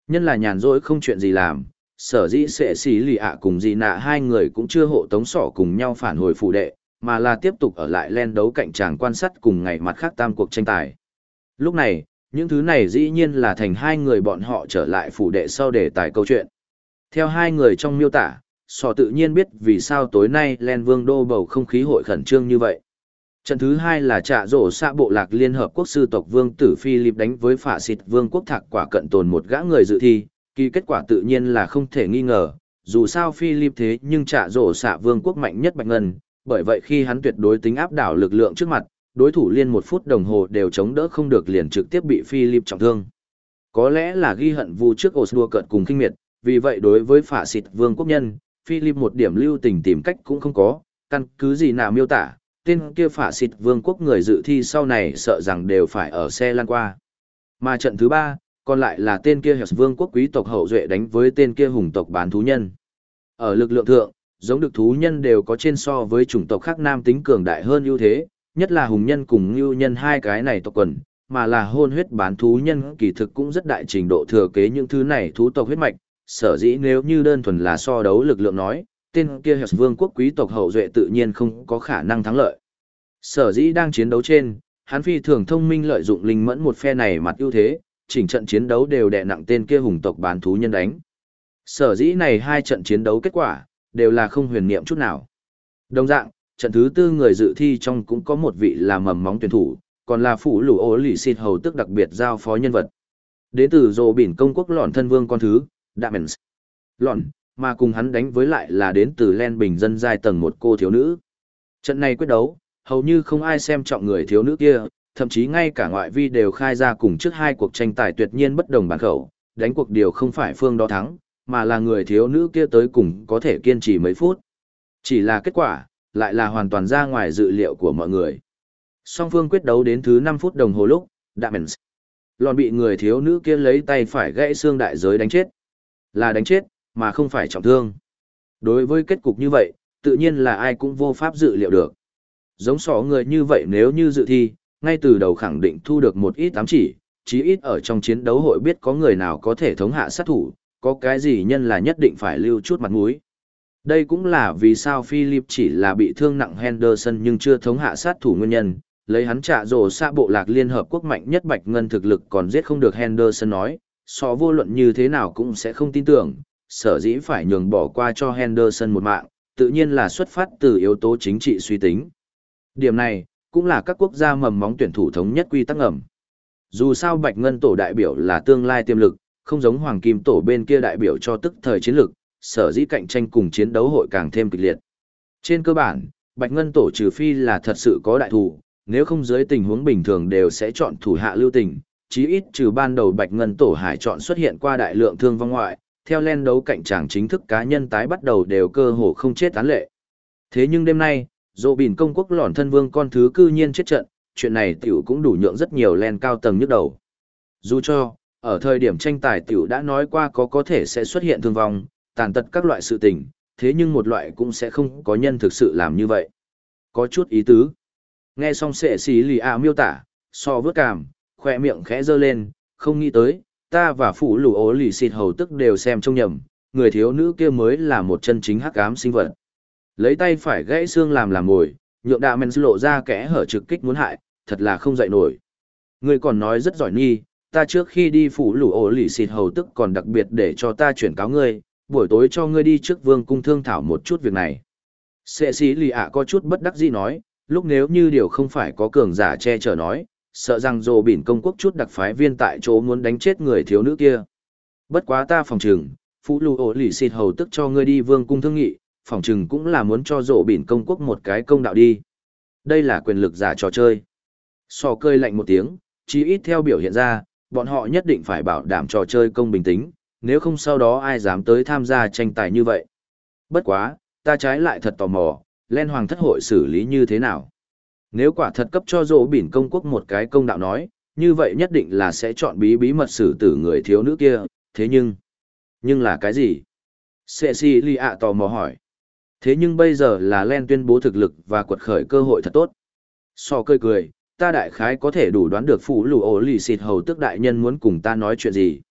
Nhân là nhàn rỗi không chuyện gì làm, sở dĩ sẽ xí lì ạ cùng dì nạ hai người cũng chưa hộ tống sỏ cùng nhau phản hồi phủ đệ, mà là tiếp tục ở lại len đấu cạnh tràng quan sát cùng ngày mặt khác tam cuộc tranh tài. Lúc này, những thứ này dĩ nhiên là thành hai người bọn họ trở lại phủ đệ sau để tài câu chuyện. Theo hai người trong miêu tả, sỏ tự nhiên biết vì sao tối nay len vương đô bầu không khí hội khẩn trương như vậy. Trận thứ hai là trạ rổ xạ bộ lạc Liên Hợp Quốc sư tộc vương tử Philip đánh với phả xịt vương quốc thạc quả cận tồn một gã người dự thi, kỳ kết quả tự nhiên là không thể nghi ngờ, dù sao Philip thế nhưng trạ rổ xạ vương quốc mạnh nhất Bạch Ngân, bởi vậy khi hắn tuyệt đối tính áp đảo lực lượng trước mặt, đối thủ liên 1 phút đồng hồ đều chống đỡ không được liền trực tiếp bị Philip trọng thương. Có lẽ là ghi hận vu trước Osdua cợt cùng kinh miệt, vì vậy đối với phả xịt vương quốc nhân, Philip một điểm lưu tình tìm cách cũng không có, căn cứ gì nào miêu tả, tên kia phả xịt vương quốc người dự thi sau này sợ rằng đều phải ở xe lăn qua. Mà trận thứ 3, còn lại là tên kia Hess vương quốc quý tộc hậu duệ đánh với tên kia hùng tộc bán thú nhân. Ở lực lượng thượng, giống được thú nhân đều có trên so với chủng tộc khác nam tính cường đại hơn ưu thế, nhất là hùng nhân cùng ngưu nhân hai cái này tộc quần, mà là hôn huyết bán thú nhân kỳ thực cũng rất đại trình độ thừa kế những thứ này thú tộc huyết mạch, sở dĩ nếu như đơn thuần là so đấu lực lượng nói, tên kia Hess vương quốc quý tộc hậu duệ tự nhiên không có khả năng thắng lợi. Sở dĩ đang chiến đấu trên, hắn phi thường thông minh lợi dụng linh mẫn một phe này mặt ưu thế, chỉnh trận chiến đấu đều đè nặng tên kia hùng tộc bán thú nhân đánh. Sở dĩ này hai trận chiến đấu kết quả, đều là không huyền niệm chút nào. Đồng dạng, trận thứ 4 người dự thi trong cũng có một vị là mầm móng tuyển thủ, còn là phủ lũ ố lì xịt hầu tức đặc biệt giao phó nhân vật. Đến từ rồ bỉn công quốc lọn thân vương con thứ, Damens. Lọn, mà cùng hắn đánh với lại là đến từ len bình dân giai tầng một cô thiếu nữ. Trận này quyết đấu, hầu như không ai xem trọng người thiếu nữ kia, thậm chí ngay cả ngoại vi đều khai ra cùng trước hai cuộc tranh tài tuyệt nhiên bất đồng bản khẩu, đánh cuộc điều không phải phương đó thắng, mà là người thiếu nữ kia tới cùng có thể kiên trì mấy phút. Chỉ là kết quả, lại là hoàn toàn ra ngoài dự liệu của mọi người. Song phương quyết đấu đến thứ 5 phút đồng hồ lúc, Damens lòn bị người thiếu nữ kia lấy tay phải gãy xương đại giới đánh chết. Là đánh chết, mà không phải trọng thương. Đối với kết cục như vậy, tự nhiên là ai cũng vô pháp dự liệu được. Giống sỏ người như vậy nếu như dự thi, ngay từ đầu khẳng định thu được một ít ám chỉ, chí ít ở trong chiến đấu hội biết có người nào có thể thống hạ sát thủ, có cái gì nhân là nhất định phải lưu chút mặt mũi. Đây cũng là vì sao Philip chỉ là bị thương nặng Henderson nhưng chưa thống hạ sát thủ nguyên nhân, lấy hắn trả rổ xa bộ lạc Liên Hợp Quốc mạnh nhất Bạch Ngân thực lực còn giết không được Henderson nói, so vô luận như thế nào cũng sẽ không tin tưởng, sở dĩ phải nhường bỏ qua cho Henderson một mạng, tự nhiên là xuất phát từ yếu tố chính trị suy tính. Điểm này, cũng là các quốc gia mầm móng tuyển thủ thống nhất quy tắc ngầm. Dù sao Bạch Ngân tổ đại biểu là tương lai tiềm lực, không giống Hoàng Kim tổ bên kia đại biểu cho tức thời chiến lực, sở dĩ cạnh tranh cùng chiến đấu hội càng thêm kịch liệt. Trên cơ bản, Bạch Ngân tổ trừ phi là thật sự có đại thủ, nếu không dưới tình huống bình thường đều sẽ chọn thủ hạ lưu tình, chí ít trừ ban đầu Bạch Ngân tổ hải chọn xuất hiện qua đại lượng thương vong ngoại, theo len đấu cạnh tràng chính thức cá nhân tái bắt đầu đều cơ hồ không chết tán lệ. Thế nhưng đêm nay, dỗ bỉn công quốc lỏn thân vương con thứ cư nhiên chết trận, chuyện này tiểu cũng đủ nhượng rất nhiều len cao tầng nhức đầu. Dù cho, ở thời điểm tranh tài tiểu đã nói qua có thể sẽ xuất hiện thương vong, tàn tật các loại sự tình, thế nhưng một loại cũng sẽ không có nhân thực sự làm như vậy. Có chút ý tứ. Nghe xong sệ xí lì ạ miêu tả, so vớt cảm, khoe miệng khẽ dơ lên, không nghĩ tới, ta và phủ lù ố lì xịt hầu tức đều xem trông nhầm, người thiếu nữ kia mới là một chân chính hắc ám sinh vật. Lấy tay phải gãy xương làm mồi, nhượng đạ men lộ ra kẽ hở trực kích muốn hại, thật là không dậy nổi. Người còn nói rất giỏi nhi, ta trước khi đi phủ lù ổ lì xịt hầu tức còn đặc biệt để cho ta chuyển cáo ngươi, buổi tối cho ngươi đi trước vương cung thương thảo một chút việc này. Sệ sĩ lì ạ có chút bất đắc dĩ nói, lúc nếu như điều không phải có cường giả che chở nói, sợ rằng dồ bỉn công quốc chút đặc phái viên tại chỗ muốn đánh chết người thiếu nữ kia. Bất quá ta phòng trừng, phủ lù ổ lì xịt hầu tức cho ngươi đi vương cung thương nghị, phòng trừng cũng là muốn cho dồ bỉn công quốc một cái công đạo đi. Đây là quyền lực giả trò chơi. So cơi lạnh một tiếng, chí ít theo biểu hiện ra, bọn họ nhất định phải bảo đảm trò chơi công bình tính, nếu không sau đó ai dám tới tham gia tranh tài như vậy. Bất quá, ta trái lại thật tò mò, Len Hoàng thất hội xử lý như thế nào. Nếu quả thật cấp cho dỗ bỉn công quốc một cái công đạo nói, như vậy nhất định là sẽ chọn bí mật xử tử người thiếu nữ kia, thế nhưng là cái gì? Cecilia tò mò hỏi. Thế nhưng bây giờ là Len tuyên bố thực lực và quật khởi cơ hội thật tốt. So cười, ta đại khái có thể đủ đoán được phủ lù ổ lì xịt hầu tức đại nhân muốn cùng ta nói chuyện gì.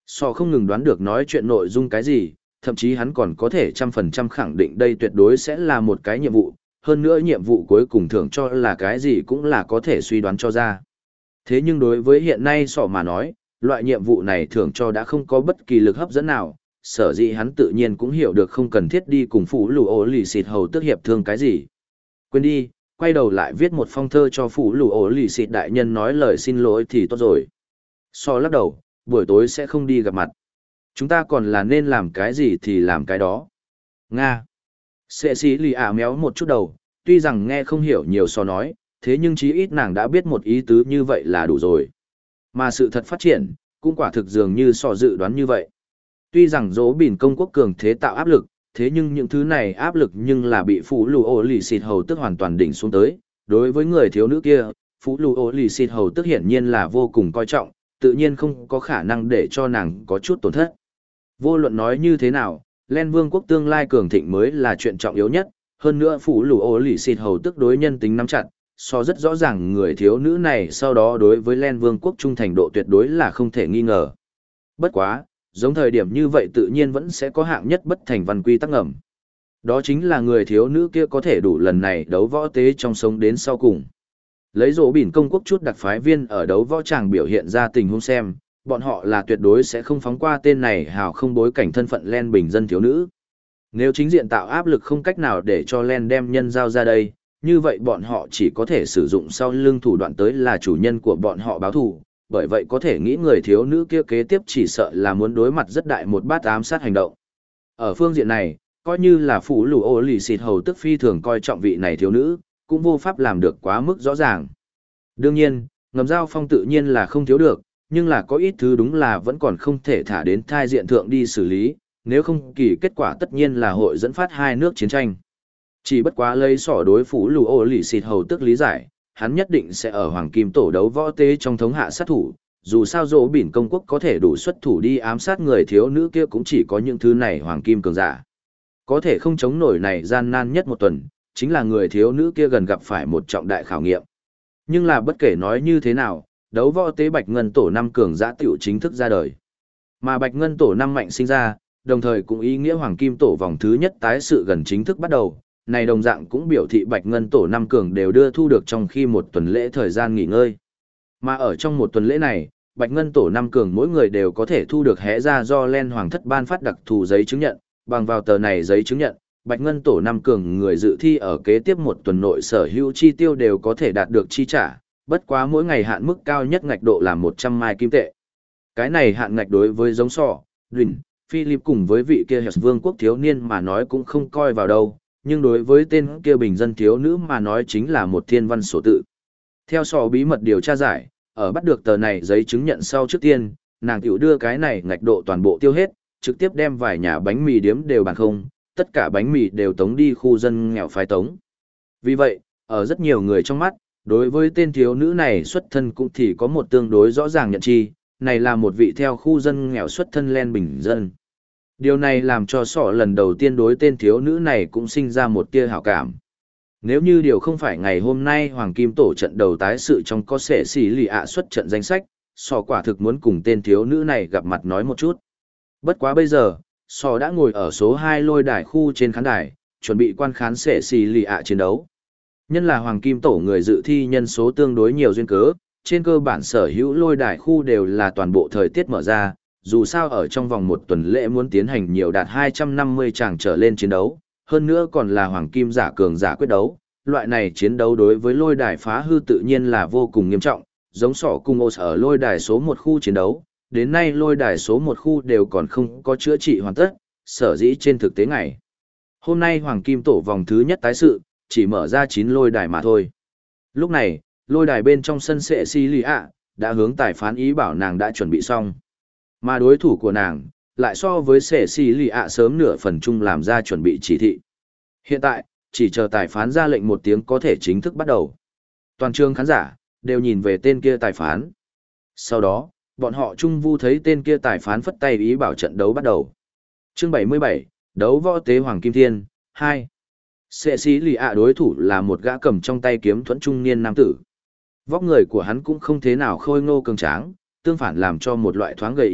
Sò không ngừng đoán được nói chuyện nội dung cái gì, thậm chí hắn còn có thể 100% khẳng định đây tuyệt đối sẽ là một cái nhiệm vụ, hơn nữa nhiệm vụ cuối cùng thưởng cho là cái gì cũng là có thể suy đoán cho ra. Thế nhưng đối với hiện nay sò mà nói, loại nhiệm vụ này thưởng cho đã không có bất kỳ lực hấp dẫn nào, sở dĩ hắn tự nhiên cũng hiểu được không cần thiết đi cùng phủ lù ổ lì xịt hầu tức hiệp thương cái gì. Quên đi, quay đầu lại viết một phong thơ cho phủ lù ổ lì xịt đại nhân nói lời xin lỗi thì tốt rồi. So lắc đầu, buổi tối sẽ không đi gặp mặt. Chúng ta còn là nên làm cái gì thì làm cái đó. Nga. Sệ sĩ lì ả méo một chút đầu, tuy rằng nghe không hiểu nhiều so nói, thế nhưng chí ít nàng đã biết một ý tứ như vậy là đủ rồi. Mà sự thật phát triển, cũng quả thực dường như so dự đoán như vậy. Tuy rằng dỗ bỉn công quốc cường thế tạo áp lực, thế nhưng những thứ này áp lực nhưng là bị phú lù ô lì xịt hầu tức hoàn toàn đỉnh xuống tới. Đối với người thiếu nữ kia, phú lù ô lì xịt hầu tức hiển nhiên là vô cùng coi trọng, tự nhiên không có khả năng để cho nàng có chút tổn thất. Vô luận nói như thế nào, Len Vương quốc tương lai cường thịnh mới là chuyện trọng yếu nhất, hơn nữa phủ lù ô lì xịt hầu tức đối nhân tính nắm chặt, so rất rõ ràng người thiếu nữ này sau đó đối với Len Vương quốc trung thành độ tuyệt đối là không thể nghi ngờ. Bất quá, giống thời điểm như vậy tự nhiên vẫn sẽ có hạng nhất bất thành văn quy tắc ngầm. Đó chính là người thiếu nữ kia có thể đủ lần này đấu võ tế trong sống đến sau cùng. Lấy rổ bỉn công quốc chút đặc phái viên ở đấu võ tràng biểu hiện ra tình huống xem, bọn họ là tuyệt đối sẽ không phóng qua tên này hào không bối cảnh thân phận Len bình dân thiếu nữ. Nếu chính diện tạo áp lực không cách nào để cho Len đem nhân giao ra đây, như vậy bọn họ chỉ có thể sử dụng sau lưng thủ đoạn tới là chủ nhân của bọn họ báo thù, bởi vậy có thể nghĩ người thiếu nữ kia kế tiếp chỉ sợ là muốn đối mặt rất đại một bát ám sát hành động. Ở phương diện này, coi như là phủ lù ô lì xịt hầu tức phi thường coi trọng vị này thiếu nữ, cũng vô pháp làm được quá mức rõ ràng. Đương nhiên, ngầm giao phong tự nhiên là không thiếu được, nhưng là có ít thứ đúng là vẫn còn không thể thả đến thai diện thượng đi xử lý, nếu không kỳ kết quả tất nhiên là hội dẫn phát hai nước chiến tranh. Chỉ bất quá lấy sỏ đối phủ lù ô lì xịt hầu tức lý giải, hắn nhất định sẽ ở hoàng kim tổ đấu võ tế trong thống hạ sát thủ, dù sao dỗ bỉn công quốc có thể đủ xuất thủ đi ám sát người thiếu nữ kia cũng chỉ có những thứ này hoàng kim cường giả. Có thể không chống nổi này gian nan nhất một tuần, chính là người thiếu nữ kia gần gặp phải một trọng đại khảo nghiệm. Nhưng là bất kể nói như thế nào, đấu võ tế Bạch Ngân tổ 5 cường giả tiểu chính thức ra đời. Mà Bạch Ngân tổ 5 mạnh sinh ra, đồng thời cũng ý nghĩa hoàng kim tổ vòng thứ nhất tái sự gần chính thức bắt đầu. Này đồng dạng cũng biểu thị Bạch Ngân tổ 5 cường đều đưa thu được trong khi một tuần lễ thời gian nghỉ ngơi. Mà ở trong một tuần lễ này, Bạch Ngân tổ 5 cường mỗi người đều có thể thu được hẽ ra do Len Hoàng thất ban phát đặc thù giấy chứng nhận, bằng vào tờ này giấy chứng nhận, Bạch Ngân tổ 5 cường người dự thi ở kế tiếp một tuần nội sở hữu chi tiêu đều có thể đạt được chi trả, bất quá mỗi ngày hạn mức cao nhất ngạch độ là 100 mai kim tệ. Cái này hạn ngạch đối với giống sọ, Rin, Philip cùng với vị kia Hess vương quốc thiếu niên mà nói cũng không coi vào đâu, nhưng đối với tên kia bình dân thiếu nữ mà nói chính là một thiên văn sổ tự. Theo sọ bí mật điều tra giải, ở bắt được tờ này giấy chứng nhận sau trước tiên, nàng tiểu đưa cái này ngạch độ toàn bộ tiêu hết, trực tiếp đem vài nhà bánh mì điếm đều bàn không, tất cả bánh mì đều tống đi khu dân nghèo phái tống. Vì vậy, ở rất nhiều người trong mắt, đối với tên thiếu nữ này xuất thân cũng thì có một tương đối rõ ràng nhận chi, này là một vị theo khu dân nghèo xuất thân Len bình dân. Điều này làm cho sọ lần đầu tiên đối tên thiếu nữ này cũng sinh ra một tia hảo cảm. Nếu như điều không phải ngày hôm nay Hoàng Kim Tổ trận đầu tái sự trong có sẽ xỉ lì ạ xuất trận danh sách, sọ quả thực muốn cùng tên thiếu nữ này gặp mặt nói một chút. Bất quá bây giờ, sọ đã ngồi ở số 2 lôi đài khu trên khán đài, chuẩn bị quan khán sẽ xỉ lì ạ chiến đấu. Nhân là Hoàng Kim Tổ người dự thi nhân số tương đối nhiều duyên cớ, trên cơ bản sở hữu lôi đài khu đều là toàn bộ thời tiết mở ra, dù sao ở trong vòng một tuần lễ muốn tiến hành nhiều đạt 250 tràng trở lên chiến đấu, hơn nữa còn là Hoàng Kim giả cường giả quyết đấu. Loại này chiến đấu đối với lôi đài phá hư tự nhiên là vô cùng nghiêm trọng, giống sọ cung ô ở lôi đài số 1 khu chiến đấu, đến nay lôi đài số 1 khu đều còn không có chữa trị hoàn tất, sở dĩ trên thực tế ngày. Hôm nay Hoàng Kim Tổ vòng thứ nhất tái sự, chỉ mở ra 9 lôi đài mà thôi. Lúc này, lôi đài bên trong sân sệ si lì ạ, đã hướng tài phán ý bảo nàng đã chuẩn bị xong. Mà đối thủ của nàng, lại so với sệ si lì ạ sớm nửa phần chung làm ra chuẩn bị chỉ thị. Hiện tại, chỉ chờ tài phán ra lệnh một tiếng có thể chính thức bắt đầu. Toàn trường khán giả, đều nhìn về tên kia tài phán. Sau đó, bọn họ chung vu thấy tên kia tài phán phất tay ý bảo trận đấu bắt đầu. Chương 77, đấu võ tế Hoàng Kim Thiên, 2. Sệ sĩ lì ạ đối thủ là một gã cầm trong tay kiếm thuẫn trung niên nam tử. Vóc người của hắn cũng không thế nào khôi ngô cường tráng, tương phản làm cho một loại thoáng gầy yếu,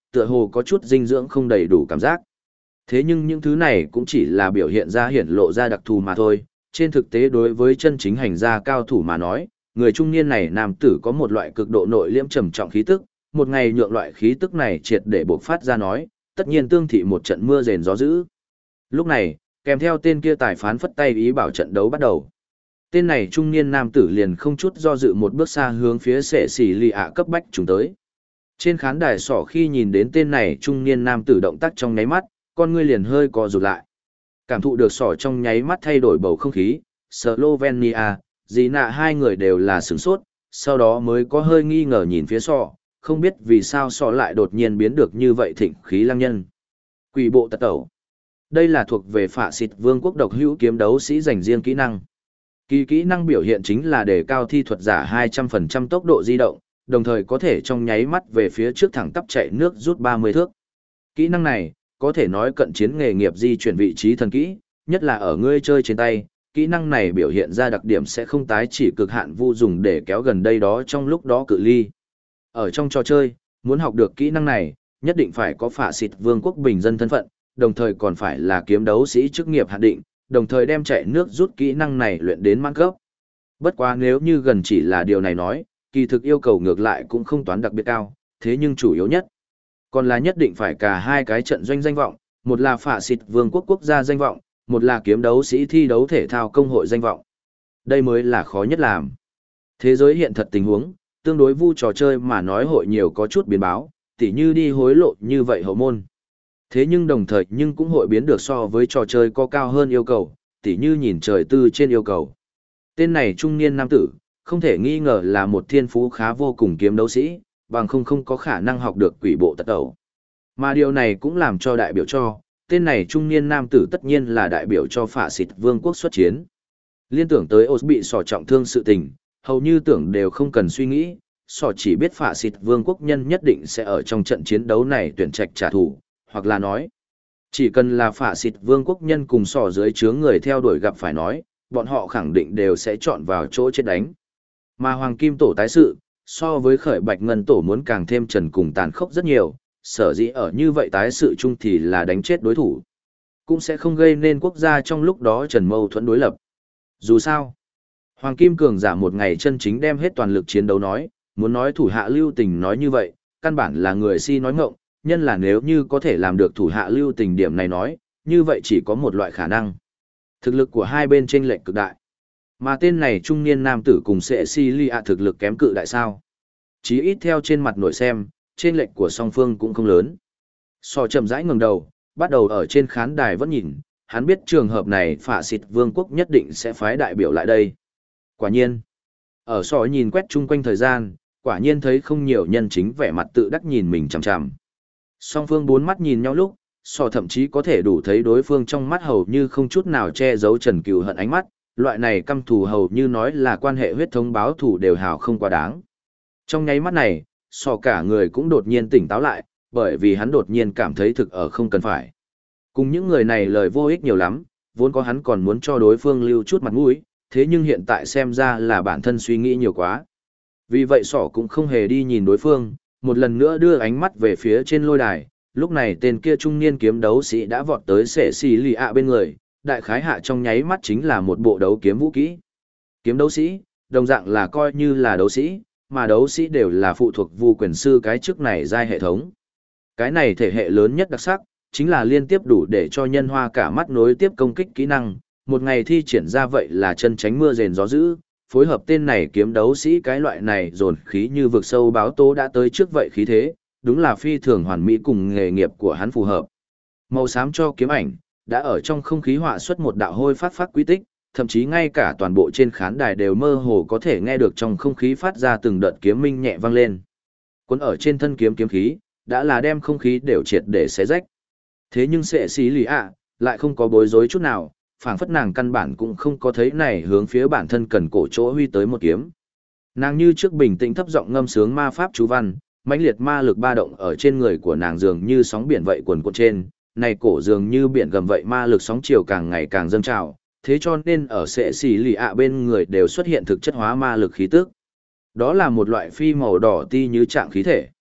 tựa hồ có chút dinh dưỡng không đầy đủ cảm giác. Thế nhưng những thứ này cũng chỉ là biểu hiện ra hiển lộ ra đặc thù mà thôi, trên thực tế đối với chân chính hành gia cao thủ mà nói, người trung niên này nam tử có một loại cực độ nội liễm trầm trọng khí tức, một ngày nhượng loại khí tức này triệt để bộc phát ra nói, tất nhiên tương thị một trận mưa rền gió dữ. Lúc này, kèm theo tên kia tài phán phất tay ý bảo trận đấu bắt đầu. Tên này trung niên nam tử liền không chút do dự một bước xa hướng phía sệ xỉ lì ạ cấp bách chúng tới. Trên khán đài sỏ khi nhìn đến tên này trung niên nam tử động tác trong nháy mắt, con ngươi liền hơi co rụt lại. Cảm thụ được sỏ trong nháy mắt thay đổi bầu không khí, Slovenia, dì nạ hai người đều là sửng sốt, sau đó mới có hơi nghi ngờ nhìn phía sỏ, không biết vì sao sỏ lại đột nhiên biến được như vậy thịnh khí lăng nhân. Quỷ bộ tật tẩu. Đây là thuộc về phạ xịt vương quốc độc hữu kiếm đấu sĩ dành riêng kỹ năng. Kỹ năng biểu hiện chính là đề cao thi thuật giả 200% tốc độ di động, đồng thời có thể trong nháy mắt về phía trước thẳng tắp chạy nước rút 30 thước. Kỹ năng này, có thể nói cận chiến nghề nghiệp di chuyển vị trí thần kỹ, nhất là ở ngươi chơi trên tay, kỹ năng này biểu hiện ra đặc điểm sẽ không tái chỉ cực hạn vu dùng để kéo gần đây đó trong lúc đó cự ly. Ở trong trò chơi, muốn học được kỹ năng này, nhất định phải có phạ xịt vương quốc bình dân thân phận, đồng thời còn phải là kiếm đấu sĩ chức nghiệp hạn định, đồng thời đem chạy nước rút kỹ năng này luyện đến mãn cấp. Bất quá nếu như gần chỉ là điều này nói, kỳ thực yêu cầu ngược lại cũng không toán đặc biệt cao, thế nhưng chủ yếu nhất còn là nhất định phải cả hai cái trận doanh danh vọng, một là phạ xịt vương quốc quốc gia danh vọng, một là kiếm đấu sĩ thi đấu thể thao công hội danh vọng. Đây mới là khó nhất làm. Thế giới hiện thật tình huống, tương đối vu trò chơi mà nói hội nhiều có chút biến báo, tỉ như đi hối lộ như vậy hậu môn. Thế nhưng đồng thời nhưng cũng hội biến được so với trò chơi có cao hơn yêu cầu, tỉ như nhìn trời tư trên yêu cầu. Tên này trung niên nam tử, không thể nghi ngờ là một thiên phú khá vô cùng kiếm đấu sĩ, bằng không có khả năng học được quỷ bộ tật tẩu. Mà điều này cũng làm cho đại biểu cho, tên này trung niên nam tử tất nhiên là đại biểu cho phạ xịt vương quốc xuất chiến. Liên tưởng tới Ôt bị sỏ trọng thương sự tình, hầu như tưởng đều không cần suy nghĩ, sỏ chỉ biết phạ xịt vương quốc nhân nhất định sẽ ở trong trận chiến đấu này tuyển trạch trả thù, hoặc là nói, chỉ cần là phạ xịt vương quốc nhân cùng sỏ dưới chướng người theo đuổi gặp phải nói, bọn họ khẳng định đều sẽ chọn vào chỗ chết đánh. Mà Hoàng Kim Tổ tái sự, so với khởi Bạch Ngân Tổ muốn càng thêm trần cùng tàn khốc rất nhiều, sở dĩ ở như vậy tái sự chung thì là đánh chết đối thủ. Cũng sẽ không gây nên quốc gia trong lúc đó trần mâu thuẫn đối lập. Dù sao, Hoàng Kim Cường giả một ngày chân chính đem hết toàn lực chiến đấu nói, muốn nói thủ hạ lưu tình nói như vậy, căn bản là người si nói ngọng, nhân là nếu như có thể làm được thủ hạ lưu tình điểm này nói, như vậy chỉ có một loại khả năng. Thực lực của hai bên chênh lệch cực đại. Mà tên này trung niên nam tử cùng Cecilia thực lực kém cự đại sao. Chí ít theo trên mặt nội xem, chênh lệch của song phương cũng không lớn. Sò chậm rãi ngẩng đầu, bắt đầu ở trên khán đài vẫn nhìn, hắn biết trường hợp này phạ xịt vương quốc nhất định sẽ phái đại biểu lại đây. Quả nhiên, ở sò nhìn quét chung quanh thời gian, quả nhiên thấy không nhiều nhân chính vẻ mặt tự đắc nhìn mình chằm chằm. Song phương bốn mắt nhìn nhau lúc, sò thậm chí có thể đủ thấy đối phương trong mắt hầu như không chút nào che giấu trần cừu hận ánh mắt, loại này căm thù hầu như nói là quan hệ huyết thống báo thù đều hào không quá đáng. Trong nháy mắt này, sò cả người cũng đột nhiên tỉnh táo lại, bởi vì hắn đột nhiên cảm thấy thực ở không cần phải. Cùng những người này lời vô ích nhiều lắm, vốn có hắn còn muốn cho đối phương lưu chút mặt mũi, thế nhưng hiện tại xem ra là bản thân suy nghĩ nhiều quá. Vì vậy sỏ cũng không hề đi nhìn đối phương, một lần nữa đưa ánh mắt về phía trên lôi đài, lúc này tên kia trung niên kiếm đấu sĩ đã vọt tới sệ xì lì ạ bên người, đại khái hạ trong nháy mắt chính là một bộ đấu kiếm vũ kỹ. Kiếm đấu sĩ, đồng dạng là coi như là đấu sĩ, mà đấu sĩ đều là phụ thuộc vu quyền sư cái chức này giai hệ thống. Cái này thể hệ lớn nhất đặc sắc, chính là liên tiếp đủ để cho nhân hoa cả mắt nối tiếp công kích kỹ năng, một ngày thi triển ra vậy là chân tránh mưa rền gió dữ, phối hợp tên này kiếm đấu sĩ cái loại này dồn khí như vực sâu báo tố đã tới trước vậy khí thế, đúng là phi thường hoàn mỹ cùng nghề nghiệp của hắn phù hợp. Màu xám cho kiếm ảnh, đã ở trong không khí họa xuất một đạo hôi phát quy tích, thậm chí ngay cả toàn bộ trên khán đài đều mơ hồ có thể nghe được trong không khí phát ra từng đợt kiếm minh nhẹ vang lên. Cuốn ở trên thân kiếm khí, đã là đem không khí đều triệt để xé rách. Thế nhưng sệ xí lì ạ, lại không có bối rối chút nào, phảng phất nàng căn bản cũng không có thấy này hướng phía bản thân cần cổ chỗ huy tới một kiếm. Nàng như trước bình tĩnh thấp giọng ngâm sướng ma pháp chú văn, mãnh liệt ma lực ba động ở trên người của nàng dường như sóng biển vậy cuồn cuộn trên, này cổ dường như biển gầm vậy ma lực sóng chiều càng ngày càng dâng trào, thế cho nên ở sệ xỉ lì ạ bên người đều xuất hiện thực chất hóa ma lực khí tức. Đó là một loại phi màu đỏ ti như trạng khí thể.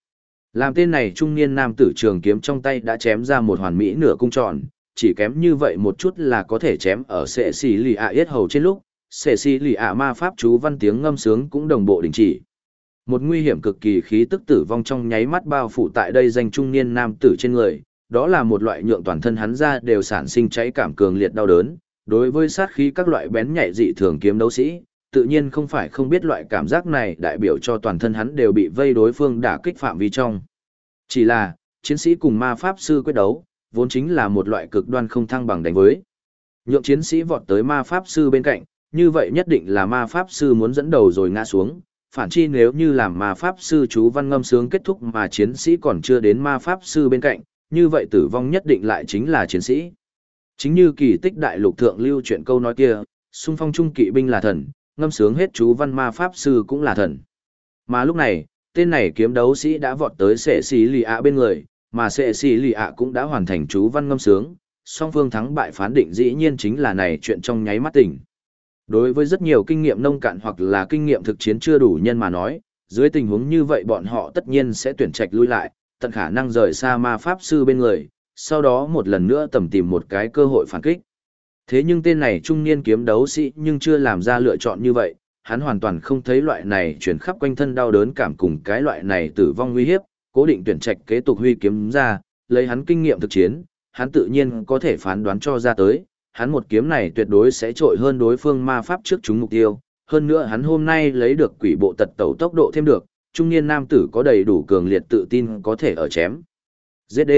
Làm tên này trung niên nam tử trường kiếm trong tay đã chém ra một hoàn mỹ nửa cung tròn, chỉ kém như vậy một chút là có thể chém ở sệ xì lì ạ yết hầu trên lúc, sệ xì lì ạ ma pháp chú văn tiếng ngâm sướng cũng đồng bộ đình chỉ. Một nguy hiểm cực kỳ khí tức tử vong trong nháy mắt bao phủ tại đây danh trung niên nam tử trên người, đó là một loại nhượng toàn thân hắn ra đều sản sinh cháy cảm cường liệt đau đớn. Đối với sát khí các loại bén nhạy dị thường kiếm đấu sĩ, tự nhiên không phải không biết loại cảm giác này đại biểu cho toàn thân hắn đều bị vây đối phương đả kích phạm vi trong. Chỉ là, chiến sĩ cùng ma pháp sư quyết đấu, vốn chính là một loại cực đoan không thăng bằng đánh với. Nhượng chiến sĩ vọt tới ma pháp sư bên cạnh, như vậy nhất định là ma pháp sư muốn dẫn đầu rồi ngã xuống. Phản chi nếu như làm ma pháp sư chú văn ngâm sướng kết thúc mà chiến sĩ còn chưa đến ma pháp sư bên cạnh, như vậy tử vong nhất định lại chính là chiến sĩ. Chính như kỳ tích đại lục thượng lưu chuyện câu nói kia, xung phong trung kỵ binh là thần, ngâm sướng hết chú văn ma pháp sư cũng là thần. Mà lúc này, tên này kiếm đấu sĩ đã vọt tới sệ xì lì ạ bên người, mà sệ xì lì ạ cũng đã hoàn thành chú văn ngâm sướng, song phương thắng bại phán định dĩ nhiên chính là này chuyện trong nháy mắt tỉnh. Đối với rất nhiều kinh nghiệm nông cạn hoặc là kinh nghiệm thực chiến chưa đủ nhân mà nói, dưới tình huống như vậy bọn họ tất nhiên sẽ tuyển trạch lui lại, tận khả năng rời xa ma pháp sư bên người, sau đó một lần nữa tầm tìm một cái cơ hội phản kích. Thế nhưng tên này trung niên kiếm đấu sĩ nhưng chưa làm ra lựa chọn như vậy, hắn hoàn toàn không thấy loại này chuyển khắp quanh thân đau đớn cảm cùng cái loại này tử vong nguy hiếp, cố định tuyển trạch kế tục huy kiếm ra, lấy hắn kinh nghiệm thực chiến, hắn tự nhiên có thể phán đoán cho ra tới, hắn một kiếm này tuyệt đối sẽ trội hơn đối phương ma pháp trước chúng mục tiêu, hơn nữa hắn hôm nay lấy được quỷ bộ tật tẩu tốc độ thêm được, trung niên nam tử có đầy đủ cường liệt tự tin có thể ở chém. ZD.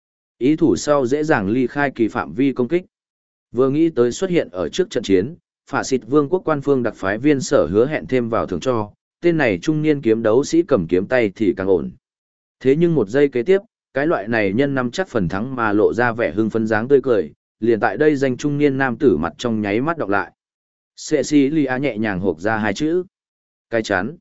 Ý thủ sau dễ dàng ly khai kỳ phạm vi công kích. Vừa nghĩ tới xuất hiện ở trước trận chiến, phả xịt vương quốc quan phương đặc phái viên sở hứa hẹn thêm vào thưởng cho, tên này trung niên kiếm đấu sĩ cầm kiếm tay thì càng ổn. Thế nhưng một giây kế tiếp, cái loại này nhân nắm chắc phần thắng mà lộ ra vẻ hưng phấn dáng tươi cười, liền tại đây danh trung niên nam tử mặt trong nháy mắt đọc lại. Cecilia nhẹ nhàng hộp ra hai chữ. Cái chắn.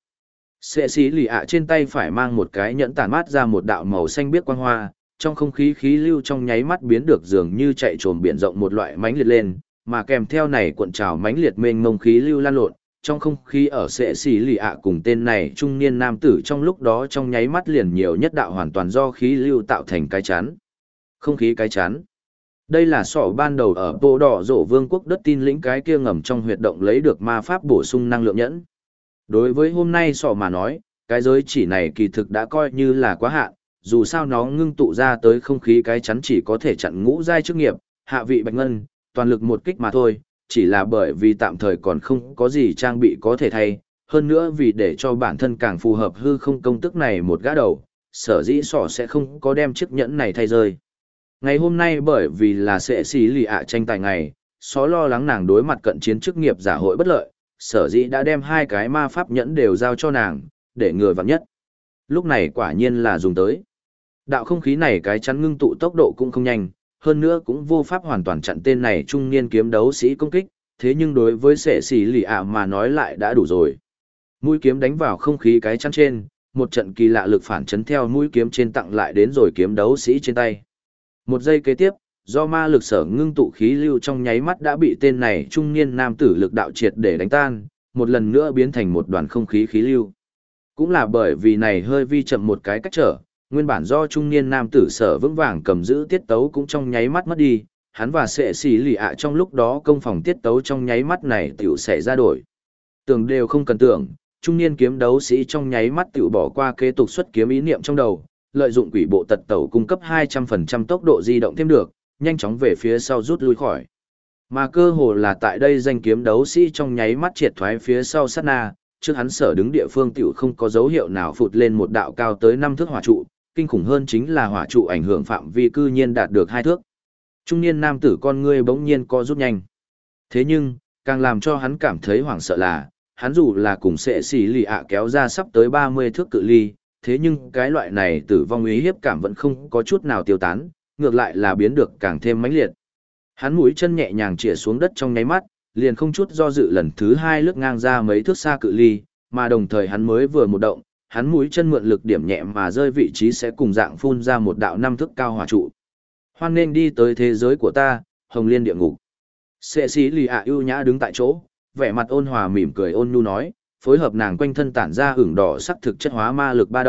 Cecilia trên tay phải mang một cái nhẫn tản mát ra một đạo màu xanh biếc quang hoa, trong không khí khí lưu trong nháy mắt biến được dường như chạy trồm biển rộng một loại mãnh liệt lên, mà kèm theo này cuộn trào mãnh liệt mênh mông khí lưu lan lộn, trong không khí ở Cecilia cùng tên này trung niên nam tử trong lúc đó trong nháy mắt liền nhiều nhất đạo hoàn toàn do khí lưu tạo thành cái chắn. Không khí cái chắn. Đây là sỏ ban đầu ở Bộ Đỏ Rổ Vương quốc đất tin lĩnh cái kia ngầm trong huyệt động lấy được ma pháp bổ sung năng lượng nhẫn. Đối với hôm nay sỏ mà nói, cái giới chỉ này kỳ thực đã coi như là quá hạn, dù sao nó ngưng tụ ra tới không khí cái chắn chỉ có thể chặn ngũ giai chức nghiệp, hạ vị bạch ngân, toàn lực một kích mà thôi, chỉ là bởi vì tạm thời còn không có gì trang bị có thể thay, hơn nữa vì để cho bản thân càng phù hợp hư không công tức này một gã đầu, sở dĩ sỏ sẽ không có đem chiếc nhẫn này thay rơi. Ngày hôm nay bởi vì là sẽ xí lì ạ tranh tài ngày, xó lo lắng nàng đối mặt cận chiến chức nghiệp giả hội bất lợi, sở dĩ đã đem hai cái ma pháp nhẫn đều giao cho nàng, để ngừa vặn nhất. Lúc này quả nhiên là dùng tới. Đạo không khí này cái chắn ngưng tụ tốc độ cũng không nhanh, hơn nữa cũng vô pháp hoàn toàn chặn tên này trung niên kiếm đấu sĩ công kích, thế nhưng đối với sẽ xí lì ạ mà nói lại đã đủ rồi. Mũi kiếm đánh vào không khí cái chắn trên, một trận kỳ lạ lực phản chấn theo mũi kiếm trên tặng lại đến rồi kiếm đấu sĩ trên tay. Một giây kế tiếp, do ma lực sở ngưng tụ khí lưu trong nháy mắt đã bị tên này trung niên nam tử lực đạo triệt để đánh tan, một lần nữa biến thành một đoàn không khí khí lưu. Cũng là bởi vì này hơi vi chậm một cái cách trở, nguyên bản do trung niên nam tử sở vững vàng cầm giữ tiết tấu cũng trong nháy mắt mất đi, hắn và sệ xì lì ạ trong lúc đó công phòng tiết tấu trong nháy mắt này tiểu sẽ ra đổi. Tưởng đều không cần tưởng, trung niên kiếm đấu sĩ trong nháy mắt tiểu bỏ qua kế tục xuất kiếm ý niệm trong đầu, lợi dụng quỷ bộ tật tẩu cung cấp 200% tốc độ di động thêm được, nhanh chóng về phía sau rút lui khỏi. Mà cơ hồ là tại đây danh kiếm đấu sĩ trong nháy mắt triệt thoái phía sau sát na, trước hắn sở đứng địa phương tiểu không có dấu hiệu nào phụt lên một đạo cao tới 5 thước hỏa trụ, kinh khủng hơn chính là hỏa trụ ảnh hưởng phạm vi cư nhiên đạt được 2 thước. Trung niên nam tử con ngươi bỗng nhiên co rút nhanh. Thế nhưng, càng làm cho hắn cảm thấy hoảng sợ là, hắn dù là cùng sệ xì lì ạ kéo ra sắp tới 30 thước cự ly, thế nhưng cái loại này tử vong uy hiếp cảm vẫn không có chút nào tiêu tán, ngược lại là biến được càng thêm mãnh liệt. Hắn mũi chân nhẹ nhàng chĩa xuống đất trong nháy mắt, liền không chút do dự lần thứ hai lướt ngang ra mấy thước xa cự ly, mà đồng thời hắn mới vừa một động, hắn mũi chân mượn lực điểm nhẹ mà rơi vị trí sẽ cùng dạng phun ra một đạo 5 thước cao hỏa trụ. Hoan nên đi tới thế giới của ta, Hồng Liên địa ngục. Sệ xí lì ạ ưu nhã đứng tại chỗ, vẻ mặt ôn hòa mỉm cười ôn nhu nói, phối hợp nàng quanh thân tản ra hưởng đỏ sắc thực chất hóa ma lực ba động,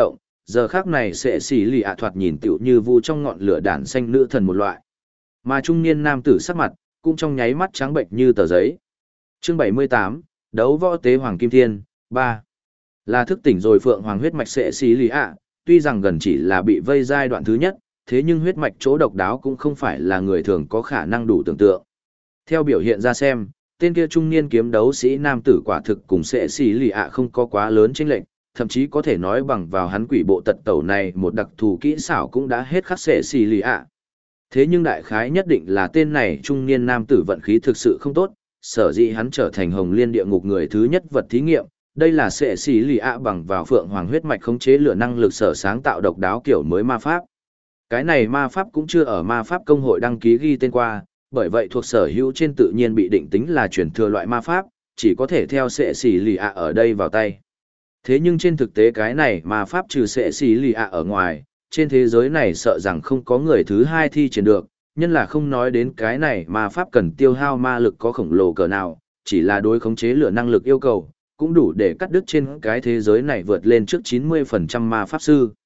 giờ khác này sẽ xỉ lì ạ thoạt nhìn tựu như vu trong ngọn lửa đản xanh nữ thần một loại. Mà trung niên nam tử sắc mặt, cũng trong nháy mắt trắng bệnh như tờ giấy. Chương 78, đấu võ tế Hoàng Kim Thiên, 3. Là thức tỉnh rồi Phượng Hoàng huyết mạch sẽ xỉ lì ạ, tuy rằng gần chỉ là bị vây giai đoạn thứ nhất, thế nhưng huyết mạch chỗ độc đáo cũng không phải là người thường có khả năng đủ tưởng tượng. Theo biểu hiện ra xem, tên kia trung niên kiếm đấu sĩ nam tử quả thực cùng sẽ xỉ lì ạ không có quá lớn chênh lệch, thậm chí có thể nói bằng vào hắn quỷ bộ tật tẩu này một đặc thù kỹ xảo cũng đã hết khắc sẽ xỉ lì ạ. Thế nhưng đại khái nhất định là tên này trung niên nam tử vận khí thực sự không tốt, sở dĩ hắn trở thành Hồng Liên địa ngục người thứ nhất vật thí nghiệm, đây là sẽ xỉ lì ạ bằng vào Phượng Hoàng huyết mạch khống chế lửa năng lực sở sáng tạo độc đáo kiểu mới ma pháp. Cái này ma pháp cũng chưa ở ma pháp công hội đăng ký ghi tên qua, bởi vậy thuộc sở hữu trên tự nhiên bị định tính là truyền thừa loại ma pháp, chỉ có thể theo sẽ xỉ lì ạ ở đây vào tay. Thế nhưng trên thực tế cái này ma pháp trừ sẽ xỉ lì ạ ở ngoài, trên thế giới này sợ rằng không có người thứ hai thi triển được, nhân là không nói đến cái này ma pháp cần tiêu hao ma lực có khổng lồ cỡ nào, chỉ là đối khống chế lửa năng lực yêu cầu, cũng đủ để cắt đứt trên cái thế giới này vượt lên trước 90% ma pháp sư.